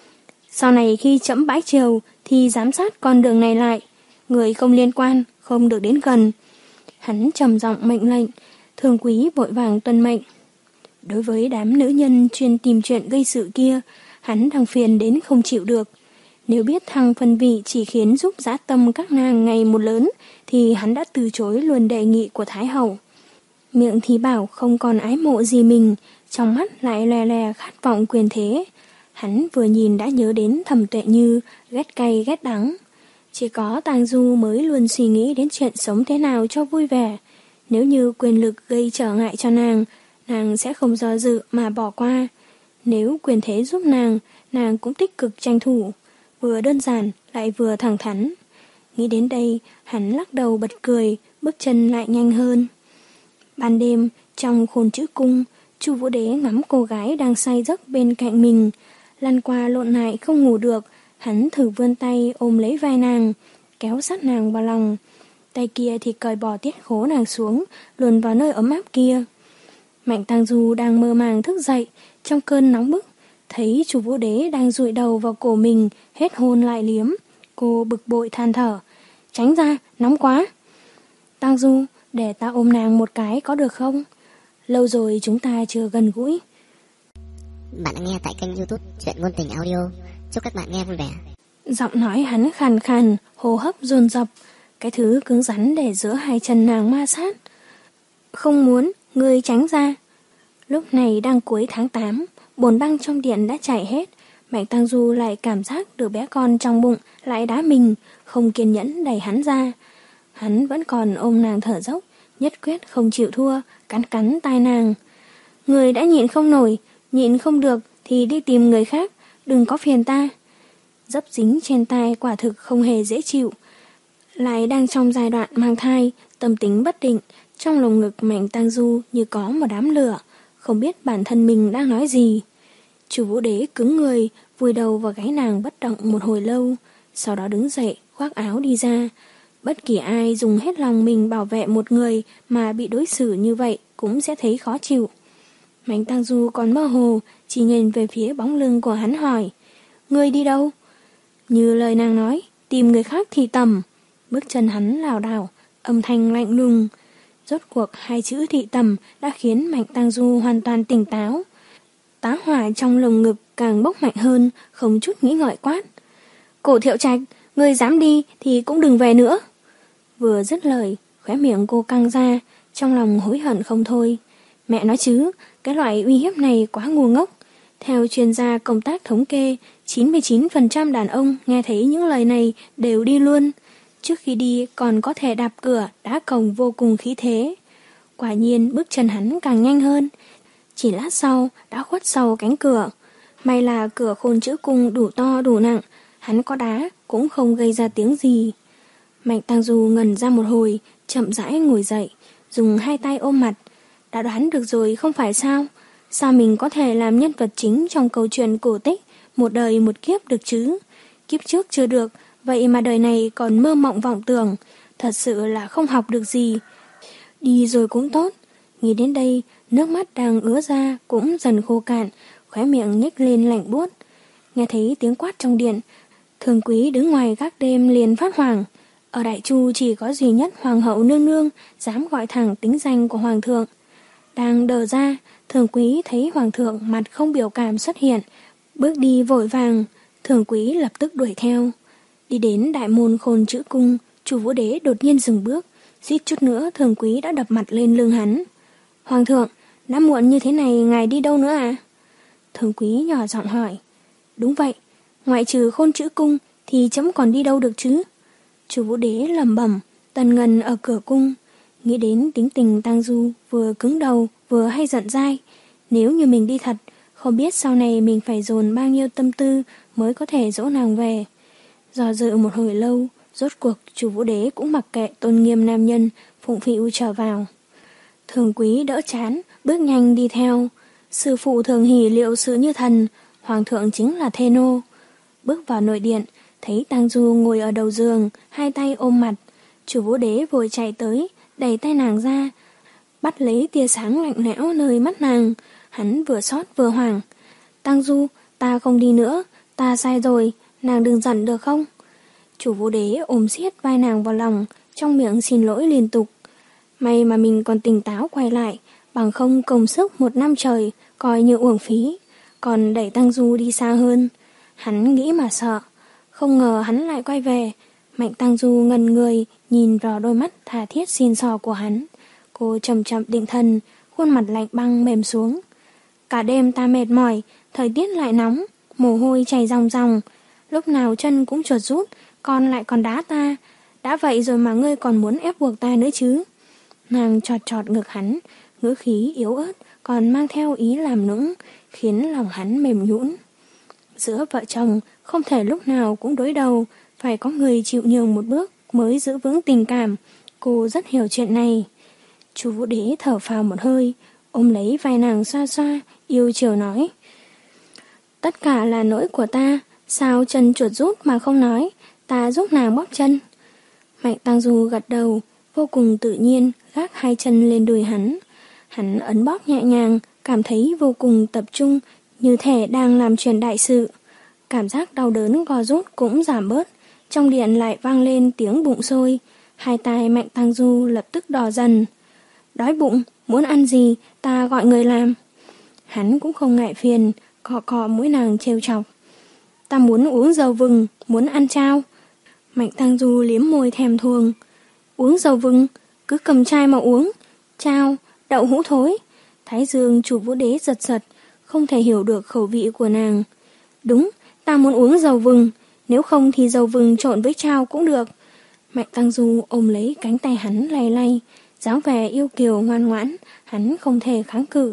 Sau này khi trẫm bãi triều thì giám sát con đường này lại, người không liên quan không được đến gần. Hắn trầm giọng mệnh lệnh, Thường Quý vội vàng tuân mệnh. Đối với đám nữ nhân chuyên tìm chuyện gây sự kia, hắn đang phiền đến không chịu được. Nếu biết thăng phân vị chỉ khiến giúp dã tâm các nàng ngày một lớn, thì hắn đã từ chối luôn đề nghị của Thái Hậu. Miệng thì bảo không còn ái mộ gì mình, trong mắt lại lè lè khát vọng quyền thế. Hắn vừa nhìn đã nhớ đến Thẩm Tuệ Như, ghét cay ghét đắng. Chỉ có Tang Du mới luôn suy nghĩ đến chuyện sống thế nào cho vui vẻ. Nếu như quyền lực gây trở ngại cho nàng, nàng sẽ không do dự mà bỏ qua. Nếu quyền thế giúp nàng, nàng cũng tích cực tranh thủ. Vừa đơn giản lại vừa thẳng thắn. Nghĩ đến đây, hắn lắc đầu bật cười, bước chân lại nhanh hơn. Ban đêm, trong Khôn Chữ Cung, Chu Vũ Đế ngắm cô gái đang say giấc bên cạnh mình. Lăn qua lộn lại không ngủ được, hắn thử vươn tay ôm lấy vai nàng, kéo sát nàng vào lòng. Tay kia thì cởi bỏ tiết khố nàng xuống, luồn vào nơi ấm áp kia. Mạnh Tang Du đang mơ màng thức dậy, trong cơn nóng bức, thấy Chu Vũ Đế đang dụi đầu vào cổ mình, hết hôn lại liếm. Cô bực bội than thở, tránh ra, nóng quá. Tang Du, để ta ôm nàng một cái có được không? Lâu rồi chúng ta chưa gần gũi. Bạn đang nghe tại kênh YouTube Truyện Ngôn Tình Audio. Chúc các bạn nghe vui vẻ. Giọng nói hắn khàn khàn, hô hấp dồn dập, cái thứ cứng rắn để giữa hai chân nàng ma sát. Không muốn, ngươi tránh ra. Lúc này đang cuối tháng tám, bồn băng trong điện đã chảy hết. Mạnh Tang Du lại cảm giác đứa bé con trong bụng lại đá mình, không kiên nhẫn đẩy hắn ra. Hắn vẫn còn ôm nàng thở dốc, nhất quyết không chịu thua, cắn cắn tai nàng. Người đã nhịn không nổi, nhịn không được thì đi tìm người khác, đừng có phiền ta. Dấp dính trên tai quả thực không hề dễ chịu. Lại đang trong giai đoạn mang thai, tâm tính bất định, trong lồng ngực Mạnh Tang Du như có một đám lửa, không biết bản thân mình đang nói gì. Chu Vũ Đế cứng người, vùi đầu vào gáy nàng bất động một hồi lâu, sau đó đứng dậy, khoác áo đi ra. Bất kỳ ai dùng hết lòng mình bảo vệ một người mà bị đối xử như vậy cũng sẽ thấy khó chịu. Mạnh Tăng Du còn mơ hồ, chỉ nhìn về phía bóng lưng của hắn hỏi, ngươi đi đâu? Như lời nàng nói, tìm người khác thì tầm. Bước chân hắn lảo đảo, âm thanh lạnh lùng. Rốt cuộc hai chữ thị tầm đã khiến Mạnh Tăng Du hoàn toàn tỉnh táo. Tá hỏa trong lồng ngực càng bốc mạnh hơn, không chút nghĩ ngợi quát. Cổ Thiệu Trạch, ngươi dám đi thì cũng đừng về nữa. Vừa dứt lời, khóe miệng cô căng ra, trong lòng hối hận không thôi. Mẹ nói chứ, cái loại uy hiếp này quá ngu ngốc. Theo chuyên gia công tác thống kê, chín mươi chín phần trăm đàn ông nghe thấy những lời này đều đi luôn. Trước khi đi còn có thể đạp cửa, đá cổng vô cùng khí thế. Quả nhiên bước chân hắn càng nhanh hơn. Chỉ lát sau đã khuất sau cánh cửa. May là cửa khôn chữ cung đủ to đủ nặng, hắn có đá cũng không gây ra tiếng gì. Mạnh Tăng Du ngẩn ra một hồi, chậm rãi ngồi dậy, dùng hai tay ôm mặt. Đã đoán được rồi không phải sao? Sao mình có thể làm nhân vật chính trong câu chuyện cổ tích một đời một kiếp được chứ? Kiếp trước chưa được, vậy mà đời này còn mơ mộng vọng tưởng, thật sự là không học được gì. Đi rồi cũng tốt. Nghĩ đến đây, nước mắt đang ứa ra cũng dần khô cạn, khóe miệng nhếch lên lạnh buốt. Nghe thấy tiếng quát trong điện, Thường Quý đứng ngoài gác đêm liền phát hoảng. Ở Đại Chu chỉ có duy nhất Hoàng hậu nương nương dám gọi thẳng tính danh của Hoàng thượng. Đang đờ ra, Thường Quý thấy Hoàng thượng mặt không biểu cảm xuất hiện, bước đi vội vàng. Thường Quý lập tức đuổi theo. Đi đến đại môn khôn chữ cung, Chu Vũ Đế đột nhiên dừng bước, suýt chút nữa Thường Quý đã đập mặt lên lưng hắn. Hoàng thượng, đã muộn như thế này ngài đi đâu nữa à? Thường Quý nhỏ giọng hỏi. Đúng vậy, ngoại trừ khôn chữ cung thì chấm còn đi đâu được chứ? Chu Vũ Đế lẩm bẩm, Tần Ngân ở cửa cung, nghĩ đến tính tình Tăng Du vừa cứng đầu vừa hay giận dai. Nếu như mình đi thật, không biết sau này mình phải dồn bao nhiêu tâm tư mới có thể dỗ nàng về. Do dự một hồi lâu, rốt cuộc Chu Vũ Đế cũng mặc kệ tôn nghiêm nam nhân, phụng phịu trở vào. Thường Quý đỡ chán, bước nhanh đi theo. Sư phụ Thường Hỷ liệu sự như thần, Hoàng thượng chính là Thê Nô. Bước vào nội điện, thấy Tăng Du ngồi ở đầu giường, hai tay ôm mặt. Chu Vũ Đế vội chạy tới, đẩy tay nàng ra, bắt lấy tia sáng lạnh lẽo nơi mắt nàng. Hắn vừa xót vừa hoảng. Tăng Du, ta không đi nữa, ta sai rồi, nàng đừng giận được không? Chu Vũ Đế ôm siết vai nàng vào lòng, trong miệng xin lỗi liên tục. May mà mình còn tỉnh táo quay lại, bằng không công sức một năm trời, coi như uổng phí, còn đẩy Tăng Du đi xa hơn. Hắn nghĩ mà sợ, không ngờ hắn lại quay về. Mạnh Tăng Du ngần người, nhìn vào đôi mắt tha thiết xin xò của hắn. Cô chậm chậm định thần, khuôn mặt lạnh băng mềm xuống. Cả đêm ta mệt mỏi, thời tiết lại nóng, mồ hôi chảy ròng ròng, lúc nào chân cũng chuột rút, con lại còn đá ta. Đã vậy rồi mà ngươi còn muốn ép buộc ta nữa chứ? Nàng chọt chọt ngực hắn, ngữ khí yếu ớt, còn mang theo ý làm nũng, khiến lòng hắn mềm nhũn. Giữa vợ chồng không thể lúc nào cũng đối đầu, phải có người chịu nhường một bước mới giữ vững tình cảm. Cô rất hiểu chuyện này. Chu Vũ Đế thở phào một hơi, ôm lấy vai nàng xoa xoa, yêu chiều nói. Tất cả là lỗi của ta, sao chân chuột rút mà không nói, ta giúp nàng bóp chân. Mạnh Tăng Du gật đầu, vô cùng tự nhiên gác hai chân lên đùi hắn. Hắn ấn bóp nhẹ nhàng, cảm thấy vô cùng tập trung, như thể đang làm chuyện đại sự. Cảm giác đau đớn gò rút cũng giảm bớt, trong điện lại vang lên tiếng bụng sôi. Hai tai Mạnh Tăng Du lập tức đỏ dần. Đói bụng, muốn ăn gì, ta gọi người làm. Hắn cũng không ngại phiền, cọ cọ mũi nàng trêu chọc. Ta muốn uống dầu vừng, muốn ăn chao. Mạnh Tăng Du liếm môi thèm thuồng. Uống dầu vừng, cứ cầm chai mà uống. Chao, đậu hũ thối. Thái dương Chu Vũ Đế giật giật, không thể hiểu được khẩu vị của nàng. Đúng, ta muốn uống dầu vừng, nếu không thì dầu vừng trộn với chao cũng được. Mạnh Tăng Du ôm lấy cánh tay hắn lay lay, dáng vẻ yêu kiều ngoan ngoãn, hắn không thể kháng cự.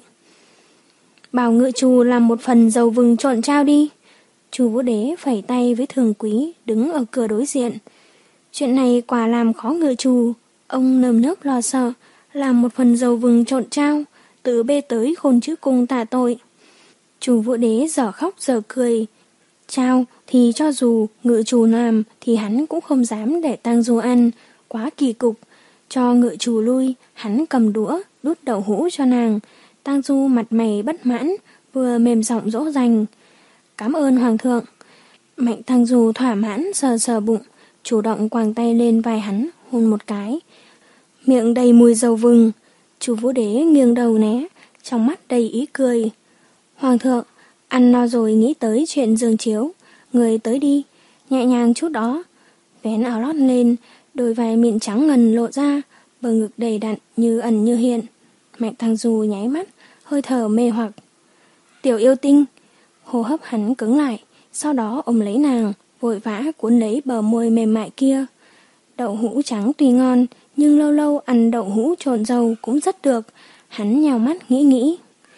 Bảo Ngự Trù làm một phần dầu vừng trộn chao đi. Chu Vũ Đế phẩy tay với Thường Quý đứng ở cửa đối diện. Chuyện này quả làm khó Ngự Trù, ông nơm nớp lo sợ, làm một phần dầu vừng trộn chao, tự bê tới khôn chữ cung tạ tội. Chu Vũ Đế giờ khóc giờ cười. Chao thì cho dù ngự chủ làm thì hắn cũng không dám để Tang Du ăn, quá kỳ cục. Cho ngự chủ lui, hắn cầm đũa, đút đậu hũ cho nàng. Tang Du mặt mày bất mãn, vừa mềm giọng dỗ dành. Cảm ơn Hoàng thượng. Mạnh Tang Du thỏa mãn sờ sờ bụng, chủ động quàng tay lên vai hắn, hôn một cái. Miệng đầy mùi dầu vừng. Chu Vũ Đế nghiêng đầu né, trong mắt đầy ý cười. Hoàng thượng, ăn no rồi nghĩ tới chuyện giường chiếu, người tới đi, nhẹ nhàng chút đó. Vén áo lót lên, đôi vai mịn trắng ngần lộ ra, bờ ngực đầy đặn như ẩn như hiện. Mạnh Tang Du nháy mắt, hơi thở mê hoặc. Tiểu yêu tinh. Hô hấp hắn cứng lại, sau đó ôm lấy nàng, vội vã cuốn lấy bờ môi mềm mại kia. Đậu hũ trắng tuy ngon, nhưng lâu lâu ăn đậu hũ trộn dầu cũng rất được. Hắn nhào mắt nghĩ nghĩ.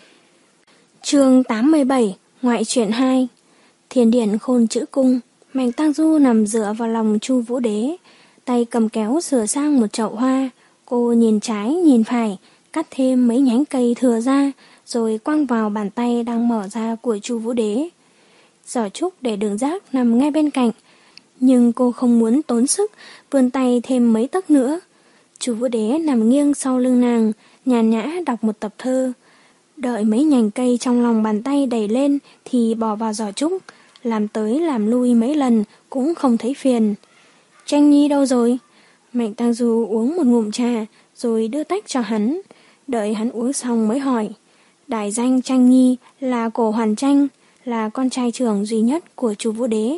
Chương tám mươi bảy, ngoại truyện hai. Thiên điển khôn chữ cung. Mạnh Tang Du nằm dựa vào lòng Chu Vũ Đế, tay cầm kéo sửa sang một chậu hoa. Cô nhìn trái nhìn phải, cắt thêm mấy nhánh cây thừa ra, rồi quăng vào bàn tay đang mở ra của Chu Vũ Đế. Giỏ trúc để đường rác nằm ngay bên cạnh, nhưng cô không muốn tốn sức vươn tay thêm mấy tấc nữa. Chu Vũ Đế nằm nghiêng sau lưng nàng, nhàn nhã đọc một tập thơ. Đợi mấy nhành cây trong lòng bàn tay đẩy lên thì bỏ vào giỏ trúc, làm tới làm lui mấy lần cũng không thấy phiền. Tranh Nhi đâu rồi? Mạnh Tang Du uống một ngụm trà rồi đưa tách cho hắn. Đợi hắn uống xong mới hỏi. Đại danh Tranh Nhi là Cổ Hoàn Tranh, là con trai trưởng duy nhất của Chu Vũ Đế.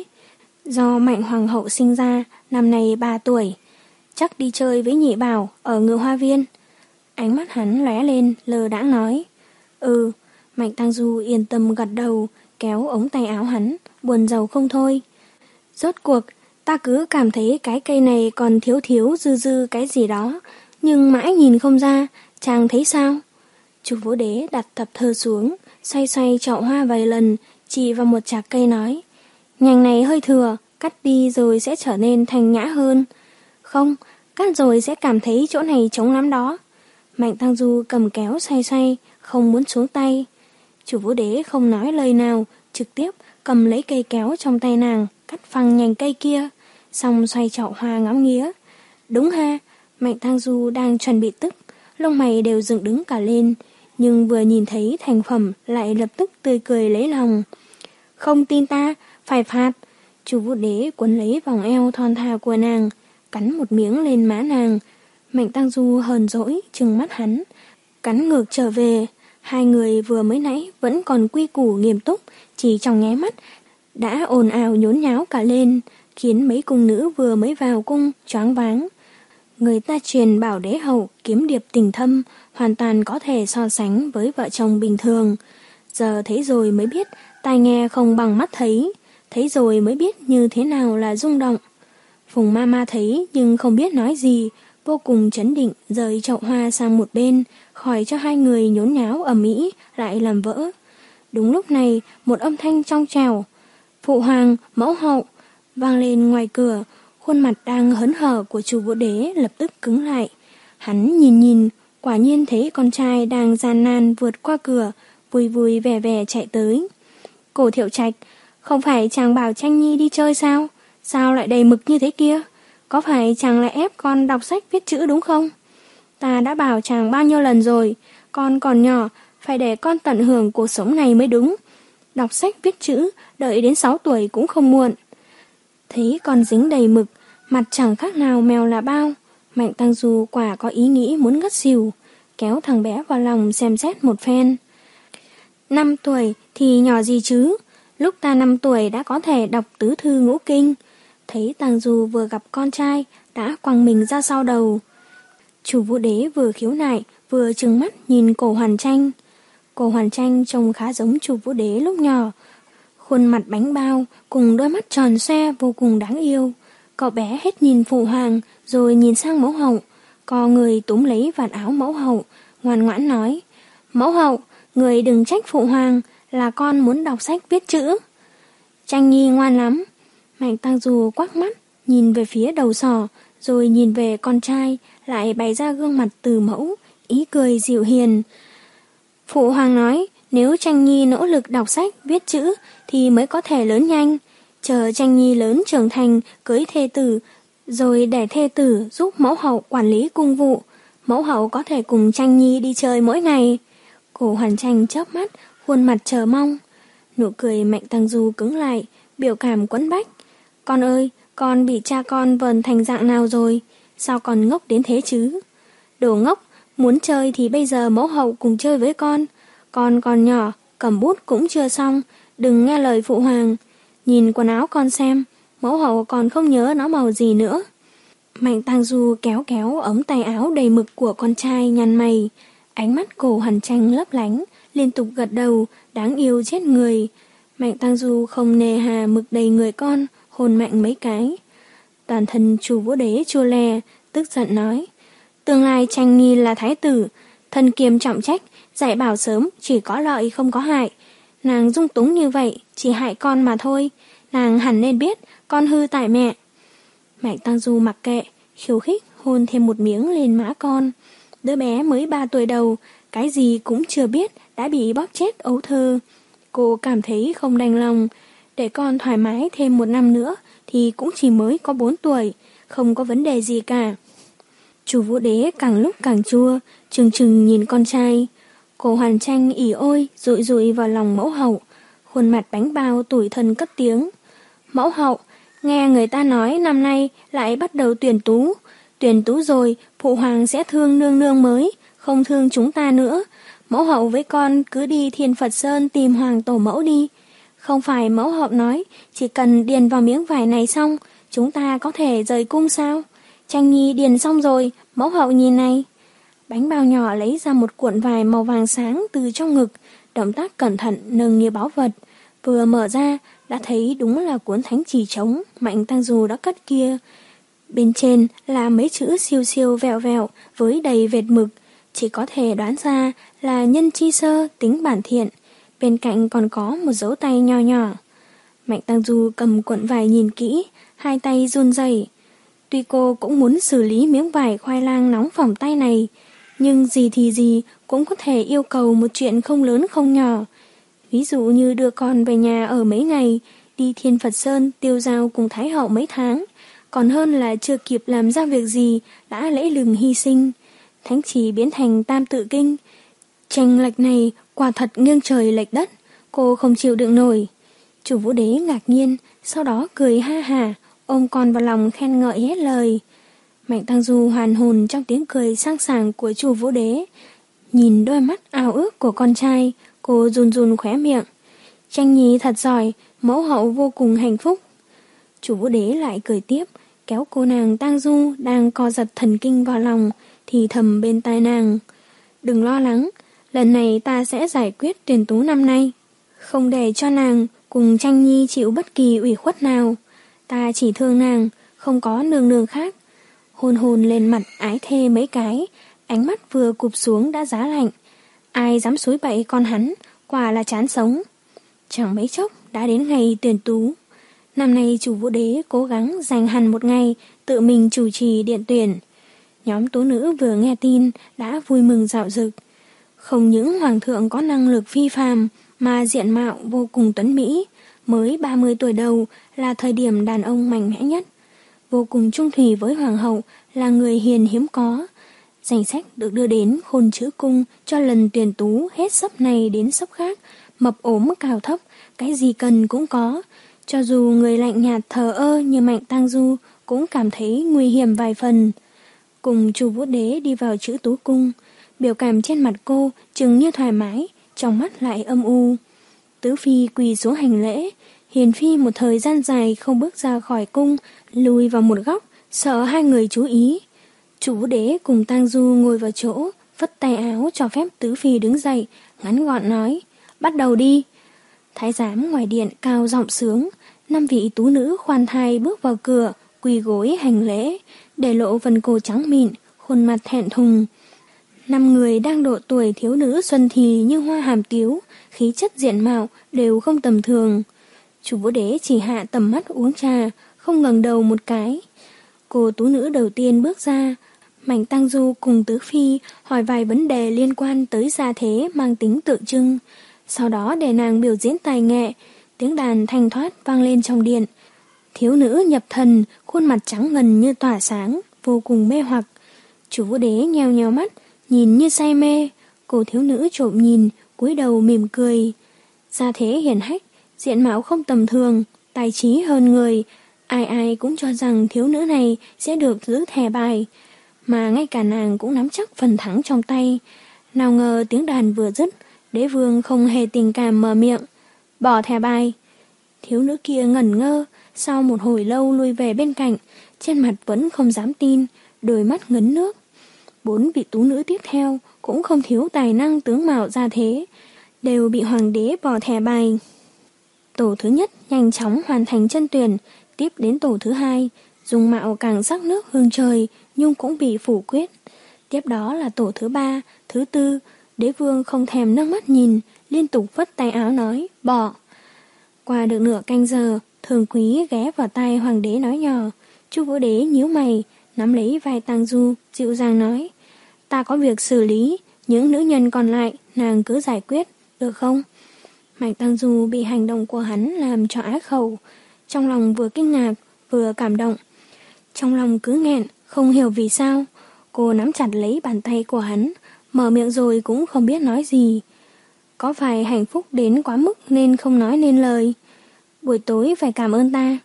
Do Mạnh Hoàng hậu sinh ra, năm nay ba tuổi. Chắc đi chơi với Nhị Bảo ở Ngự Hoa Viên. Ánh mắt hắn lóe lên, lơ đãng nói. Ừ. Mạnh Tang Du yên tâm gật đầu, kéo ống tay áo hắn, buồn rầu không thôi. Rốt cuộc, ta cứ cảm thấy cái cây này còn thiếu thiếu dư dư cái gì đó, nhưng mãi nhìn không ra, chàng thấy sao? Chu Vũ Đế đặt tập thơ xuống, xoay xoay chậu hoa vài lần, chỉ vào một chạc cây nói. Nhành này hơi thừa, cắt đi rồi sẽ trở nên thanh nhã hơn. Không, cắt rồi sẽ cảm thấy chỗ này trống lắm đó. Mạnh Tang Du cầm kéo xoay xoay, không muốn xuống tay. Chu Vũ Đế không nói lời nào, trực tiếp cầm lấy cây kéo trong tay nàng, cắt phăng nhành cây kia, xong xoay chậu hoa ngắm nghía. Đúng ha, Mạnh Tang Du đang chuẩn bị tức, lông mày đều dựng đứng cả lên, nhưng vừa nhìn thấy thành phẩm lại lập tức tươi cười lấy lòng. Không tin ta, phải phạt. Chu Vũ Đế cuốn lấy vòng eo thon thả của nàng, cắn một miếng lên má nàng. Mạnh Tang Du hờn dỗi trừng mắt hắn, cắn ngược trở về. Hai người vừa mới nãy vẫn còn quy củ nghiêm túc, chỉ trong nháy mắt đã ồn ào nhốn nháo cả lên, khiến mấy cung nữ vừa mới vào cung choáng váng. Người ta truyền bảo đế hậu kiếm điệp tình thâm, hoàn toàn có thể so sánh với vợ chồng bình thường. Giờ thấy rồi mới biết, tai nghe không bằng mắt thấy, thấy rồi mới biết như thế nào là rung động. Phùng ma ma thấy nhưng không biết nói gì, vô cùng chấn định rời chậu hoa sang một bên, khỏi cho hai người nhốn nháo ầm ĩ lại làm vỡ. Đúng lúc này, một âm thanh trong trẻo, phụ hoàng, mẫu hậu, vang lên ngoài cửa. Khuôn mặt đang hớn hở của Chu Vũ Đế lập tức cứng lại. Hắn nhìn nhìn, quả nhiên thấy con trai đang gian nan vượt qua cửa, vui vui vẻ vẻ chạy tới. Cổ Thiệu Trạch, không phải chàng bảo Tranh Nhi đi chơi sao? Sao lại đầy mực như thế kia? Có phải chàng lại ép con đọc sách viết chữ đúng không? Ta đã bảo chàng bao nhiêu lần rồi, con còn nhỏ, phải để con tận hưởng cuộc sống này mới đúng. Đọc sách viết chữ, đợi đến sáu tuổi cũng không muộn. Thấy con dính đầy mực, mặt chẳng khác nào mèo là bao. Mạnh Tang Du quả có ý nghĩ muốn ngất xỉu, kéo thằng bé vào lòng xem xét một phen. Năm tuổi thì nhỏ gì chứ? Lúc ta năm tuổi đã có thể đọc tứ thư ngũ kinh. Thấy Tang Du vừa gặp con trai, đã quăng mình ra sau đầu. Chu Vũ Đế vừa khiếu nại, vừa trừng mắt nhìn Cổ Hoàn Tranh. Cổ Hoàn Tranh trông khá giống Chu Vũ Đế lúc nhỏ, khuôn mặt bánh bao cùng đôi mắt tròn xoe vô cùng đáng yêu. Cậu bé hết nhìn phụ hoàng rồi nhìn sang mẫu hậu, co người túm lấy vạt áo mẫu hậu, ngoan ngoãn nói: Mẫu hậu, người đừng trách phụ hoàng, là con muốn đọc sách viết chữ. Tranh Nhi ngoan lắm. Mạnh Tang Du quắc mắt nhìn về phía đầu sỏ, rồi nhìn về con trai, lại bày ra gương mặt từ mẫu, ý cười dịu hiền. Phụ hoàng nói, Nếu Tranh Nhi nỗ lực đọc sách, viết chữ thì mới có thể lớn nhanh. Chờ Tranh Nhi lớn trưởng thành, cưới thê tử, rồi để thê tử giúp mẫu hậu quản lý cung vụ. Mẫu hậu có thể cùng Tranh Nhi đi chơi mỗi ngày. Cổ Hoàn Tranh chớp mắt, khuôn mặt chờ mong. Nụ cười Mạnh Tăng Du cứng lại, biểu cảm quẫn bách. Con ơi, con bị cha con vờn thành dạng nào rồi? Sao con ngốc đến thế chứ? Đồ ngốc, muốn chơi thì bây giờ mẫu hậu cùng chơi với con. Con còn nhỏ, cầm bút cũng chưa xong, đừng nghe lời phụ hoàng. Nhìn quần áo con xem, mẫu hậu còn không nhớ nó màu gì nữa. Mạnh Tăng Du kéo kéo ống tay áo đầy mực của con trai, nhăn mày. Ánh mắt Cổ Hoàn Tranh lấp lánh, liên tục gật đầu, đáng yêu chết người. Mạnh Tăng Du không nề hà mực đầy người con, hôn mạnh mấy cái. Toàn thân Chu Vũ Đế chua lè, tức giận nói: tương lai Tranh Nhi là thái tử, thân kiêm trọng trách, dạy bảo sớm chỉ có lợi không có hại. Nàng dung túng như vậy chỉ hại con mà thôi, nàng hẳn nên biết con hư tại mẹ. Mạnh Tăng Du mặc kệ, khiêu khích hôn thêm một miếng lên má con. Đứa bé mới ba tuổi đầu, cái gì cũng chưa biết đã bị bóp chết ấu thơ. Cô cảm thấy không đành lòng, để con thoải mái thêm một năm nữa thì cũng chỉ mới có bốn tuổi, không có vấn đề gì cả. Chu Vũ Đế càng lúc càng chua, trừng trừng nhìn con trai. Cổ Hoàn Tranh ỉ ôi dụi dụi vào lòng mẫu hậu, khuôn mặt bánh bao tủi thân cất tiếng: mẫu hậu, nghe người ta nói năm nay lại bắt đầu tuyển tú. Tuyển tú rồi, phụ hoàng sẽ thương nương nương mới, không thương chúng ta nữa. Mẫu hậu với con cứ đi Thiên Phật Sơn tìm hoàng tổ mẫu đi. Không phải mẫu hậu nói chỉ cần điền vào miếng vải này xong, chúng ta có thể rời cung sao? Tranh Nhi điền xong rồi, mẫu hậu nhìn này. Bánh bao nhỏ lấy ra một cuộn vải màu vàng sáng từ trong ngực, động tác cẩn thận nâng như báu vật. Vừa mở ra, đã thấy đúng là cuốn thánh chỉ trống Mạnh Tăng Du đã cất kia. Bên trên là mấy chữ siêu siêu vẹo vẹo với đầy vệt mực, chỉ có thể đoán ra là nhân chi sơ tính bản thiện. Bên cạnh còn có một dấu tay nho nhỏ. Mạnh Tăng Du cầm cuộn vải nhìn kỹ, hai tay run rẩy. Tuy cô cũng muốn xử lý miếng vải khoai lang nóng phỏng tay này, nhưng gì thì gì cũng có thể yêu cầu một chuyện không lớn không nhỏ. Ví dụ như đưa con về nhà ở mấy ngày, đi Thiên Phật Sơn tiêu dao cùng Thái hậu mấy tháng, còn hơn là chưa kịp làm ra việc gì đã lễ lừng hy sinh. Thánh chỉ biến thành tam tự kinh. Chênh lệch này quả thật nghiêng trời lệch đất, cô không chịu đựng nổi. Chu Vũ Đế ngạc nhiên, sau đó cười ha hả, ôm con vào lòng khen ngợi hết lời. Mạnh Tăng Du hoàn hồn trong tiếng cười sang sảng của Chu Vũ Đế. Nhìn đôi mắt ao ước của con trai, cô run run khóe miệng. Tranh Nhi thật giỏi, mẫu hậu vô cùng hạnh phúc. Chu Vũ Đế lại cười tiếp, kéo cô nàng Tang Du đang co giật thần kinh vào lòng, thì thầm bên tai nàng: đừng lo lắng, lần này ta sẽ giải quyết tuyển tú năm nay, không để cho nàng cùng Tranh Nhi chịu bất kỳ ủy khuất nào. Ta chỉ thương nàng, không có nương nương khác. Hôn hôn lên mặt ái thê mấy cái, ánh mắt vừa cụp xuống đã giá lạnh. Ai dám xúi bậy con hắn, quả là chán sống. Chẳng mấy chốc đã đến ngày tuyển tú. Năm nay Chu Vũ Đế cố gắng dành hẳn một ngày tự mình chủ trì điện tuyển. Nhóm tú nữ vừa nghe tin đã vui mừng rạo rực. Không những hoàng thượng có năng lực phi phàm mà diện mạo vô cùng tuấn mỹ, mới ba mươi tuổi đầu là thời điểm đàn ông mạnh mẽ nhất. Vô cùng trung thủy với hoàng hậu, là người hiền hiếm có. Danh sách được đưa đến Khôn Chữ Cung cho lần tuyển tú hết sấp này đến sấp khác, mập ốm cao thấp, cái gì cần cũng có. Cho dù người lạnh nhạt thờ ơ như Mạnh Tăng Du cũng cảm thấy nguy hiểm vài phần. Cùng Chu Vũ Đế đi vào Chữ Tú Cung, biểu cảm trên mặt cô chừng như thoải mái, trong mắt lại âm u. Tứ phi quỳ xuống hành lễ, Hiền phi một thời gian dài không bước ra khỏi cung, lùi vào một góc, sợ hai người chú ý. Chu Vũ Đế cùng Tang Du ngồi vào chỗ, phất tay áo cho phép tứ phi đứng dậy, ngắn gọn nói: bắt đầu đi. Thái giám ngoài điện cao giọng sướng, năm vị tú nữ khoan thai bước vào cửa, quỳ gối hành lễ, để lộ vân cô trắng mịn, khuôn mặt thẹn thùng. Năm người đang độ tuổi thiếu nữ xuân thì như hoa hàm tiếu, khí chất diện mạo đều không tầm thường. Chu Vũ Đế chỉ hạ tầm mắt uống trà, không ngẩng đầu một cái. Cô tú nữ đầu tiên bước ra, Mạnh Tăng Du cùng tứ phi hỏi vài vấn đề liên quan tới gia thế mang tính tượng trưng. sau đó để nàng biểu diễn tài nghệ. Tiếng đàn thanh thoát vang lên trong điện. Thiếu nữ nhập thần, khuôn mặt trắng ngần như tỏa sáng, vô cùng mê hoặc. Chu Vũ Đế nheo nheo mắt, nhìn như say mê. Cô thiếu nữ trộm nhìn, cúi đầu mỉm cười. Gia thế hiển hách, diện mạo không tầm thường, tài trí hơn người. Ai ai cũng cho rằng thiếu nữ này sẽ được giữ thẻ bài, mà ngay cả nàng cũng nắm chắc phần thắng trong tay. Nào ngờ tiếng đàn vừa dứt, Đế vương không hề tình cảm mở miệng. Bỏ thẻ bài. Thiếu nữ kia ngẩn ngơ, sau một hồi lâu lui về bên cạnh, trên mặt vẫn không dám tin, đôi mắt ngấn nước. Bốn vị tú nữ tiếp theo cũng không thiếu tài năng tướng mạo gia thế, đều bị hoàng đế bỏ thẻ bài. Tổ thứ nhất nhanh chóng hoàn thành chân tuyển, tiếp đến tổ thứ hai, dung mạo càng sắc nước hương trời nhưng cũng bị phủ quyết. Tiếp đó là tổ thứ ba, thứ tư, Đế vương không thèm nước mắt nhìn, liên tục vất tay áo nói, bỏ. Qua được nửa canh giờ, Thường Quý ghé vào tai hoàng đế nói nhỏ. Chu Vũ Đế nhíu mày, nắm lấy vai Tang Du, dịu dàng nói, ta có việc xử lý, những nữ nhân còn lại nàng cứ giải quyết, được không? Mạnh Tang Du bị hành động của hắn làm cho á khẩu, trong lòng vừa kinh ngạc, vừa cảm động. Trong lòng cứ nghẹn, không hiểu vì sao. Cô nắm chặt lấy bàn tay của hắn, mở miệng rồi cũng không biết nói gì. Có phải hạnh phúc đến quá mức nên không nói nên lời? Buổi tối phải cảm ơn ta.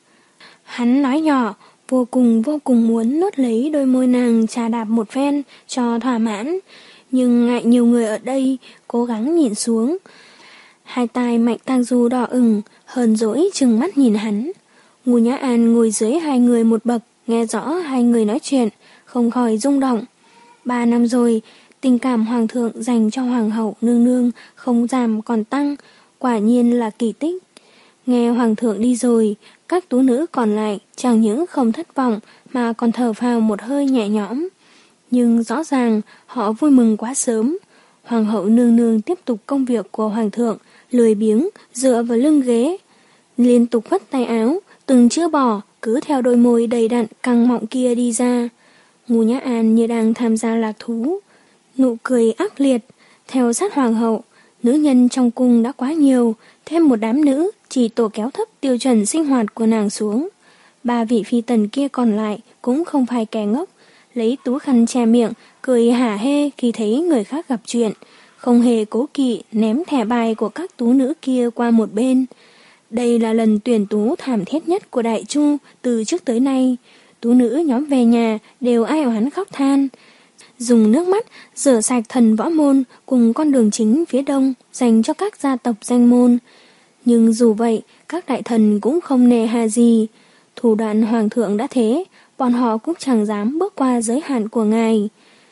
Hắn nói nhỏ, vô cùng vô cùng muốn nuốt lấy đôi môi nàng trà đạp một phen cho thỏa mãn, nhưng ngại nhiều người ở đây, cố gắng nhìn xuống. Hai tai Mạnh Tang Du đỏ ửng, hờn dỗi trừng mắt nhìn hắn. Ngô Nhã An ngồi dưới hai người một bậc, nghe rõ hai người nói chuyện, không khỏi rung động. Ba năm rồi, tình cảm hoàng thượng dành cho hoàng hậu nương nương không giảm còn tăng, quả nhiên là kỳ tích. Nghe hoàng thượng đi rồi, các tú nữ còn lại chẳng những không thất vọng mà còn thở phào một hơi nhẹ nhõm. Nhưng rõ ràng họ vui mừng quá sớm. Hoàng hậu nương nương tiếp tục công việc của hoàng thượng, lười biếng, dựa vào lưng ghế, liên tục vắt tay áo, từng chưa bỏ, cứ theo đôi môi đầy đặn căng mọng kia đi ra. Ngô Nhã An như đang tham gia lạc thú, nụ cười ác liệt, theo sát hoàng hậu. Nữ nhân trong cung đã quá nhiều, thêm một đám nữ chỉ tổ kéo thấp tiêu chuẩn sinh hoạt của nàng xuống. Ba vị phi tần kia còn lại cũng không phải kẻ ngốc, lấy túi khăn che miệng, cười hả hê khi thấy người khác gặp chuyện, không hề cố kỵ ném thẻ bài của các tú nữ kia qua một bên. Đây là lần tuyển tú thảm thiết nhất của Đại Chu từ trước tới nay. Tú nữ nhóm về nhà đều ai oán khóc than, dùng nước mắt rửa sạch thần võ môn cùng con đường chính phía đông dành cho các gia tộc danh môn. Nhưng dù vậy, các đại thần cũng không nề hà gì. Thủ đoạn hoàng thượng đã thế, bọn họ cũng chẳng dám bước qua giới hạn của ngài.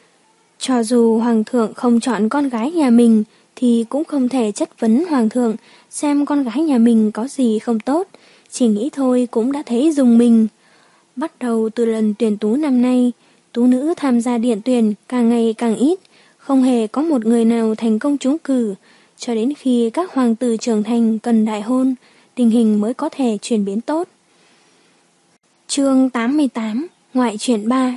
Cho dù hoàng thượng không chọn con gái nhà mình, thì cũng không thể chất vấn hoàng thượng xem con gái nhà mình có gì không tốt, chỉ nghĩ thôi cũng đã thấy dùng mình. Bắt đầu từ lần tuyển tú năm nay, tú nữ tham gia điện tuyển càng ngày càng ít, không hề có một người nào thành công trúng cử, cho đến khi các hoàng tử trưởng thành cần đại hôn, tình hình mới có thể chuyển biến tốt. Chương tám mươi tám, Ngoại truyện ba.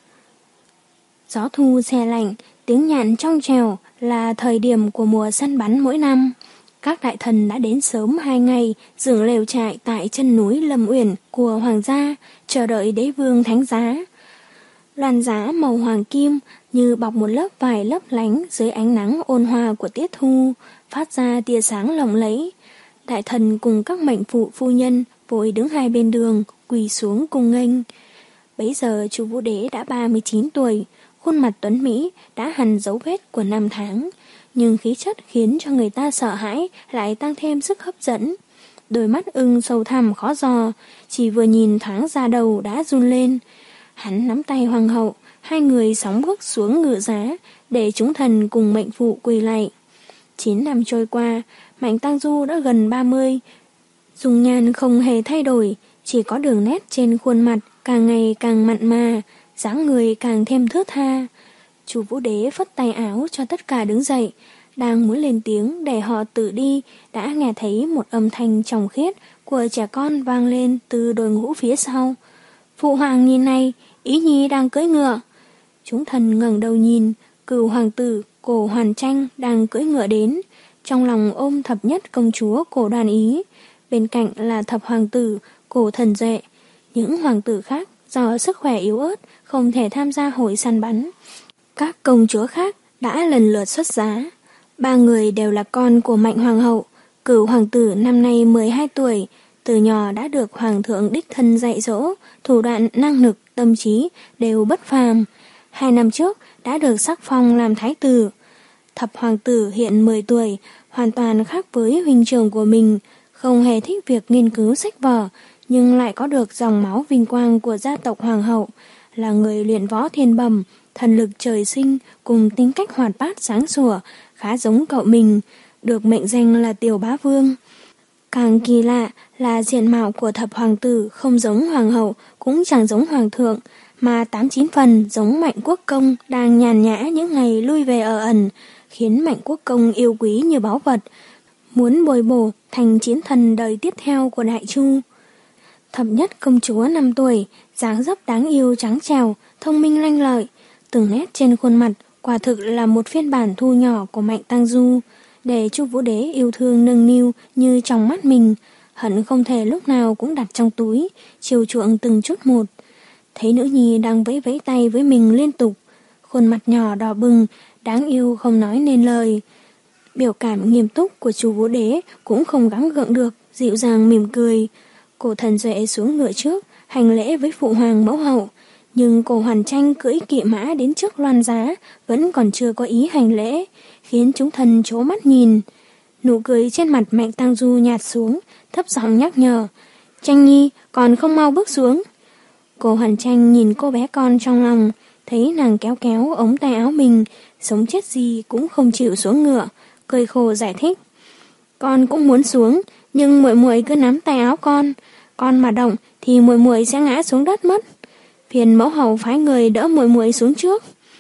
Gió thu se lạnh, tiếng nhạn trong trèo là thời điểm của mùa săn bắn mỗi năm. Các đại thần đã đến sớm hai ngày, dựng lều trại tại chân núi Lâm Uyển của hoàng gia, chờ đợi đế vương thánh giá. Loan giá màu hoàng kim như bọc một lớp vải lấp lánh dưới ánh nắng ôn hòa của tiết thu, phát ra tia sáng lộng lẫy. Đại thần cùng các mệnh phụ phu nhân vội đứng hai bên đường, quỳ xuống cung nghênh. Bấy giờ Chu Vũ Đế đã ba mươi chín tuổi, khuôn mặt tuấn mỹ đã hằn dấu vết của năm tháng, nhưng khí chất khiến cho người ta sợ hãi lại tăng thêm sức hấp dẫn. Đôi mắt ưng sâu thẳm khó dò, chỉ vừa nhìn thoáng ra đầu đã run lên. Hắn nắm tay hoàng hậu, hai người sóng bước xuống ngự giá để chúng thần cùng mệnh phụ quỳ lạy. Chín năm trôi qua, Mạnh Tang Du đã gần ba mươi, dung nhan không hề thay đổi, chỉ có đường nét trên khuôn mặt càng ngày càng mặn mà, dáng người càng thêm thướt tha. Chu Vũ Đế phất tay áo cho tất cả đứng dậy, đang muốn lên tiếng để họ tự đi, đã nghe thấy một âm thanh tròng khiết của trẻ con vang lên từ đội ngũ phía sau. Phụ hoàng nhìn này, Ý Nhi đang cưỡi ngựa. Chúng thần ngẩng đầu nhìn, cửu hoàng tử Cổ Hoàn Tranh đang cưỡi ngựa đến. trong lòng ôm thập nhất công chúa Cổ Đoàn Ý, bên cạnh là thập hoàng tử Cổ Thần Duệ. Những hoàng tử khác do sức khỏe yếu ớt không thể tham gia hội săn bắn. Các công chúa khác đã lần lượt xuất giá. Ba người đều là con của Mạnh hoàng hậu. Cửu hoàng tử năm nay mười hai tuổi, từ nhỏ đã được hoàng thượng đích thân dạy dỗ, thủ đoạn, năng lực, tâm trí đều bất phàm. Hai năm trước đã được sắc phong làm thái tử. Thập hoàng tử hiện mười tuổi, hoàn toàn khác với huynh trưởng của mình, không hề thích việc nghiên cứu sách vở, nhưng lại có được dòng máu vinh quang của gia tộc hoàng hậu, là người luyện võ thiên bẩm, thần lực trời sinh cùng tính cách hoạt bát sáng sủa, khá giống cậu mình, được mệnh danh là Tiểu Bá Vương. Càng kỳ lạ là diện mạo của thập hoàng tử không giống hoàng hậu, cũng chẳng giống hoàng thượng, mà tám chín phần giống Mạnh Quốc Công đang nhàn nhã những ngày lui về ở ẩn, khiến Mạnh Quốc Công yêu quý như báu vật, muốn bồi bổ thành chiến thần đời tiếp theo của Đại Chu. Thập nhất công chúa năm tuổi, dáng dấp đáng yêu trắng trẻo, thông minh lanh lợi, từng nét trên khuôn mặt quả thực là một phiên bản thu nhỏ của Mạnh Tang Du, để Chu Vũ Đế yêu thương nâng niu như trong mắt mình, hận không thể lúc nào cũng đặt trong túi, chiều chuộng từng chút một. Thấy nữ nhi đang vẫy vẫy tay với mình liên tục, khuôn mặt nhỏ đỏ bừng, đáng yêu không nói nên lời. Biểu cảm nghiêm túc của Chu Vũ Đế cũng không gắng gượng được, dịu dàng mỉm cười. Cổ Thần Duệ xuống ngựa trước, hành lễ với phụ hoàng mẫu hậu, nhưng Cổ Hoàn Tranh cưỡi kỵ mã đến trước loan giá, vẫn còn chưa có ý hành lễ, khiến chúng thần trố mắt nhìn. Nụ cười trên mặt Mạnh Tang Du nhạt xuống, thấp giọng nhắc nhở, Tranh Nhi còn không mau bước xuống. Cổ Hoàn Tranh nhìn cô bé con trong lòng, thấy nàng kéo kéo ống tay áo mình, sống chết gì cũng không chịu xuống ngựa, cười khổ giải thích. Con cũng muốn xuống, nhưng muội muội cứ nắm tay áo con, con mà động thì muội muội sẽ ngã xuống đất mất. Phiền mẫu hậu phái người đỡ muội muội xuống trước.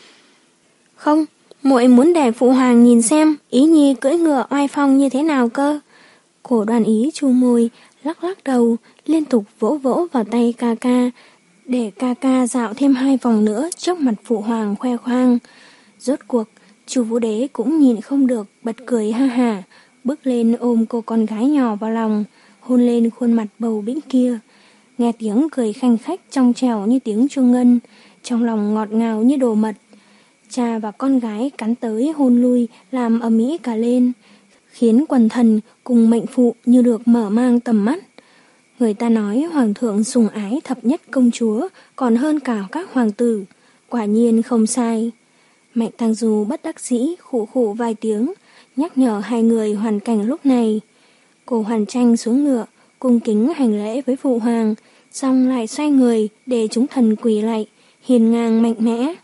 Không, muội muốn để phụ hoàng nhìn xem Ý Nhi cưỡi ngựa oai phong như thế nào cơ. Cổ Đoàn Ý chu môi, lắc lắc đầu, liên tục vỗ vỗ vào tay ca ca, để ca ca dạo thêm hai vòng nữa trước mặt phụ hoàng khoe khoang. Rốt cuộc, Chu Vũ Đế cũng nhìn không được, bật cười ha hả, bước lên ôm cô con gái nhỏ vào lòng, hôn lên khuôn mặt bầu bĩnh kia. Nghe tiếng cười khanh khách trong trẻo như tiếng chuông ngân, trong lòng ngọt ngào như đồ mật. Cha và con gái cắn tới hôn lui làm ầm ĩ cả lên, khiến quần thần cùng mệnh phụ như được mở mang tầm mắt. Người ta nói hoàng thượng sủng ái thập nhất công chúa còn hơn cả các hoàng tử, quả nhiên không sai. Mạnh Tang Du bất đắc dĩ khụ khụ vài tiếng, nhắc nhở hai người hoàn cảnh lúc này. Cổ Hoàn Tranh xuống ngựa, cung kính hành lễ với phụ hoàng, xong lại xoay người để chúng thần quỳ lạy, hiền ngang mạnh mẽ.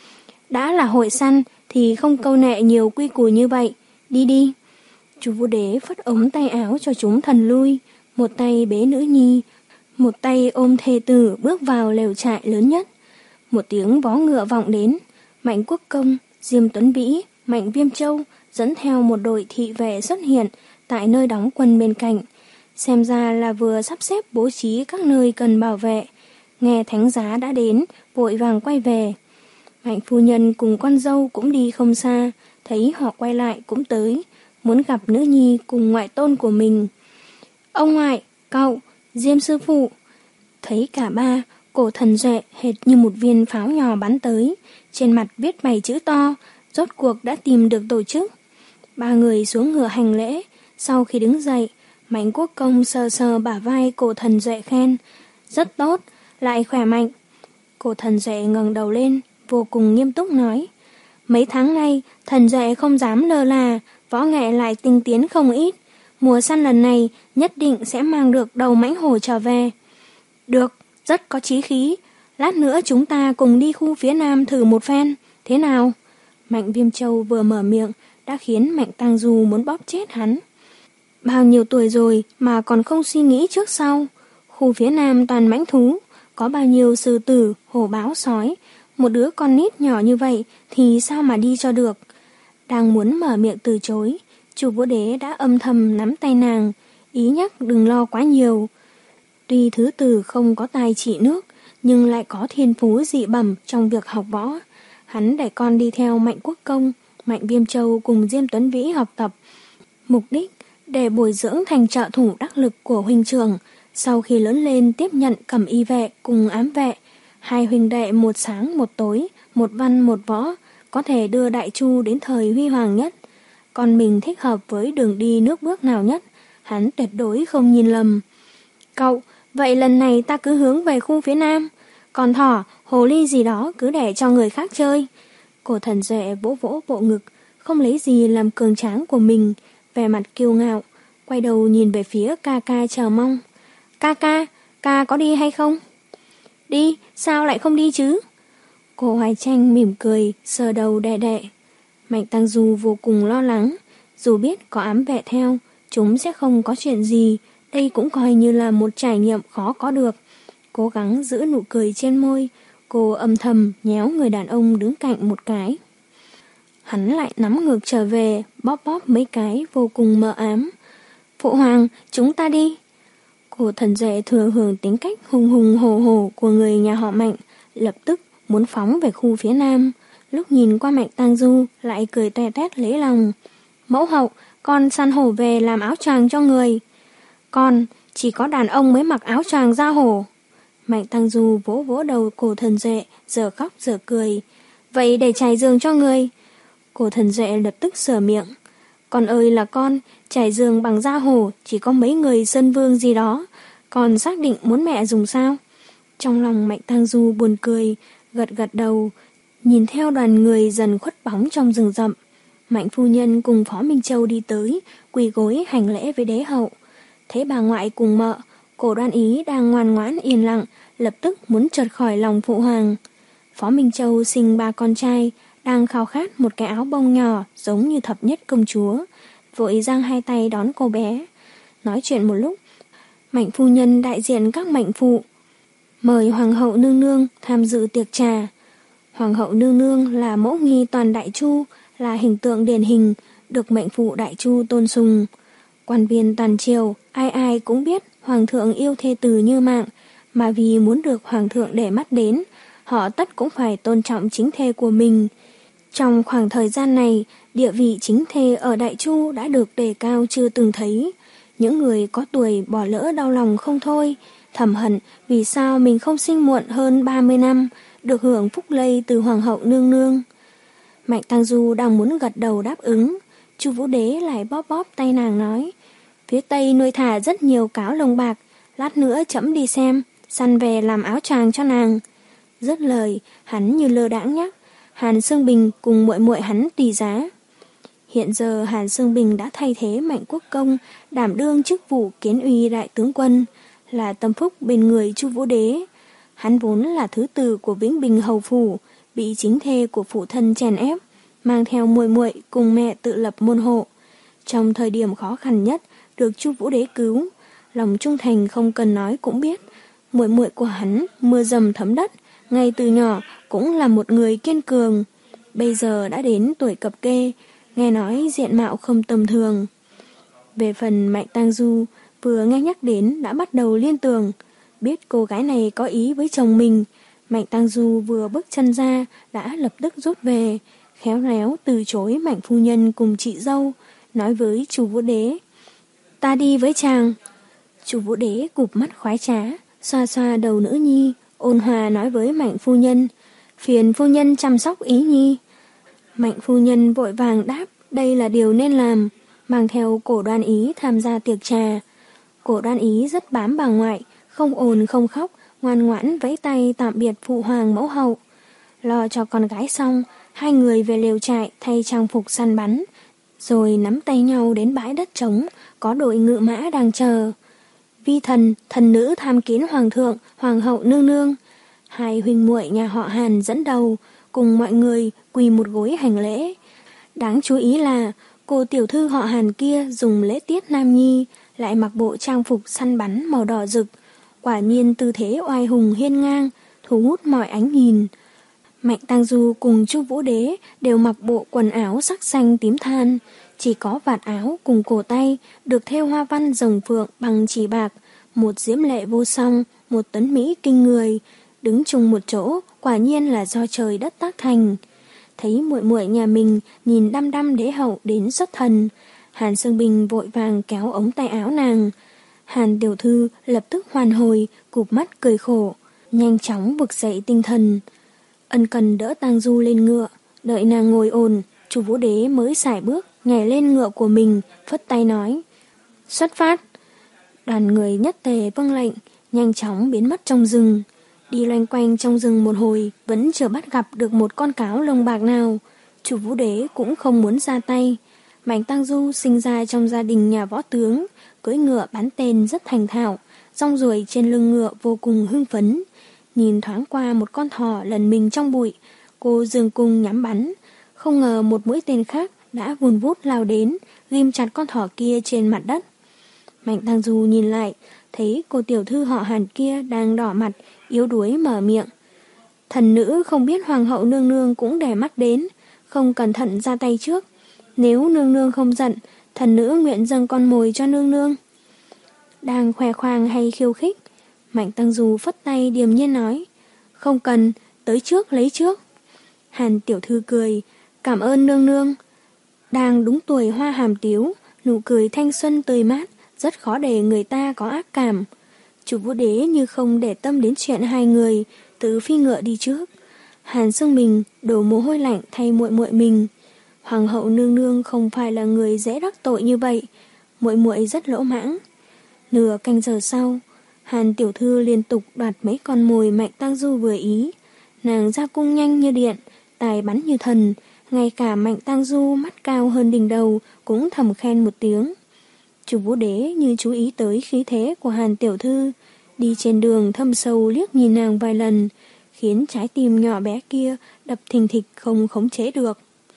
Đã là hội săn thì không câu nệ nhiều quy củ như vậy, đi đi. Chu Vũ Đế phất ống tay áo cho chúng thần lui, một tay bế nữ nhi, một tay ôm thê tử bước vào lều trại lớn nhất. Một tiếng vó ngựa vọng đến, Mạnh Quốc Công, Diêm Tuấn Vĩ, Mạnh Viêm Châu dẫn theo một đội thị vệ xuất hiện tại nơi đóng quân bên cạnh. Xem ra là vừa sắp xếp bố trí các nơi cần bảo vệ. Nghe thánh giá đã đến, vội vàng quay về. Mạnh phu nhân cùng con dâu cũng đi không xa, thấy họ quay lại cũng tới, muốn gặp nữ nhi cùng ngoại tôn của mình. Ông ngoại, cậu, Diêm sư phụ. Thấy cả ba, Cổ Thần Duệ hệt như một viên pháo nhỏ bắn tới, trên mặt viết bảy chữ to, rốt cuộc đã tìm được tổ chức. Ba người xuống ngựa hành lễ, sau khi đứng dậy, Mạnh Quốc Công sờ sờ bả vai Cổ Thần Duệ khen, rất tốt, lại khỏe mạnh. Cổ Thần Duệ ngẩng đầu lên, vô cùng nghiêm túc nói, mấy tháng nay Thần Duệ không dám lơ là, võ nghệ lại tinh tiến không ít, mùa săn lần này nhất định sẽ mang được đầu mãnh hổ trở về. Được, rất có chí khí, lát nữa chúng ta cùng đi khu phía nam thử một phen, thế nào? Mạnh Viêm Châu vừa mở miệng đã khiến Mạnh Tang Du muốn bóp chết hắn. Bao nhiêu tuổi rồi mà còn không suy nghĩ trước sau. Khu phía nam toàn mãnh thú, có bao nhiêu sư tử, hổ báo, sói. Một đứa con nít nhỏ như vậy thì sao mà đi cho được. Đang muốn mở miệng từ chối, Chu Vũ Đế đã âm thầm nắm tay nàng, ý nhắc đừng lo quá nhiều. Tuy thứ tử không có tài trị nước, nhưng lại có thiên phú dị bẩm trong việc học võ. Hắn để con đi theo Mạnh Quốc Công, Mạnh Viêm Châu cùng Diêm Tuấn Vĩ học tập. Mục đích để bồi dưỡng thành trợ thủ đắc lực của huynh trưởng, sau khi lớn lên tiếp nhận cẩm y vệ cùng ám vệ, hai huynh đệ một sáng một tối, một văn một võ, có thể đưa Đại Chu đến thời huy hoàng nhất. Còn mình thích hợp với đường đi nước bước nào nhất, hắn tuyệt đối không nhìn lầm. Cậu, vậy lần này ta cứ hướng về khu phía nam, còn thỏ, hồ ly gì đó cứ để cho người khác chơi. Cổ Thần Duệ vỗ vỗ bộ ngực, không lấy gì làm cường tráng của mình, vẻ mặt kiêu ngạo, quay đầu nhìn về phía ca ca chờ mong. Ca ca, ca có đi hay không? Đi, sao lại không đi chứ? Cô Hoài Tranh mỉm cười, sờ đầu đè đè. Mạnh Tăng Du vô cùng lo lắng, dù biết có ám vệ theo, chúng sẽ không có chuyện gì, đây cũng coi như là một trải nghiệm khó có được. Cố gắng giữ nụ cười trên môi, cô âm thầm nhéo người đàn ông đứng cạnh một cái. Hắn lại nắm ngược trở về, bóp bóp mấy cái vô cùng mờ ám. Phụ hoàng, chúng ta đi. Cổ Thần Duệ thừa hưởng tính cách hùng hùng hổ hổ của người nhà họ Mạnh, lập tức muốn phóng về khu phía nam. Lúc nhìn qua Mạnh Tăng Du lại cười toe toét lấy lòng. Mẫu hậu, con săn hổ về làm áo choàng cho người. Con, chỉ có đàn ông mới mặc áo choàng da hổ. Mạnh Tăng Du vỗ vỗ đầu Cổ Thần Duệ, giờ khóc giờ cười. Vậy để trải giường cho người. Cổ Thần Duệ lập tức sửa miệng. Con ơi là con, trải giường bằng da hổ chỉ có mấy người sơn vương gì đó. Còn xác định muốn mẹ dùng sao? Trong lòng Mạnh Tăng Du buồn cười, gật gật đầu, nhìn theo đoàn người dần khuất bóng trong rừng rậm. Mạnh phu nhân cùng Phó Minh Châu đi tới, quỳ gối hành lễ với đế hậu. Thấy bà ngoại cùng mợ, Cổ Đoan Ý đang ngoan ngoãn yên lặng, lập tức muốn trượt khỏi lòng phụ hoàng. Phó Minh Châu sinh ba con trai, đang khao khát một cái áo bông nhỏ giống như thập nhất công chúa, vội giang hai tay đón cô bé. Nói chuyện một lúc, Mạnh phu nhân đại diện các mạnh phụ mời Hoàng hậu nương nương tham dự tiệc trà. Hoàng hậu nương nương là mẫu nghi toàn Đại Chu, là hình tượng điển hình, được mệnh phụ Đại Chu tôn sùng. Quan viên toàn triều, ai ai cũng biết hoàng thượng yêu thê tử như mạng, mà vì muốn được hoàng thượng để mắt đến, họ tất cũng phải tôn trọng chính thê của mình. Trong khoảng thời gian này, địa vị chính thê ở Đại Chu đã được đề cao chưa từng thấy. Những người có tuổi bỏ lỡ đau lòng không thôi, thầm hận vì sao mình không sinh muộn hơn ba mươi năm, được hưởng phúc lây từ hoàng hậu nương nương. Mạnh Tăng Du đang muốn gật đầu đáp ứng, Chu Vũ Đế lại bóp bóp tay nàng nói, phía Tây nuôi thả rất nhiều cáo lông bạc, lát nữa trẫm đi xem, săn về làm áo choàng cho nàng. Dứt lời, hắn như lơ đãng nhắc, Hàn Xương Bình cùng muội muội hắn tùy giá. Hiện giờ Hàn Xương Bình đã thay thế Mạnh Quốc Công, đảm đương chức vụ kiến uy đại tướng quân, là tâm phúc bên người Chu Vũ Đế. Hắn vốn là thứ tử của Vĩnh Bình hầu phủ, bị chính thê của phụ thân chèn ép, mang theo muội muội cùng mẹ tự lập môn hộ. Trong thời điểm khó khăn nhất, được Chu Vũ Đế cứu, lòng trung thành không cần nói cũng biết. Muội muội của hắn mưa dầm thấm đất, ngay từ nhỏ cũng là một người kiên cường. Bây giờ đã đến tuổi cập kê, nghe nói diện mạo không tầm thường. Về phần Mạnh Tăng Du, vừa nghe nhắc đến đã bắt đầu liên tưởng, biết cô gái này có ý với chồng mình. Mạnh Tăng Du vừa bước chân ra đã lập tức rút về, khéo léo từ chối Mạnh phu nhân cùng chị dâu, nói với Chu Vũ Đế, ta đi với chàng. Chu Vũ Đế cụp mắt khoái trá, xoa xoa đầu nữ nhi, ôn hòa nói với Mạnh phu nhân, phiền phu nhân chăm sóc Ý nhi. Mạnh phu nhân vội vàng đáp, đây là điều nên làm, mang theo Cổ Đoan Ý tham gia tiệc trà. Cổ Đoan Ý rất bám bà ngoại, không ồn không khóc, ngoan ngoãn vẫy tay tạm biệt phụ hoàng mẫu hậu. Lo cho con gái xong, hai người về lều trại thay trang phục săn bắn, rồi nắm tay nhau đến bãi đất trống, có đội ngự mã đang chờ. Vi thần, thần nữ tham kiến hoàng thượng, hoàng hậu nương nương. Hai huynh muội nhà họ Hàn dẫn đầu, cùng mọi người quỳ một gối hành lễ. Đáng chú ý là cô tiểu thư họ Hàn kia dùng lễ tiết nam nhi, lại mặc bộ trang phục săn bắn màu đỏ rực, quả nhiên tư thế oai hùng hiên ngang, thu hút mọi ánh nhìn. Mạnh Tăng Du cùng Chu Vũ Đế đều mặc bộ quần áo sắc xanh tím than, chỉ có vạt áo cùng cổ tay được thêu hoa văn rồng phượng bằng chỉ bạc, một diễm lệ vô song, một tấn mỹ kinh người, đứng chung một chỗ, quả nhiên là do trời đất tác thành. Thấy muội muội nhà mình nhìn đăm đăm đế hậu đến xuất thần, Hàn Sương Bình vội vàng kéo ống tay áo nàng. Hàn tiểu thư lập tức hoàn hồi, cụp mắt cười khổ, nhanh chóng vực dậy tinh thần. Ân Cần đỡ Tang Du lên ngựa, đợi nàng ngồi ổn, Chu Vũ Đế mới sải bước nhảy lên ngựa của mình, phất tay nói: "Xuất phát!" Đoàn người nhất tề vâng lệnh, nhanh chóng biến mất trong rừng. Đi loanh quanh trong rừng một hồi, vẫn chưa bắt gặp được một con cáo lông bạc nào. Chu Vũ Đế cũng không muốn ra tay. Mạnh Tang Du sinh ra trong gia đình nhà võ tướng, cưỡi ngựa bắn tên rất thành thạo, rong ruổi trên lưng ngựa vô cùng hưng phấn. Nhìn thoáng qua một con thỏ lần mình trong bụi, cô dường cung nhắm bắn, không ngờ một mũi tên khác đã vùn vút lao đến, ghim chặt con thỏ kia trên mặt đất. Mạnh Tang Du nhìn lại, thấy cô tiểu thư họ Hàn kia đang đỏ mặt, yếu đuối mở miệng. Thần nữ không biết hoàng hậu nương nương cũng để mắt đến, không cẩn thận ra tay trước. Nếu nương nương không giận, thần nữ nguyện dâng con mồi cho nương nương. Đang khoe khoang hay khiêu khích, Mạnh Tang Du phất tay điềm nhiên nói: "Không cần, tới trước lấy trước." Hàn tiểu thư cười: "Cảm ơn nương nương." Đang đúng tuổi hoa hàm tiếu, nụ cười thanh xuân tươi mát, rất khó để người ta có ác cảm. Chu Vũ Đế như không để tâm đến chuyện hai người, tự phi ngựa đi trước. Hàn Sương Bình đổ mồ hôi lạnh thay muội muội mình. Hoàng hậu nương nương không phải là người dễ đắc tội như vậy, muội muội rất lỗ mãng. Nửa canh giờ sau, Hàn tiểu thư liên tục đoạt mấy con mồi Mạnh Tang Du vừa ý. Nàng ra cung nhanh như điện, tài bắn như thần, ngay cả Mạnh Tang Du mắt cao hơn đỉnh đầu cũng thầm khen một tiếng. Chu Vũ Đế như chú ý tới khí thế của Hàn tiểu thư, đi trên đường thâm sâu liếc nhìn nàng vài lần, khiến trái tim nhỏ bé kia đập thình thịch không khống chế được.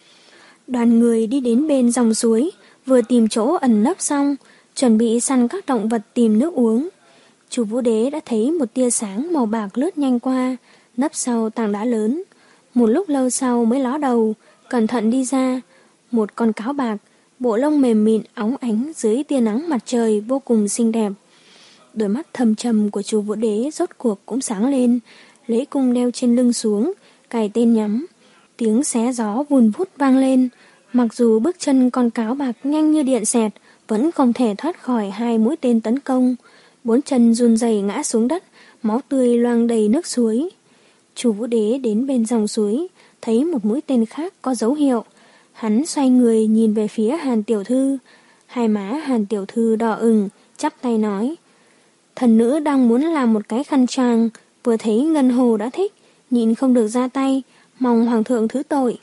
Đoàn người đi đến bên dòng suối, vừa tìm chỗ ẩn nấp xong, chuẩn bị săn các động vật tìm nước uống. Chu Vũ Đế đã thấy một tia sáng màu bạc lướt nhanh qua, nấp sau tảng đá lớn. Một lúc lâu sau mới ló đầu, cẩn thận đi ra. Một con cáo bạc, bộ lông mềm mịn óng ánh dưới tia nắng mặt trời vô cùng xinh đẹp. Đôi mắt thâm trầm của Chu Vũ Đế rốt cuộc cũng sáng lên, lấy cung đeo trên lưng xuống, cài tên nhắm. Tiếng xé gió vùn vút vang lên, mặc dù bước chân con cáo bạc nhanh như điện xẹt, vẫn không thể thoát khỏi hai mũi tên tấn công. Bốn chân run rẩy ngã xuống đất, máu tươi loang đầy nước suối. Chu Vũ Đế đến bên dòng suối, thấy một mũi tên khác có dấu hiệu. Hắn xoay người nhìn về phía Hàn tiểu thư. Hai má Hàn tiểu thư đỏ ửng, chắp tay nói: "Thần nữ đang muốn làm một cái khăn choàng, vừa thấy Ngân Hồ đã thích, nhịn không được ra tay, mong hoàng thượng thứ tội."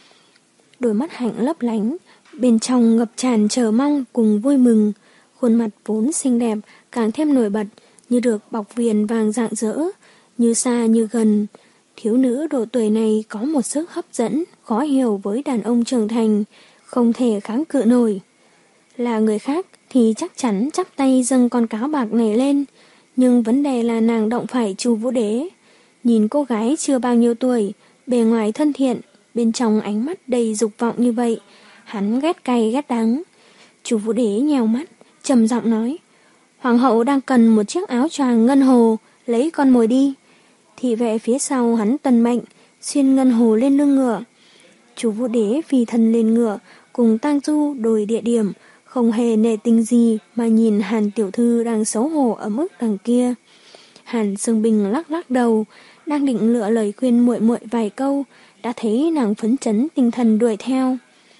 Đôi mắt hạnh lấp lánh, bên trong ngập tràn chờ mong cùng vui mừng. Khuôn mặt vốn xinh đẹp càng thêm nổi bật, như được bọc viền vàng rạng rỡ, như xa như gần. Thiếu nữ độ tuổi này có một sức hấp dẫn khó hiểu với đàn ông trưởng thành, không thể kháng cự nổi. Là người khác thì chắc chắn chắp tay dâng con cáo bạc này lên, nhưng vấn đề là nàng động phải Chu Vũ Đế. Nhìn cô gái chưa bao nhiêu tuổi, bề ngoài thân thiện, bên trong ánh mắt đầy dục vọng như vậy, hắn ghét cay ghét đắng. Chu Vũ Đế nhèo mắt, trầm giọng nói: "Hoàng hậu đang cần một chiếc áo choàng ngân hồ, lấy con mồi đi." Thị vệ phía sau hắn tuân mệnh, xuyên ngân hồ lên lưng ngựa. Chu Vũ Đế phi thân lên ngựa, cùng Tang Du đổi địa điểm, không hề nể tình gì mà nhìn Hàn tiểu thư đang xấu hổ ở mức đằng kia. Hàn Sương Bình lắc lắc đầu, đang định lựa lời khuyên muội muội vài câu, đã thấy nàng phấn chấn tinh thần đuổi theo.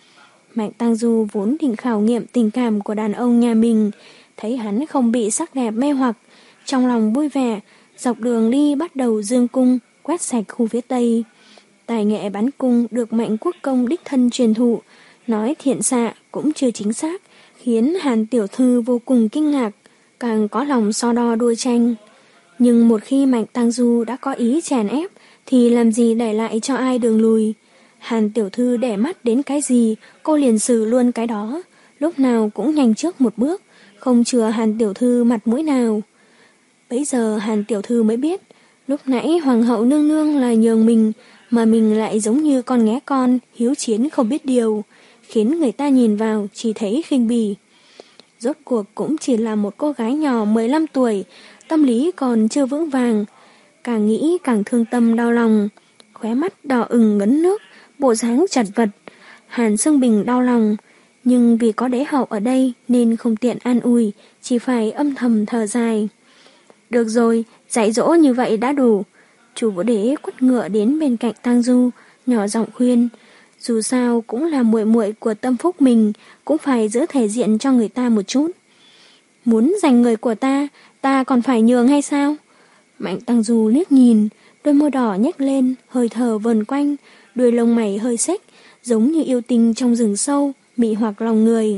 Mạnh Tang Du vốn định khảo nghiệm tình cảm của đàn ông nhà mình, thấy hắn không bị sắc đẹp mê hoặc, trong lòng vui vẻ, dọc đường đi bắt đầu dương cung, quét sạch khu phía Tây. Tài nghệ bắn cung được Mạnh Quốc Công đích thân truyền thụ, nói thiện xạ cũng chưa chính xác, khiến Hàn tiểu thư vô cùng kinh ngạc, càng có lòng so đo đua tranh. Nhưng một khi Mạnh Tang Du đã có ý chèn ép, thì làm gì để lại cho ai đường lùi. Hàn tiểu thư để mắt đến cái gì, cô liền xử luôn cái đó, lúc nào cũng nhanh trước một bước, không chừa Hàn tiểu thư mặt mũi nào. Bấy giờ Hàn tiểu thư mới biết, lúc nãy hoàng hậu nương nương là nhường mình, mà mình lại giống như con nghé con, hiếu chiến không biết điều, khiến người ta nhìn vào chỉ thấy khinh bỉ. Rốt cuộc cũng chỉ là một cô gái nhỏ mười lăm tuổi, tâm lý còn chưa vững vàng. Càng nghĩ càng thương tâm đau lòng, khóe mắt đỏ ửng ngấn nước, bộ dáng chật vật. Hàn Sương Bình đau lòng, Nhưng vì có đế hậu ở đây nên không tiện an ủi, chỉ phải âm thầm thở dài. Được rồi, dạy dỗ như vậy đã đủ. Chu Vũ Đế quất ngựa đến bên cạnh Tang Du, nhỏ giọng khuyên. Dù sao cũng là muội muội của Tâm Phúc mình, cũng phải giữ thể diện cho người ta một chút. Muốn giành người của ta, ta còn phải nhường hay sao? Mạnh Tang Du liếc nhìn, đôi môi đỏ nhếch lên, hơi thở vần quanh, đuôi lông mày hơi xếch, giống như yêu tinh trong rừng sâu, mị hoặc lòng người.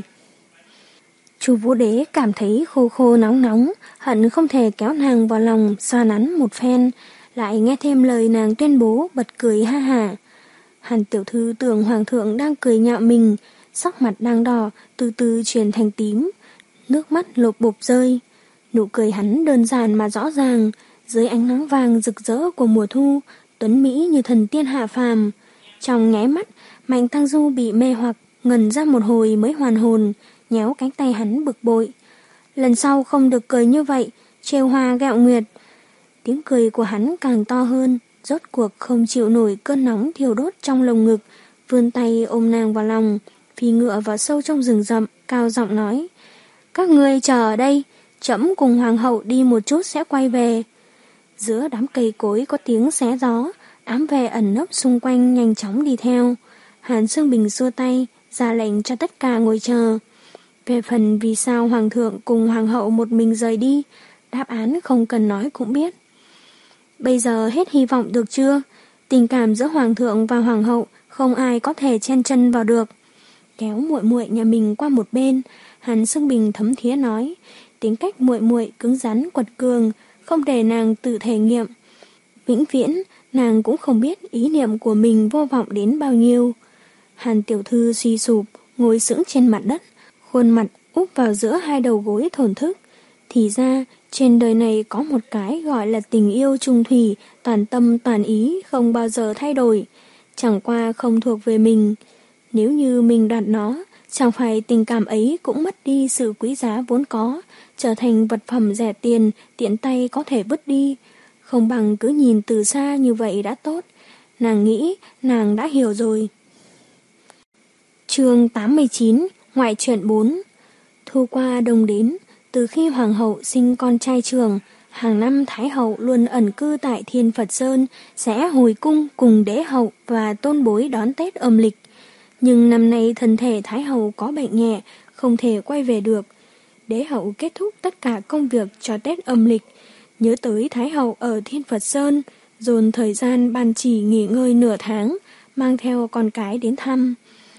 Chu Vũ Đế cảm thấy khô khô nóng nóng, hận không thể kéo nàng vào lòng xoa nắn một phen, lại nghe thêm lời nàng tuyên bố bật cười ha hả. Hàn tiểu thư tưởng hoàng thượng đang cười nhạo mình, sắc mặt đang đỏ, từ từ chuyển thành tím, nước mắt lộp bộp rơi. Nụ cười hắn đơn giản mà rõ ràng, dưới ánh nắng vàng rực rỡ của mùa thu, tuấn mỹ như thần tiên hạ phàm. Trong nháy mắt, Mạnh Tang Du bị mê hoặc, ngẩn ra một hồi mới hoàn hồn, nhéo cánh tay hắn bực bội. Lần sau không được cười như vậy, trêu hoa gẹo nguyệt. Tiếng cười của hắn càng to hơn, rốt cuộc không chịu nổi cơn nóng thiêu đốt trong lồng ngực, vươn tay ôm nàng vào lòng, phi ngựa vào sâu trong rừng rậm, cao giọng nói: Các ngươi chờ ở đây, trẫm cùng hoàng hậu đi một chút sẽ quay về. Giữa đám cây cối có tiếng xé gió, ám vệ ẩn nấp xung quanh nhanh chóng đi theo. Hàn Xương Bình xua tay, ra lệnh cho tất cả ngồi chờ. Về phần vì sao hoàng thượng cùng hoàng hậu một mình rời đi, đáp án không cần nói cũng biết. Bây giờ hết hy vọng được chưa? Tình cảm giữa hoàng thượng và hoàng hậu không ai có thể chen chân vào được. Kéo muội muội nhà mình qua một bên, Hàn Xương Bình thấm thía nói, tính cách muội muội cứng rắn quật cường, không để nàng tự thể nghiệm. Vĩnh viễn, nàng cũng không biết ý niệm của mình vô vọng đến bao nhiêu. Hàn tiểu thư suy sụp, ngồi sững trên mặt đất, khuôn mặt úp vào giữa hai đầu gối thổn thức. Thì ra, trên đời này có một cái gọi là tình yêu trung thủy, toàn tâm toàn ý, không bao giờ thay đổi. Chẳng qua không thuộc về mình. Nếu như mình đoạt nó, chẳng phải tình cảm ấy cũng mất đi sự quý giá vốn có, trở thành vật phẩm rẻ tiền, tiện tay có thể vứt đi. Không bằng cứ nhìn từ xa như vậy đã tốt. Nàng nghĩ nàng đã hiểu rồi. Chương tám mươi chín, Ngoại truyện bốn. Thu qua đông đến, từ khi hoàng hậu sinh con trai trưởng, hàng năm Thái hậu luôn ẩn cư tại Thiên Phật Sơn, sẽ hồi cung cùng đế hậu và tôn bối đón Tết âm lịch. Nhưng năm nay thân thể Thái hậu có bệnh nhẹ, không thể quay về được. Đế hậu kết thúc tất cả công việc cho Tết âm lịch, nhớ tới Thái hậu ở Thiên Phật Sơn, dồn thời gian ban chỉ nghỉ ngơi nửa tháng, mang theo con cái đến thăm.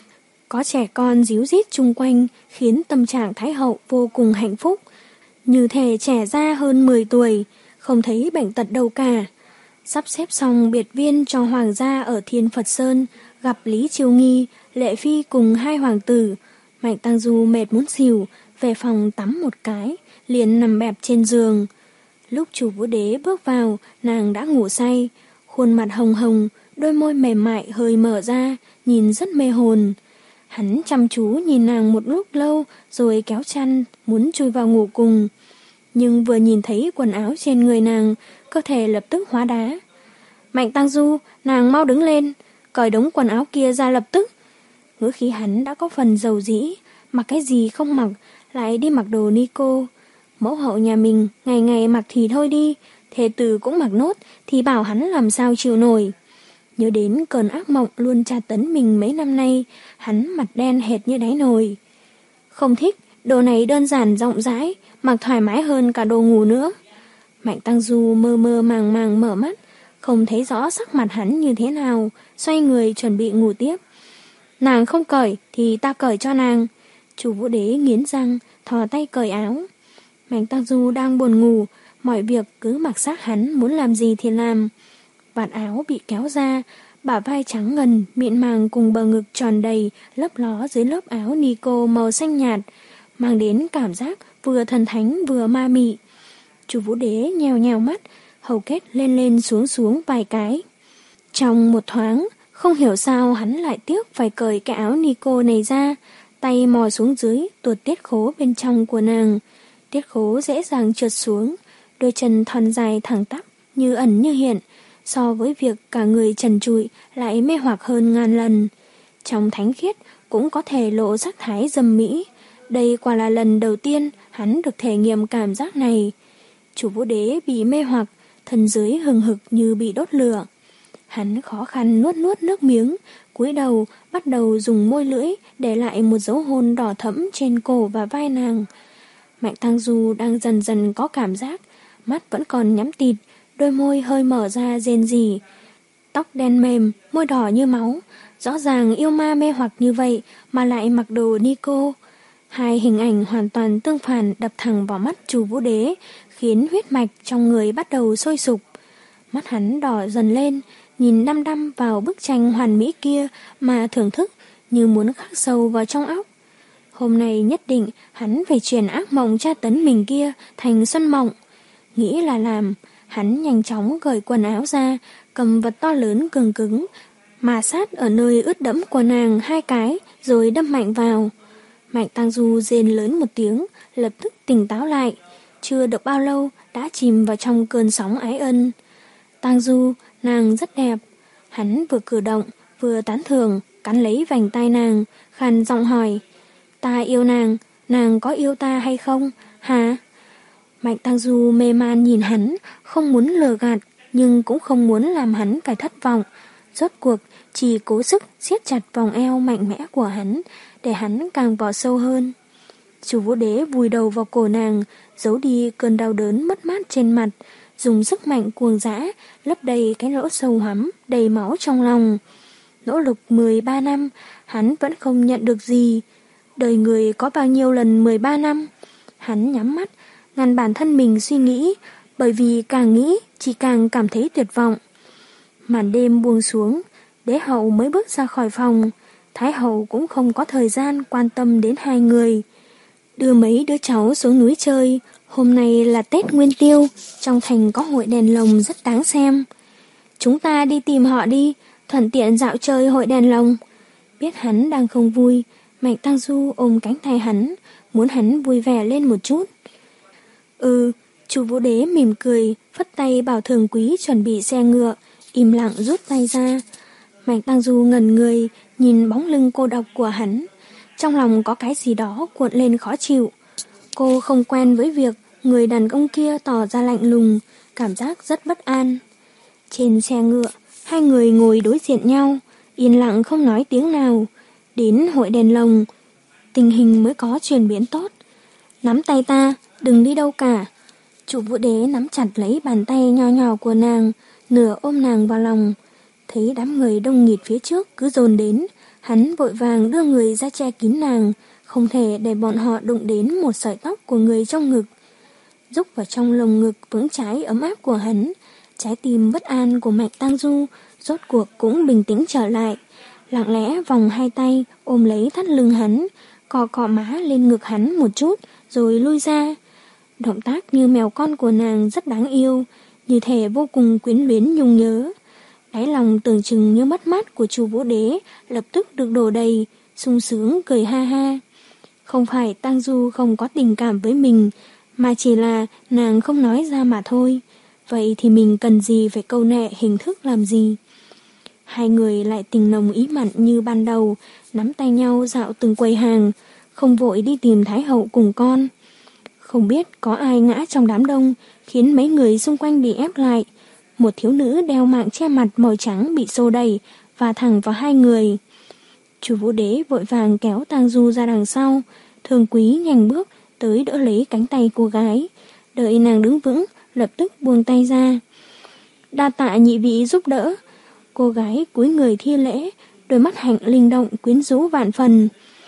Có trẻ con díu dít chung quanh, khiến tâm trạng Thái hậu vô cùng hạnh phúc. Như thể trẻ ra hơn mười tuổi, không thấy bệnh tật đâu cả. Sắp xếp xong biệt viên cho hoàng gia ở Thiên Phật Sơn, gặp Lý Chiêu Nghi, Lệ Phi cùng hai hoàng tử. Mạnh Tang Du mệt muốn xỉu, về phòng tắm một cái, liền nằm bẹp trên giường. Lúc Chu Vũ Đế bước vào, nàng đã ngủ say, khuôn mặt hồng hồng, đôi môi mềm mại hơi mở ra, nhìn rất mê hồn. Hắn chăm chú nhìn nàng một lúc lâu rồi kéo chăn, muốn chui vào ngủ cùng. Nhưng vừa nhìn thấy quần áo trên người nàng, cơ thể lập tức hóa đá. Mạnh Tang Du, nàng mau đứng lên, cởi đống quần áo kia ra lập tức. Ngữ khí hắn đã có phần dầu dĩ, mặc cái gì không mặc, lại đi mặc đồ ni cô. Mẫu hậu nhà mình, ngày ngày mặc thì thôi đi, thê tử cũng mặc nốt, thì bảo hắn làm sao chịu nổi. Nhớ đến cơn ác mộng luôn tra tấn mình mấy năm nay, hắn mặt đen hệt như đáy nồi. Không thích, đồ này đơn giản rộng rãi, mặc thoải mái hơn cả đồ ngủ nữa. Mạnh Tang Du mơ mơ màng màng mở mắt, không thấy rõ sắc mặt hắn như thế nào, xoay người chuẩn bị ngủ tiếp. Nàng không cởi thì ta cởi cho nàng. Chu Vũ Đế nghiến răng, thò tay cởi áo. Mạnh Tang Du đang buồn ngủ, mọi việc cứ mặc xác hắn muốn làm gì thì làm. Vạt áo bị kéo ra, bả vai trắng ngần, mịn màng cùng bờ ngực tròn đầy, lấp ló dưới lớp áo nico màu xanh nhạt, mang đến cảm giác vừa thần thánh vừa ma mị. Chu Vũ Đế nheo nheo mắt, hầu kết lên lên xuống xuống vài cái. Trong một thoáng, không hiểu sao hắn lại tiếc phải cởi cái áo nico này ra, tay mò xuống dưới tuột tiết khố bên trong của nàng. Tiết khố dễ dàng trượt xuống, đôi chân thon dài thẳng tắp, như ẩn như hiện, so với việc cả người trần trụi lại mê hoặc hơn ngàn lần. Trong thánh khiết, cũng có thể lộ sắc thái dâm mỹ. Đây quả là lần đầu tiên hắn được thể nghiệm cảm giác này. Chu Vũ Đế bị mê hoặc, thân dưới hừng hực như bị đốt lửa. Hắn khó khăn nuốt nuốt nước miếng, cúi đầu bắt đầu dùng môi lưỡi để lại một dấu hôn đỏ thẫm trên cổ và vai nàng. Mạnh Tăng Du đang dần dần có cảm giác, mắt vẫn còn nhắm tịt, đôi môi hơi mở ra rên rỉ. Tóc đen mềm, môi đỏ như máu, rõ ràng yêu ma mê hoặc như vậy mà lại mặc đồ ni cô. Hai hình ảnh hoàn toàn tương phản đập thẳng vào mắt Chu Vũ Đế, khiến huyết mạch trong người bắt đầu sôi sục. Mắt hắn đỏ dần lên, nhìn đăm đăm vào bức tranh hoàn mỹ kia mà thưởng thức như muốn khắc sâu vào trong óc. Hôm nay nhất định hắn phải chuyển ác mộng tra tấn mình kia thành xuân mộng. Nghĩ là làm, hắn nhanh chóng cởi quần áo ra, cầm vật to lớn cường cứng, mà sát ở nơi ướt đẫm của nàng hai cái rồi đâm mạnh vào. Mạnh Tăng Du rên lớn một tiếng, lập tức tỉnh táo lại. Chưa được bao lâu đã chìm vào trong cơn sóng ái ân. Tăng Du, nàng rất đẹp. Hắn vừa cử động, vừa tán thưởng, cắn lấy vành tai nàng, khàn giọng hỏi. Ta yêu nàng, nàng có yêu ta hay không, hả? Mạnh Tăng Du mê man nhìn hắn, không muốn lừa gạt, nhưng cũng không muốn làm hắn phải thất vọng. Rốt cuộc, chỉ cố sức siết chặt vòng eo mạnh mẽ của hắn, để hắn càng vào sâu hơn. Chu Vũ Đế vùi đầu vào cổ nàng, giấu đi cơn đau đớn mất mát trên mặt, dùng sức mạnh cuồng dã lấp đầy cái lỗ sâu hoắm đầy máu trong lòng. Nỗ lực mười ba năm, hắn vẫn không nhận được gì. Đời người có bao nhiêu lần mười ba năm? Hắn nhắm mắt, ngăn bản thân mình suy nghĩ, bởi vì càng nghĩ chỉ càng cảm thấy tuyệt vọng. Màn đêm buông xuống, Đế hậu mới bước ra khỏi phòng. Thái hậu cũng không có thời gian quan tâm đến hai người. Đưa mấy đứa cháu xuống núi chơi. Hôm nay là Tết Nguyên Tiêu, trong thành có hội đèn lồng rất đáng xem. Chúng ta đi tìm họ đi, thuận tiện dạo chơi hội đèn lồng. Biết hắn đang không vui, Mạnh Tăng Du ôm cánh tay hắn, muốn hắn vui vẻ lên một chút. Ừ, Chu Vũ Đế mỉm cười, phất tay bảo Thường Quý chuẩn bị xe ngựa, im lặng rút tay ra. Mạnh Tăng Du ngẩn người, nhìn bóng lưng cô độc của hắn. Trong lòng có cái gì đó cuộn lên khó chịu. Cô không quen với việc người đàn ông kia tỏ ra lạnh lùng, cảm giác rất bất an. Trên xe ngựa, hai người ngồi đối diện nhau, yên lặng không nói tiếng nào. Đến hội đèn lồng, tình hình mới có chuyển biến tốt. Nắm tay ta, đừng đi đâu cả. Chu Vũ Đế nắm chặt lấy bàn tay nho nhỏ của nàng, nửa ôm nàng vào lòng. Thấy đám người đông nghịt phía trước cứ dồn đến, hắn vội vàng đưa người ra che kín nàng, không thể để bọn họ đụng đến một sợi tóc của người trong ngực. Rúc vào trong lồng ngực vững chãi ấm áp của hắn, trái tim bất an của Mạnh Tăng Du rốt cuộc cũng bình tĩnh trở lại, lặng lẽ vòng hai tay ôm lấy thắt lưng hắn, cọ cọ má lên ngực hắn một chút rồi lui ra. Động tác như mèo con của nàng rất đáng yêu, như thể vô cùng quyến luyến nhung nhớ. Đáy lòng tưởng chừng như mất mát của Chu Vũ Đế lập tức được đổ đầy, sung sướng cười ha ha. Không phải Tăng Du không có tình cảm với mình, mà chỉ là nàng không nói ra mà thôi. Vậy thì mình cần gì phải câu nệ hình thức làm gì? Hai người lại tình nồng ý mặn như ban đầu, nắm tay nhau dạo từng quầy hàng, không vội đi tìm Thái hậu cùng con. Không biết có ai ngã trong đám đông, khiến mấy người xung quanh bị ép lại. Một thiếu nữ đeo mạng che mặt màu trắng bị xô đẩy và thẳng vào hai người. Chu Vũ Đế vội vàng kéo Tang Du ra đằng sau, Thường Quý nhanh bước tới đỡ lấy cánh tay cô gái. Đợi nàng đứng vững, lập tức buông tay ra. Đa tạ nhị vị giúp đỡ. Cô gái cúi người thi lễ, đôi mắt hạnh linh động quyến rũ vạn phần.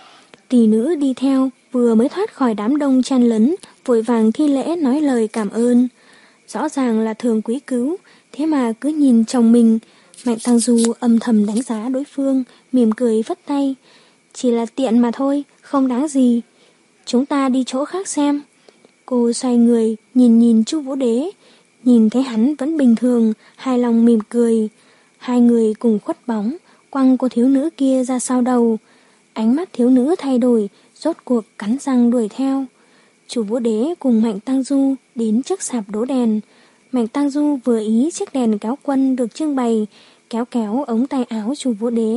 Tỷ nữ đi theo vừa mới thoát khỏi đám đông chen lấn, vội vàng thi lễ nói lời cảm ơn. Rõ ràng là Thường Quý cứu, thế mà cứ nhìn chồng mình. Mạnh Tăng Du âm thầm đánh giá đối phương, mỉm cười vất tay. Chỉ là tiện mà thôi, không đáng gì. Chúng ta đi chỗ khác xem. Cô xoay người, nhìn nhìn Chu Vũ Đế. Nhìn thấy hắn vẫn bình thường, hài lòng mỉm cười. Hai người cùng khuất bóng, quăng cô thiếu nữ kia ra sau đầu. Ánh mắt thiếu nữ thay đổi, rốt cuộc cắn răng đuổi theo. Chu Vũ Đế cùng Mạnh Tăng Du đến trước sạp đố đèn. Mạnh Tăng Du vừa ý chiếc đèn kéo quân được trưng bày, kéo kéo ống tay áo Chu Vũ Đế,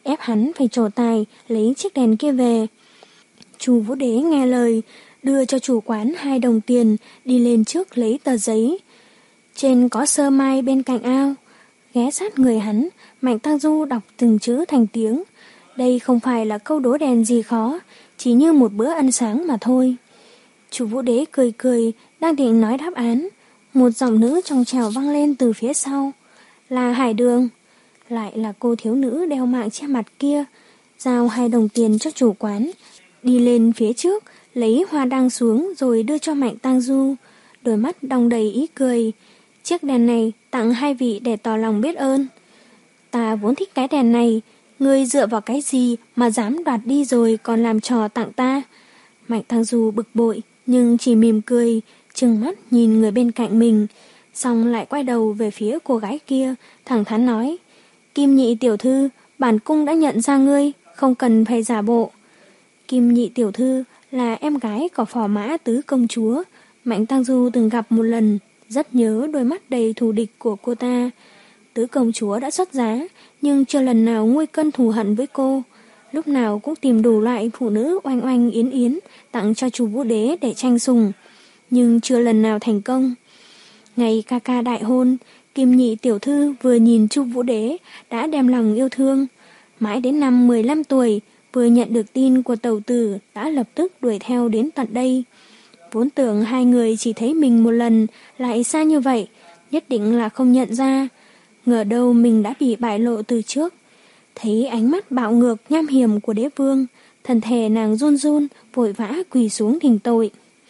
ép hắn phải trổ tài lấy chiếc đèn kia về. Chu Vũ Đế nghe lời, đưa cho chủ quán hai đồng tiền, đi lên trước lấy tờ giấy. Trên có sơ mai bên cạnh ao. Ghé sát người hắn, Mạnh Tăng Du đọc từng chữ thành tiếng. Đây không phải là câu đố đèn gì khó, chỉ như một bữa ăn sáng mà thôi. Chu Vũ Đế cười cười, đang định nói đáp án. Một giọng nữ trong trẻo vang lên từ phía sau. Là Hải Đường. Lại là cô thiếu nữ đeo mạng che mặt kia. Giao hai đồng tiền cho chủ quán, đi lên phía trước, lấy hoa đăng xuống rồi đưa cho Mạnh Tăng Du. Đôi mắt đong đầy ý cười. Chiếc đèn này tặng hai vị để tỏ lòng biết ơn. Ta vốn thích cái đèn này, ngươi dựa vào cái gì mà dám đoạt đi rồi còn làm trò tặng ta? Mạnh Tăng Du bực bội, nhưng chỉ mỉm cười, trừng mắt nhìn người bên cạnh mình, xong lại quay đầu về phía cô gái kia, thẳng thắn nói: Kim Nhị tiểu thư, bản cung đã nhận ra ngươi, không cần phải giả bộ. Kim Nhị tiểu thư là em gái của phò mã tứ công chúa. Mạnh Tăng Du từng gặp một lần, rất nhớ đôi mắt đầy thù địch của cô ta. Tứ công chúa đã xuất giá, nhưng chưa lần nào nguôi cơn thù hận với cô. Lúc nào cũng tìm đủ loại phụ nữ oanh oanh yến yến tặng cho Chu Vũ Đế để tranh sủng, nhưng chưa lần nào thành công. Ngày ca ca đại hôn, Kim Nhị tiểu thư vừa nhìn Chu Vũ Đế đã đem lòng yêu thương. Mãi đến năm mười lăm tuổi, vừa nhận được tin của tẩu tử đã lập tức đuổi theo đến tận đây. Vốn tưởng hai người chỉ thấy mình một lần, lại xa như vậy, nhất định là không nhận ra. Ngờ đâu mình đã bị bại lộ từ trước. Thấy ánh mắt bạo ngược nham hiểm của đế vương, thân thể nàng run run, vội vã quỳ xuống thỉnh tội.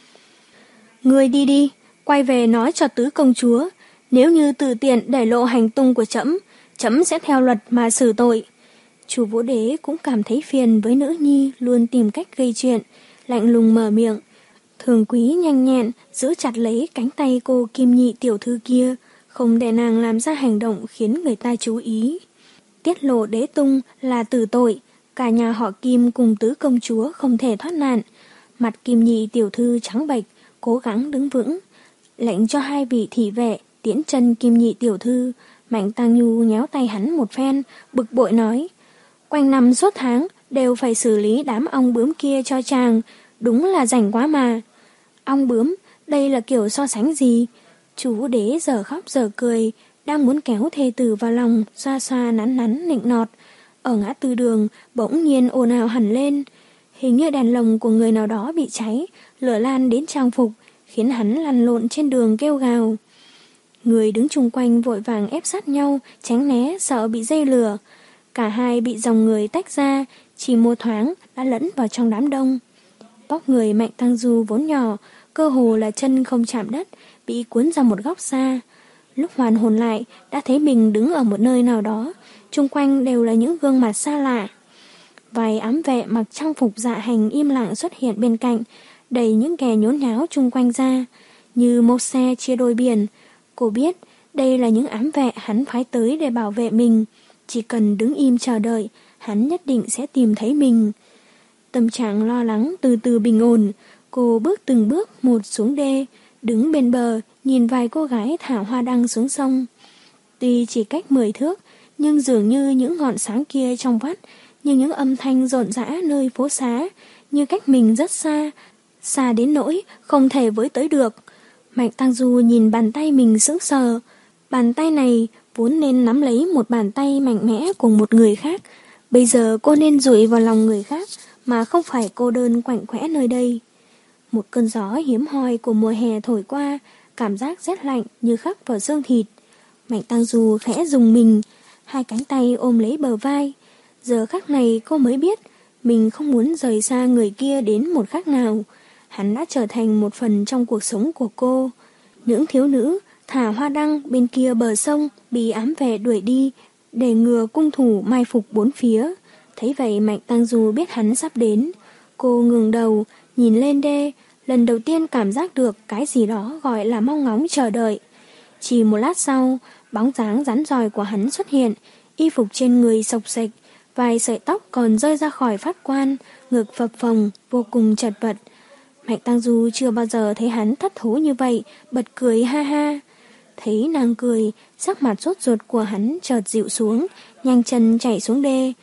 Ngươi đi đi, quay về nói cho tứ công chúa, nếu như tự tiện để lộ hành tung của trẫm, trẫm sẽ theo luật mà xử tội. Chu Vũ Đế cũng cảm thấy phiền với nữ nhi luôn tìm cách gây chuyện, lạnh lùng mở miệng. Thường Quý nhanh nhẹn giữ chặt lấy cánh tay cô Kim Nhị tiểu thư kia, không để nàng làm ra hành động khiến người ta chú ý. Tiết lộ đế tung là tử tội, cả nhà họ Kim cùng tứ công chúa không thể thoát nạn. Mặt Kim Nhị tiểu thư trắng bệch, cố gắng đứng vững, lệnh cho hai vị thị vệ tiễn chân Kim Nhị tiểu thư. Mạnh Tăng Nhu nhéo tay hắn một phen, bực bội nói: Quanh năm suốt tháng đều phải xử lý đám ong bướm kia cho chàng, đúng là rảnh quá mà. Ong bướm, đây là kiểu so sánh gì? Chu Vũ Đế giờ khóc giờ cười, đang muốn kéo thê tử vào lòng, xoa xoa nắn nắn nịnh nọt. Ở ngã tư đường bỗng nhiên ồn ào hẳn lên, hình như đèn lồng của người nào đó bị cháy, lửa lan đến trang phục, khiến hắn lăn lộn trên đường kêu gào. Người đứng chung quanh vội vàng ép sát nhau, tránh né sợ bị dây lửa. Cả hai bị dòng người tách ra, chỉ một thoáng đã lẫn vào trong đám đông. Vóc người Mạnh Tăng Du vốn nhỏ, cơ hồ là chân không chạm đất, bị cuốn ra một góc xa. Lúc hoàn hồn lại, đã thấy mình đứng ở một nơi nào đó, chung quanh đều là những gương mặt xa lạ. Vài ám vệ mặc trang phục dạ hành im lặng xuất hiện bên cạnh, đẩy những kẻ nhốn nháo chung quanh ra, như một xe chia đôi biển. Cô biết, đây là những ám vệ hắn phái tới để bảo vệ mình. Chỉ cần đứng im chờ đợi, hắn nhất định sẽ tìm thấy mình. Tâm trạng lo lắng từ từ bình ổn, cô bước từng bước một xuống đê, đứng bên bờ, nhìn vài cô gái thả hoa đăng xuống sông. Tuy chỉ cách mười thước, nhưng dường như những ngọn sáng kia trong vắt, như những âm thanh rộn rã nơi phố xá, như cách mình rất xa, xa đến nỗi không thể với tới được. Mạnh Tăng Du nhìn bàn tay mình sững sờ. Bàn tay này vốn nên nắm lấy một bàn tay mạnh mẽ của một người khác. Bây giờ cô nên dụi vào lòng người khác, mà không phải cô đơn quạnh quẽ nơi đây. Một cơn gió hiếm hoi của mùa hè thổi qua, cảm giác rét lạnh như khắc vào xương thịt. Mạnh Tăng Du khẽ rùng mình, hai cánh tay ôm lấy bờ vai. Giờ khắc này cô mới biết, mình không muốn rời xa người kia đến một khắc nào. Hắn đã trở thành một phần trong cuộc sống của cô. Những thiếu nữ thả hoa đăng bên kia bờ sông bị ám vệ đuổi đi, để ngừa cung thủ mai phục bốn phía. Thấy vậy Mạnh Tăng Du biết hắn sắp đến. Cô ngừng đầu, nhìn lên đê, lần đầu tiên cảm giác được cái gì đó gọi là mong ngóng chờ đợi. Chỉ một lát sau, bóng dáng rắn rỏi của hắn xuất hiện, y phục trên người xộc xệch, vài sợi tóc còn rơi ra khỏi phát quan, ngực phập phồng, vô cùng chật vật. Mạnh Tăng Du chưa bao giờ thấy hắn thất thố như vậy, bật cười ha ha. Thấy nàng cười, sắc mặt sốt ruột của hắn chợt dịu xuống, nhanh chân chạy xuống đê.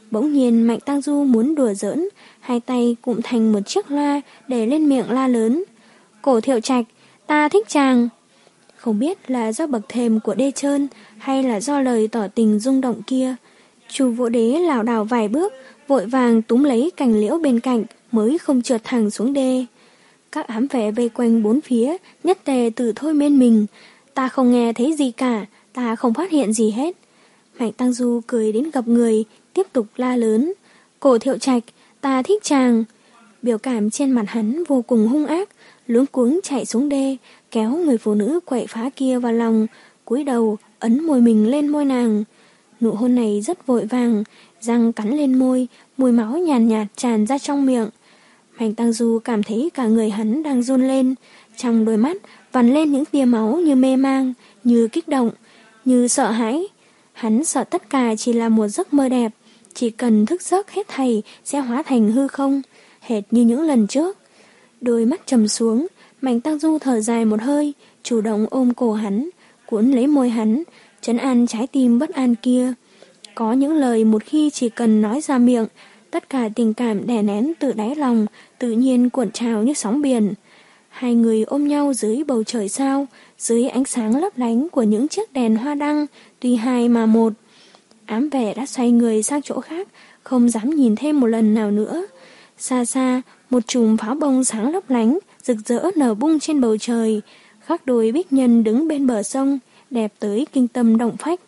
Bỗng nhiên Mạnh Tang Du muốn đùa giỡn, hai tay cụm thành một chiếc loa để lên miệng la lớn. Cổ Thiệu Trạch, ta thích chàng. Không biết là do bậc thềm của đê trơn hay là do lời tỏ tình rung động kia. Chu Vũ Đế lảo đảo vài bước, vội vàng túm lấy cành liễu bên cạnh mới không trượt thẳng xuống đê. Các ám vệ vây quanh bốn phía, nhất tề tự thôi miên mình. Ta không nghe thấy gì cả, ta không phát hiện gì hết. Mạnh Tăng Du cười đến gặp người, tiếp tục la lớn. Cổ Thiệu Trạch, ta thích chàng. Biểu cảm trên mặt hắn vô cùng hung ác, luống cuống chạy xuống đê, kéo người phụ nữ quậy phá kia vào lòng, cúi đầu ấn môi mình lên môi nàng. Nụ hôn này rất vội vàng, răng cắn lên môi, mùi máu nhàn nhạt, nhạt tràn ra trong miệng. Mạnh Tăng Du cảm thấy cả người hắn đang run lên, trong đôi mắt vằn lên những tia máu như mê mang, như kích động, như sợ hãi. Hắn sợ tất cả chỉ là một giấc mơ đẹp, chỉ cần thức giấc hết thảy sẽ hóa thành hư không, hệt như những lần trước. Đôi mắt trầm xuống, Mạnh Tăng Du thở dài một hơi, chủ động ôm cổ hắn, cuốn lấy môi hắn, trấn an trái tim bất an kia. Có những lời một khi chỉ cần nói ra miệng, tất cả tình cảm đè nén từ đáy lòng tự nhiên cuộn trào như sóng biển. Hai người ôm nhau dưới bầu trời sao, dưới ánh sáng lấp lánh của những chiếc đèn hoa đăng, tuy hai mà một. Ám vệ đã xoay người sang chỗ khác, không dám nhìn thêm một lần nào nữa. Xa xa, một chùm pháo bông sáng lấp lánh, rực rỡ nở bung trên bầu trời. Khắc đôi bích nhân đứng bên bờ sông, đẹp tới kinh tâm động phách.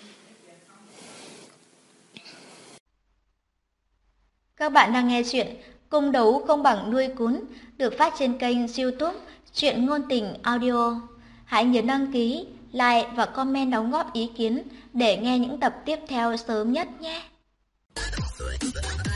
Các bạn đang nghe chuyện Cung đấu không bằng đuôi cún, được phát trên kênh YouTube Truyện Ngôn Tình Audio. Hãy nhớ đăng ký, like và comment đóng góp ý kiến để nghe những tập tiếp theo sớm nhất nhé.